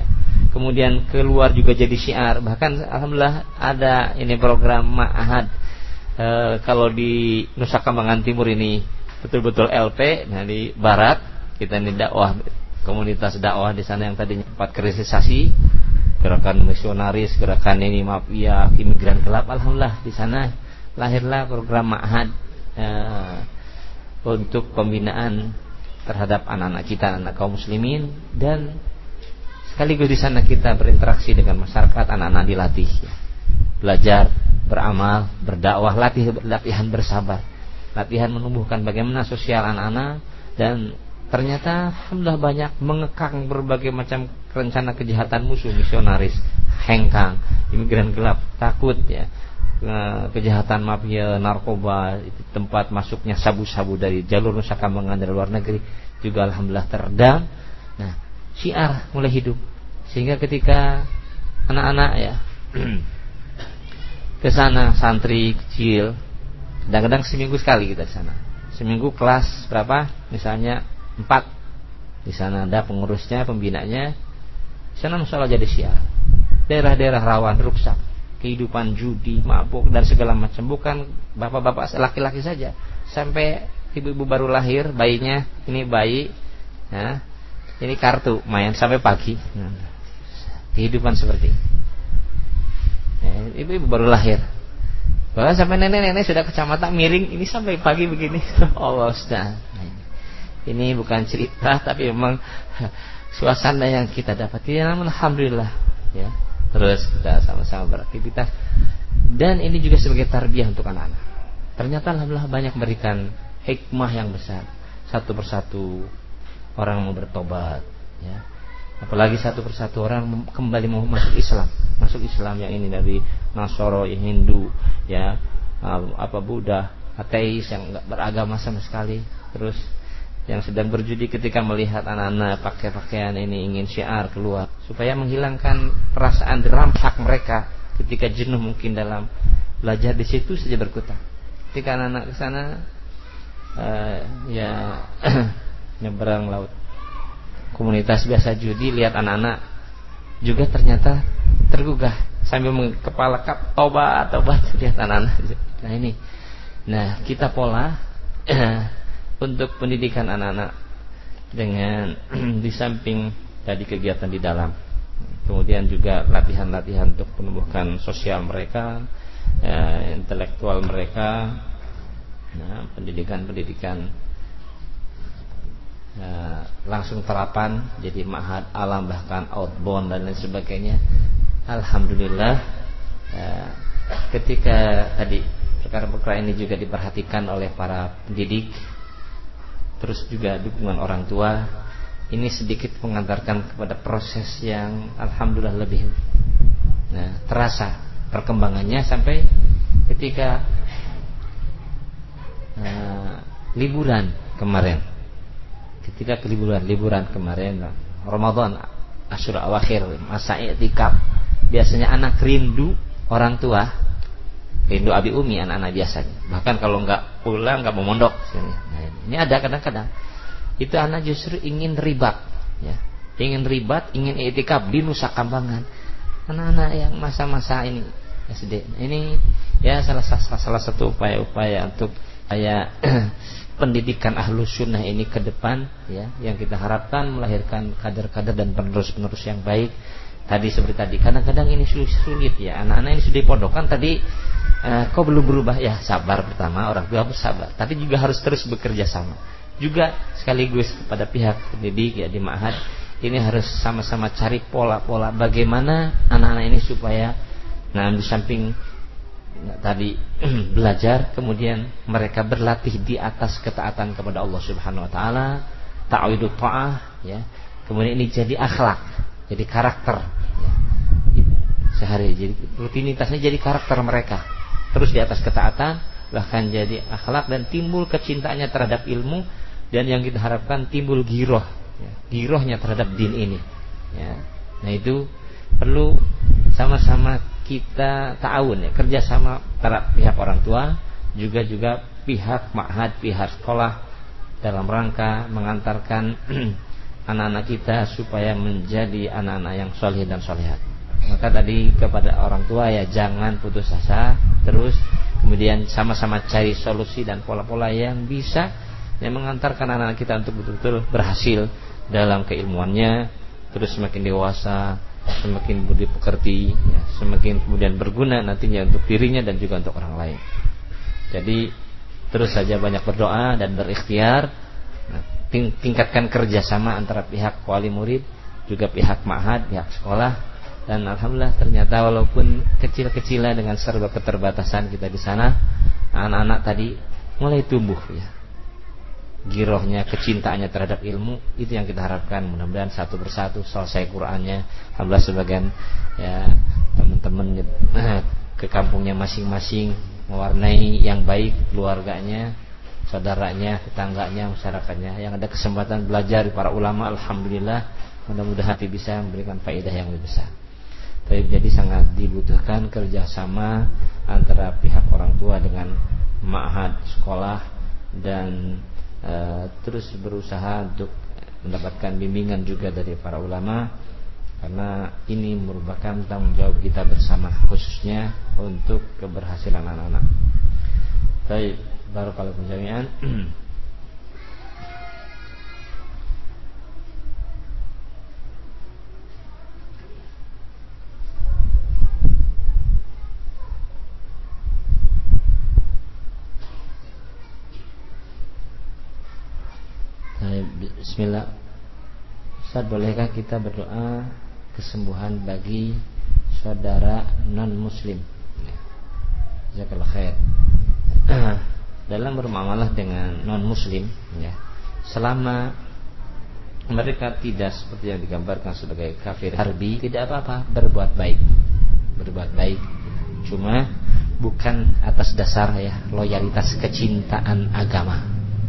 kemudian keluar juga jadi syiar. Bahkan alhamdulillah ada ini program ma'had e, kalau di Nusa Kambangan Timur ini betul-betul L P. Nah di barat kita ini dakwah, komunitas dakwah di sana yang tadinya tempat kritisasi, gerakan misionaris, gerakan ini mafia imigran gelap. Alhamdulillah di sana lahirlah program ma'had e, untuk pembinaan terhadap anak-anak kita, anak kaum muslimin, dan sekaligus di sana kita berinteraksi dengan masyarakat, anak-anak dilatih ya. Belajar, beramal, berdakwah, latih, latihan bersabar, latihan menumbuhkan bagaimana sosial anak-anak. Dan ternyata alhamdulillah banyak mengekang berbagai macam rencana kejahatan musuh, misionaris, hengkang, imigran gelap, takut ya, kejahatan mafia narkoba, tempat masuknya sabu-sabu dari jalur Nusa Kambangan dari luar negeri juga alhamdulillah teredam. Nah, syiar mulai hidup sehingga ketika anak-anak ya ke sana, santri kecil, kadang-kadang seminggu sekali kita di sana. Seminggu kelas berapa? Misalnya empat. Di sana ada pengurusnya, pembinanya. Di sana masalah jadi syiar. Daerah-daerah rawan rusak, kehidupan judi, mabuk dan segala macam. Bukan bapak-bapak laki-laki saja, sampai ibu-ibu baru lahir, bayinya ini bayi, ya, ini kartu main sampai pagi. Kehidupan seperti ini. Ya, ibu-ibu baru lahir, bahkan sampai nenek-nenek sudah kecamatan miring, ini sampai pagi begini. Allah Ustaz. Ini bukan cerita, tapi memang suasana yang kita dapati. Ya, alhamdulillah. Ya. Terus kita sama-sama beraktivitas. Dan ini juga sebagai tarbiyah untuk anak-anak. Ternyata alhamdulillah banyak memberikan hikmah yang besar. Satu persatu orang mau bertobat ya. Apalagi satu persatu orang kembali mau masuk Islam. Masuk Islam yang ini dari Nasoro, Hindu ya, apa Buddha, ateis yang enggak beragama sama sekali. Terus yang sedang berjudi ketika melihat anak-anak pakai pakaian ini ingin syiar keluar supaya menghilangkan perasaan deramsak mereka ketika jenuh mungkin dalam belajar di situ saja berkutat. Ketika anak-anak ke sana uh, ya nyeberang laut, komunitas biasa judi, lihat anak-anak juga ternyata tergugah sambil kepala kap tobat tobat lihat anak-anak. Nah ini, nah kita pola untuk pendidikan anak-anak dengan di samping tadi kegiatan di dalam, kemudian juga latihan-latihan untuk menumbuhkan sosial mereka, ya, intelektual mereka, nah, pendidikan-pendidikan ya, langsung terapan jadi ma'had alam bahkan outbound dan lain sebagainya. Alhamdulillah ya, ketika tadi perkara-perkara ini juga diperhatikan oleh para pendidik, terus juga dukungan orang tua, ini sedikit mengantarkan kepada proses yang alhamdulillah lebih nah, terasa perkembangannya sampai ketika uh, liburan kemarin. Ketika liburan liburan kemarin Ramadan Asyura Awakhir, masa i'tikaf, biasanya anak rindu orang tua, rindu abi umi anak-anak biasanya. Bahkan kalau nggak pulang nggak mau mondok. Nah, ini ada kadang-kadang itu anak justru ingin ribat, ya, ingin ribat, ingin i'tikaf di Nusa Kambangan. Anak-anak yang masa-masa ini S D, ini ya salah salah, salah satu upaya-upaya untuk supaya pendidikan ahlus sunnah ini ke depan, ya, yang kita harapkan melahirkan kader-kader dan penerus-penerus yang baik. Tadi seperti tadi, kadang-kadang ini sulit ya, anak-anak ini sudah dipondokan tadi. Uh, kok belum berubah? Ya sabar, pertama orang tua harus sabar, tapi juga harus terus bekerja sama juga sekaligus kepada pihak pendidik ya di ma'had ini harus sama-sama cari pola-pola bagaimana anak-anak ini supaya nah di samping nah, tadi belajar, kemudian mereka berlatih di atas ketaatan kepada Allah Subhanahu wa taala, ta'widut ta'ah ya. Kemudian ini jadi akhlak, jadi karakter ya. Sehari jadi rutinitasnya jadi karakter mereka. Terus di atas ketaatan, bahkan jadi akhlak dan timbul kecintaannya terhadap ilmu, dan yang kita harapkan timbul giroh, ya, girohnya terhadap din ini. Ya. Nah itu perlu sama-sama kita ta'awun ya, kerjasama antara pihak orang tua juga juga pihak ma'had, pihak sekolah dalam rangka mengantarkan anak-anak kita supaya menjadi anak-anak yang soleh dan solehat. Maka tadi kepada orang tua ya jangan putus asa, terus kemudian sama-sama cari solusi dan pola-pola yang bisa yang mengantarkan anak-anak kita untuk betul-betul berhasil dalam keilmuannya, terus semakin dewasa, semakin budi pekerti, ya, semakin kemudian berguna nantinya untuk dirinya dan juga untuk orang lain. Jadi terus saja banyak berdoa dan berikhtiar. Nah, ting- tingkatkan kerjasama antara pihak wali murid, juga pihak ma'had, pihak sekolah. Dan alhamdulillah ternyata walaupun kecil-kecilan dengan serba keterbatasan kita di sana, anak-anak tadi mulai tumbuh ya. Girohnya, kecintaannya terhadap ilmu, itu yang kita harapkan. Mudah-mudahan satu persatu selesai Qur'annya. Alhamdulillah sebagian ya teman-teman ke kampungnya masing-masing, mewarnai yang baik keluarganya, saudaranya, tetangganya, masyarakatnya. Yang ada kesempatan belajar di para ulama, alhamdulillah, mudah-mudahan hati bisa memberikan faedah yang lebih besar. Jadi sangat dibutuhkan kerjasama antara pihak orang tua dengan ma'had, sekolah, dan e, terus berusaha untuk mendapatkan bimbingan juga dari para ulama, karena ini merupakan tanggung jawab kita bersama, khususnya untuk keberhasilan anak-anak. Baik, barakallahu fikum jami'an. Bismillah. Ustaz, bolehkah kita berdoa kesembuhan bagi saudara non muslim? Jazakallahu khair. Dalam bermuamalah dengan non muslim ya, selama mereka tidak seperti yang digambarkan sebagai kafir harbi, tidak apa-apa berbuat baik. Berbuat baik. Cuma bukan atas dasar ya loyalitas kecintaan agama.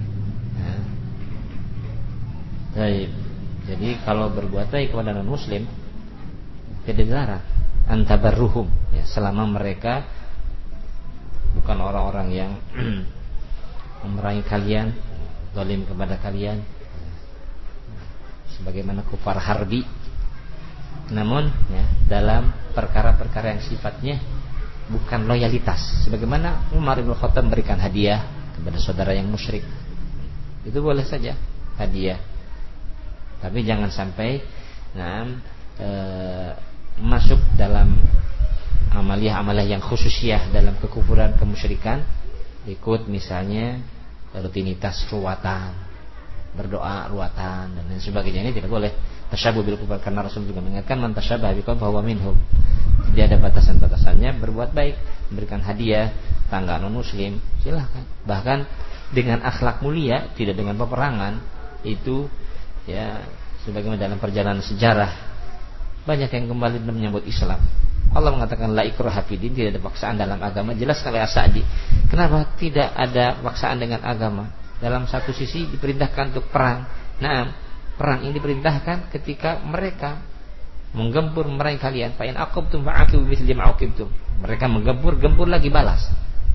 Baik. Jadi kalau berbuat baik kepada non muslim tidak dilarang, antabarruhum ya, selama mereka bukan orang-orang yang memerangi kalian, zalim kepada kalian sebagaimana kufar harbi. Namun ya, dalam perkara-perkara yang sifatnya bukan loyalitas, sebagaimana Umar bin Khattab memberikan hadiah kepada saudara yang musyrik, itu boleh saja hadiah. Tapi jangan sampai nah, e, masuk dalam amaliyah-amaliyah yang khususiyah dalam kekufuran, kemusyrikan, ikut misalnya rutinitas ruwatan, berdoa ruwatan dan lain sebagainya. Ini tidak boleh. Tasyabuh bil kufar, karena Rasul juga mengingatkan man tasyabaha biqaumin fahuwa minhum. Tidak ada batasan-batasannya. Berbuat baik, memberikan hadiah tangga non muslim, silahkan. Bahkan dengan akhlak mulia, tidak dengan peperangan, itu ya sebagaimana dalam perjalanan sejarah banyak yang kembali dan menyambut Islam. Allah mengatakan la ikraha fiddin, tidak ada paksaan dalam agama. Jelas oleh As-Sa'di. Kenapa tidak ada paksaan dengan agama? Dalam satu sisi diperintahkan untuk perang. Nah, perang ini diperintahkan ketika mereka menggempur memerangi kalian. Fa in aqabtum fa'aqibu bimithli ma uqibtum. Mereka menggempur, gempur lagi balas.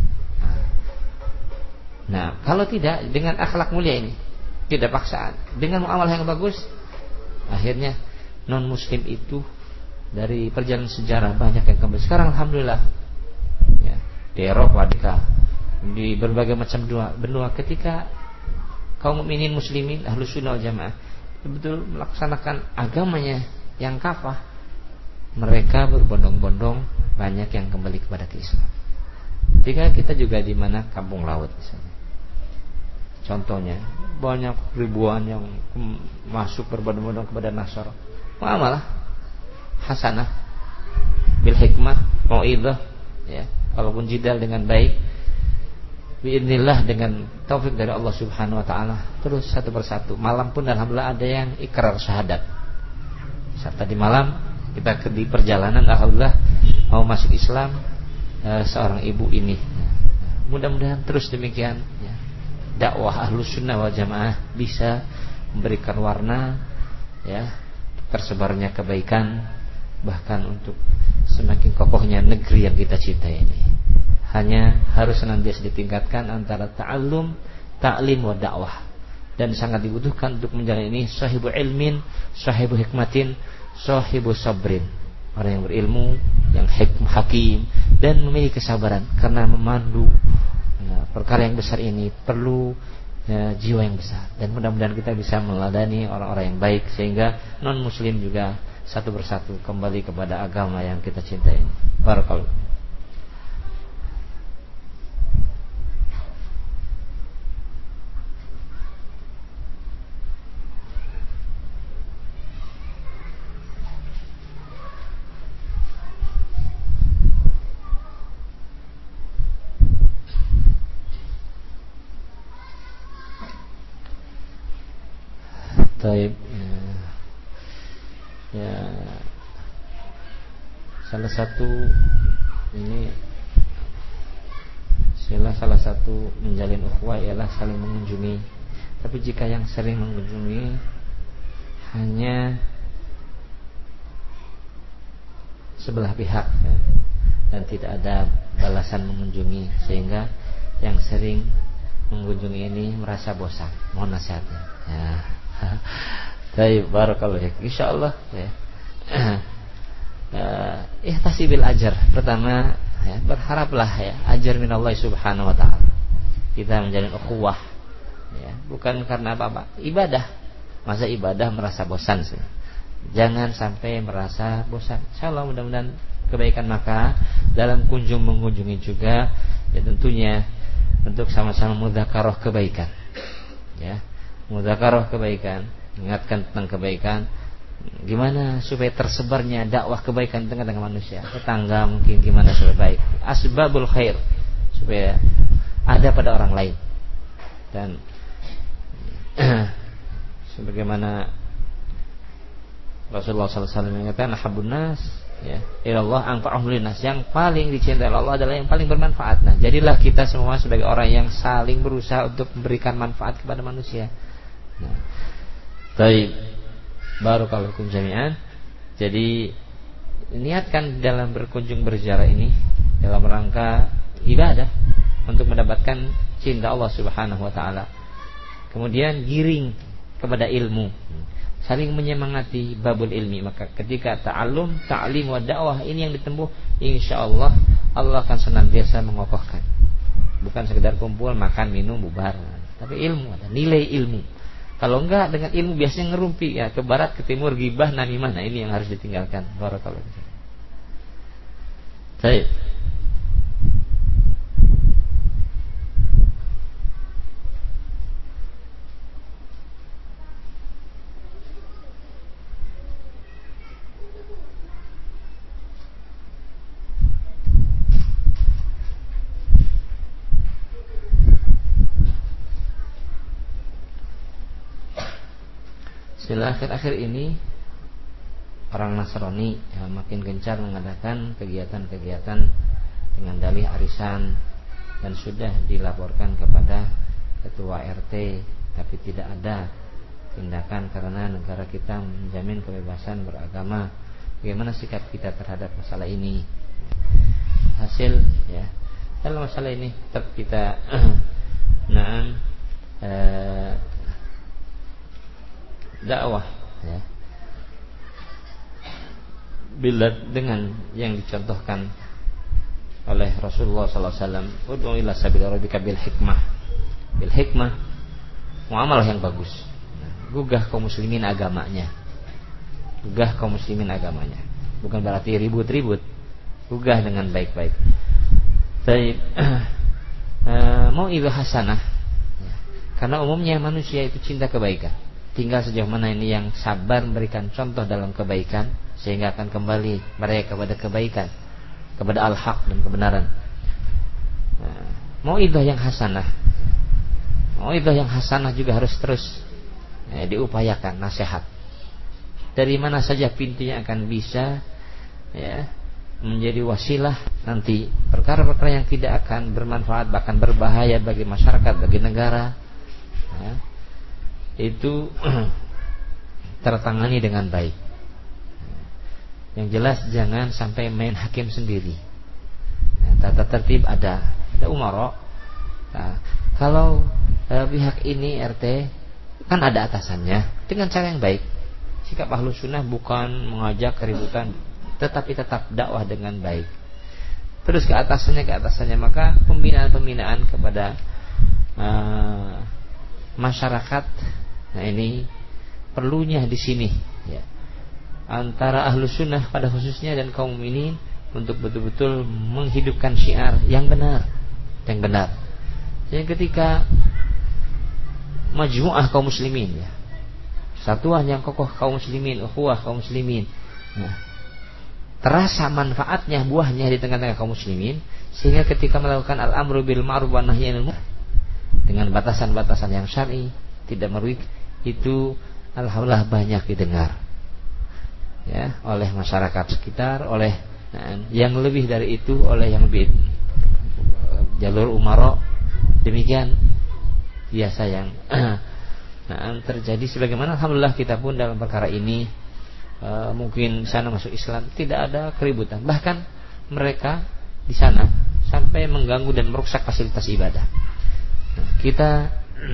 Nah, kalau tidak dengan akhlak mulia ini, tidak paksaan, dengan muamalah yang bagus, akhirnya non muslim itu dari perjalanan sejarah banyak yang kembali. Sekarang alhamdulillah ya, di Eropa, di berbagai macam benua, benua ketika kaum mukminin muslimin ahlus sunnah wal jamaah betul melaksanakan agamanya yang kafah, mereka berbondong-bondong banyak yang kembali kepada Islam. Ketika kita juga di mana kampung laut misalnya, contohnya banyak ribuan yang masuk berbondong-bondong kepada Nasara. Muamalah hasanah bil hikmah mau'izah ya, kalaupun jidal dengan baik, biidznillah dengan taufik dari Allah Subhanahu wa taala, terus satu persatu. Malam pun alhamdulillah ada yang ikrar syahadat. Saat tadi malam kita di perjalanan alhamdulillah mau masuk Islam eh, seorang ibu ini. Mudah-mudahan terus demikian ya. Dakwah Ahlus Sunnah wal Jamaah bisa memberikan warna ya, tersebarnya kebaikan, bahkan untuk semakin kokohnya negeri yang kita cintai ini. Hanya harus senantiasa ditingkatkan antara ta'allum, ta'lim wa dakwah. dan sangat dibutuhkan untuk menjalani ini sahibu ilmin, sahibu hikmatin, sahibu sabrin. Orang yang berilmu, yang hikmah, hakim, dan memiliki kesabaran karena memandu ya, perkara yang besar ini perlu ya, jiwa yang besar. Dan mudah-mudahan kita bisa meladani orang-orang yang baik sehingga non muslim juga satu persatu kembali kepada agama yang kita cintai. Barakallahu. Taib, ya, ya, salah satu ini salah salah satu menjalin ukhuwah ialah saling mengunjungi. Tapi jika yang sering mengunjungi hanya sebelah pihak ya, dan tidak ada balasan mengunjungi, sehingga yang sering mengunjungi ini merasa bosan. Mohon nasihatnya. Ya. Baik, barakallahu fiik. Insyaallah ya. Uh, ihtasibil ajar. Pertama ya, berharaplah ya ajar minallah subhanahu wa ta'ala. Kita menjalin ukhuwah ya, bukan karena apa-apa. Ibadah. Masa ibadah merasa bosan sih? Jangan sampai merasa bosan. Insyaallah mudah-mudahan kebaikan. Maka dalam kunjung mengunjungi juga ya tentunya untuk sama-sama mudzakarah kebaikan. Ya. Mudzakarah kebaikan, mengingatkan tentang kebaikan. Gimana supaya tersebarnya dakwah kebaikan di tengah-tengah manusia, tetangga mungkin gimana supaya baik, asbabul khair supaya ada pada orang lain. Dan sebagaimana Rasulullah sallallahu alaihi wasallam mengatakan ahabbun nas ya ilallah anfa'uhum linnas, yang paling dicintai Allah adalah yang paling bermanfaat. Nah, jadilah kita semua sebagai orang yang saling berusaha untuk memberikan manfaat kepada manusia. Nah, baik, barakallahu fikum jami'an. Jadi niatkan dalam berkunjung berziarah ini dalam rangka ibadah untuk mendapatkan cinta Allah Subhanahu wa taala. Kemudian giring kepada ilmu, saling menyemangati babul ilmi. Maka ketika ta'allum, ta'lim wa dakwah ini yang ditempuh, insyaallah Allah akan senantiasa mengokohkan. Bukan sekedar kumpul, makan, minum, bubar, tapi ilmu, ada nilai ilmu. Kalau enggak dengan ilmu biasanya ngerumpi ya, ke barat, ke timur, gibah, namimah. Nah, ini yang harus ditinggalkan. Barakallahu fiik. Baik. Setelah akhir-akhir ini orang Nasrani ya, makin gencar mengadakan kegiatan-kegiatan dengan dalih arisan, dan sudah dilaporkan kepada ketua R T, tapi tidak ada tindakan karena negara kita menjamin kebebasan beragama. Bagaimana sikap kita terhadap masalah ini? Hasil ya, dalam masalah ini tetap kita nah eh, dakwah ya, bila dengan yang dicontohkan oleh Rasulullah sallallahu alaihi wasallam, ud'u ila sabil rabbika bil hikmah. Bil hikmah, muamalah yang bagus. Nah, gugah kaum muslimin agamanya. Gugah kaum muslimin agamanya. Bukan berarti ribut-ribut. Gugah dengan baik-baik. Baik. Mau itu hasanah. Karena umumnya manusia itu cinta kebaikan. Tinggal sejauh mana ini yang sabar memberikan contoh dalam kebaikan, sehingga akan kembali mereka kepada kebaikan, kepada al-haq dan kebenaran. Nah, mau itu yang hasanah, mau itu yang hasanah juga harus terus ya, diupayakan nasihat. Dari mana saja pintunya akan bisa ya, menjadi wasilah nanti perkara-perkara yang tidak akan bermanfaat, bahkan berbahaya bagi masyarakat, bagi negara ya, itu tertangani dengan baik. Yang jelas jangan sampai main hakim sendiri. Nah, tata tertib ada, ada umara. Nah, kalau eh, pihak ini R T kan ada atasannya dengan cara yang baik. Sikap Ahlus Sunnah bukan mengajak keributan, tetapi tetap dakwah dengan baik. Terus ke atasannya ke atasannya maka pembinaan-pembinaan kepada uh, masyarakat. Nah ini perlunya di sini ya, antara Ahlus Sunnah pada khususnya dan kaum mukminin untuk betul-betul menghidupkan syiar yang benar, yang benar. Yang ketika majmu'ah kaum muslimin ya, satuan yang kokoh kaum muslimin, ukhuwah kaum muslimin, nah, terasa manfaatnya, buahnya di tengah-tengah kaum muslimin, sehingga ketika melakukan al-amru bil ma'ruf wa nahyi 'anil munkar dengan batasan-batasan yang syar'i, tidak merugikan, itu alhamdulillah banyak didengar ya oleh masyarakat sekitar, oleh nah, yang lebih dari itu oleh yang lebih jalur umara. Demikian biasa yang nah, terjadi. Sebagaimana alhamdulillah kita pun dalam perkara ini uh, mungkin sana masuk Islam tidak ada keributan, bahkan mereka di sana sampai mengganggu dan merusak fasilitas ibadah. Nah, kita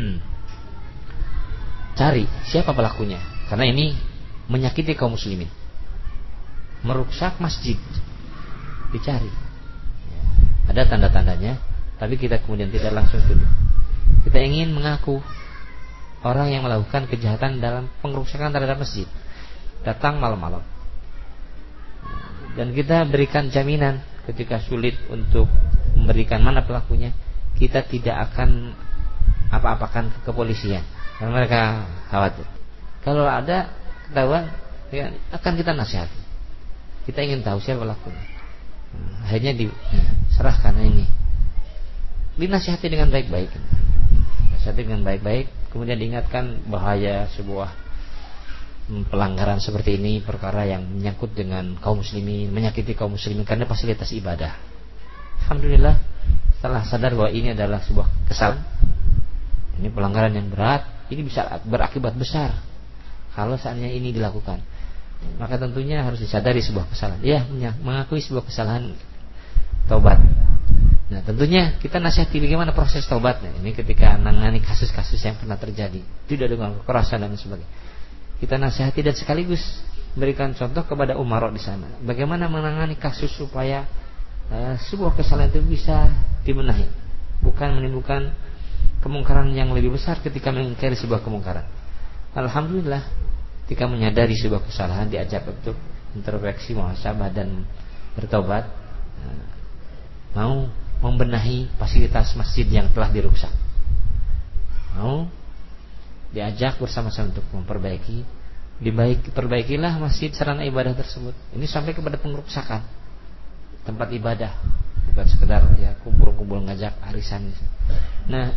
cari siapa pelakunya, karena ini menyakiti kaum muslimin, merusak masjid, dicari ya, ada tanda-tandanya, tapi kita kemudian tidak langsung tuduh. Kita ingin mengaku orang yang melakukan kejahatan dalam pengerusakan terhadap masjid, datang malam-malam, dan kita berikan jaminan ketika sulit untuk memberikan mana pelakunya, kita tidak akan apa-apakan ke kepolisian karena mereka khawatir. Kalau ada ketahuan ya, akan kita nasihati. Kita ingin tahu siapa pelakunya. Akhirnya diserahkan ini, dinasihati dengan baik-baik, dinasihati dengan baik-baik, kemudian diingatkan bahaya sebuah pelanggaran seperti ini, perkara yang menyangkut dengan kaum muslimin, menyakiti kaum muslimin karena fasilitas ibadah. Alhamdulillah setelah sadar bahwa ini adalah sebuah kesalahan, ini pelanggaran yang berat, ini bisa berakibat besar kalau seandainya ini dilakukan, maka tentunya harus disadari sebuah kesalahan. Ya, mengakui sebuah kesalahan, taubat. Nah, tentunya kita nasihati bagaimana proses taubatnya. Ini ketika menangani kasus-kasus yang pernah terjadi, tidak dengan kekerasan dan sebagainya. Kita nasihati dan sekaligus berikan contoh kepada umara di sana, bagaimana menangani kasus supaya uh, sebuah kesalahan itu bisa dibenahi, bukan menimbulkan kemungkaran yang lebih besar ketika mengingkari sebuah kemungkaran. Alhamdulillah, ketika menyadari sebuah kesalahan, diajak untuk introspeksi, muhasabah dan bertobat, uh, mau membenahi fasilitas masjid yang telah dirusak, mau diajak bersama-sama untuk memperbaiki, dibaik, perbaikilah masjid sarana ibadah tersebut. Ini sampai kepada pengerusakan tempat ibadah, bukan sekedar ya kumpul-kumpul ngajak arisan. Nah,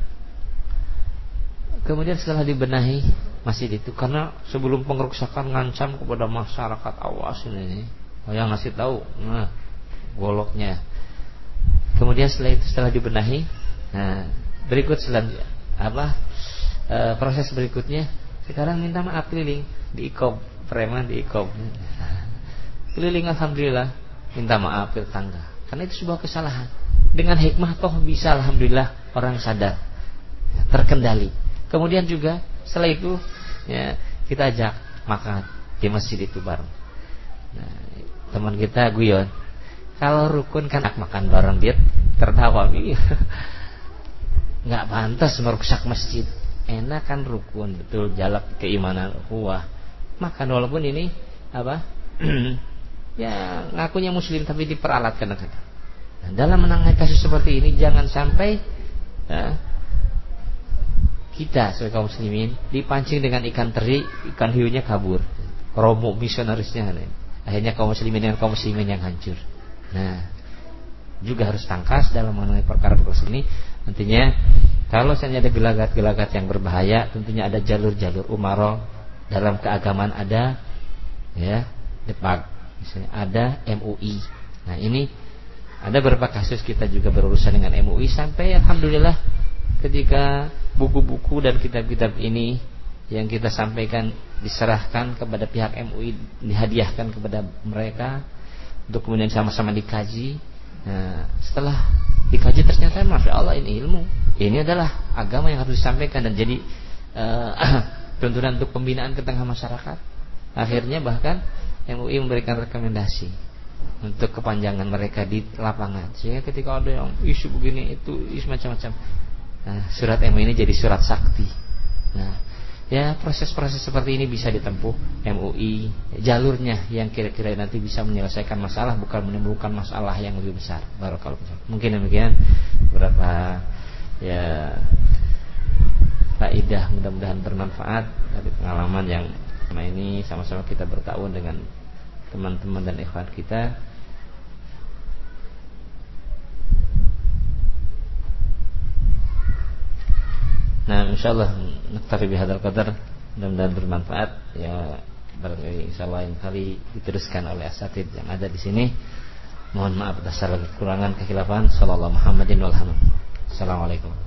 kemudian setelah dibenahi masjid itu, karena sebelum pengerusakan ngancam kepada masyarakat, awas ini, oh yang ngasih tahu, nah goloknya. Kemudian setelah itu, setelah dibenahi, nah berikut selanjutnya apa e, proses berikutnya, sekarang minta maaf keliling, diikob, preman diikob, keliling alhamdulillah, minta maaf ke tetangga, karena itu sebuah kesalahan. Dengan hikmah toh bisa alhamdulillah orang sadar, terkendali. Kemudian juga setelah itu ya, kita ajak makan di masjid itu bareng. Nah, teman kita guyon, kalau rukun kan makan bareng, dia tertawa, nggak pantas merusak masjid. Enak kan rukun, betul, jalak keimanan, ukhuwah, makan walaupun ini apa ya ngakunya muslim tapi diperalatkan. Nah, dalam menangani kasus seperti ini jangan sampai ya, kita sebagai kaum muslimin dipancing dengan ikan teri, ikan hiunya kabur, romo misionarisnya, akhirnya kaum muslimin dengan kaum muslimin yang hancur. Nah, juga harus tangkas dalam mengenai perkara-perkara ini. Nantinya kalau seandainya ada gelagat-gelagat yang berbahaya, tentunya ada jalur-jalur umara dalam keagamaan, ada ya Depak, misalnya ada M U I. Nah, ini ada beberapa kasus kita juga berurusan dengan M U I, sampai alhamdulillah ketika buku-buku dan kitab-kitab ini yang kita sampaikan diserahkan kepada pihak M U I, dihadiahkan kepada mereka untuk kemudian sama-sama dikaji. Nah, setelah dikaji ternyata masya Allah ini ilmu, ini adalah agama yang harus disampaikan dan jadi uh, tuntunan untuk pembinaan ke tengah masyarakat. Akhirnya bahkan M U I memberikan rekomendasi untuk kepanjangan mereka di lapangan, sehingga ketika ada yang isu begini itu isu macam-macam, nah, surat M U I ini jadi surat sakti. Nah, ya proses-proses seperti ini bisa ditempuh M U I, jalurnya yang kira-kira nanti bisa menyelesaikan masalah, bukan menimbulkan masalah yang lebih besar. Barakallahu fikum. Mungkin demikian beberapa ya faedah, mudah-mudahan bermanfaat dari pengalaman yang selama ini sama-sama kita bertahun dengan teman-teman dan ikhwan kita. Nah, insyaallah naktafi bihadzal qadar, mudah-mudahan bermanfaat ya. Barangkali insyaallah lain kali diteruskan oleh asatidz yang ada di sini. Mohon maaf atas segala kekurangan, kekhilafan. Sallallahu Muhammadin wal hamd. Assalamualaikum.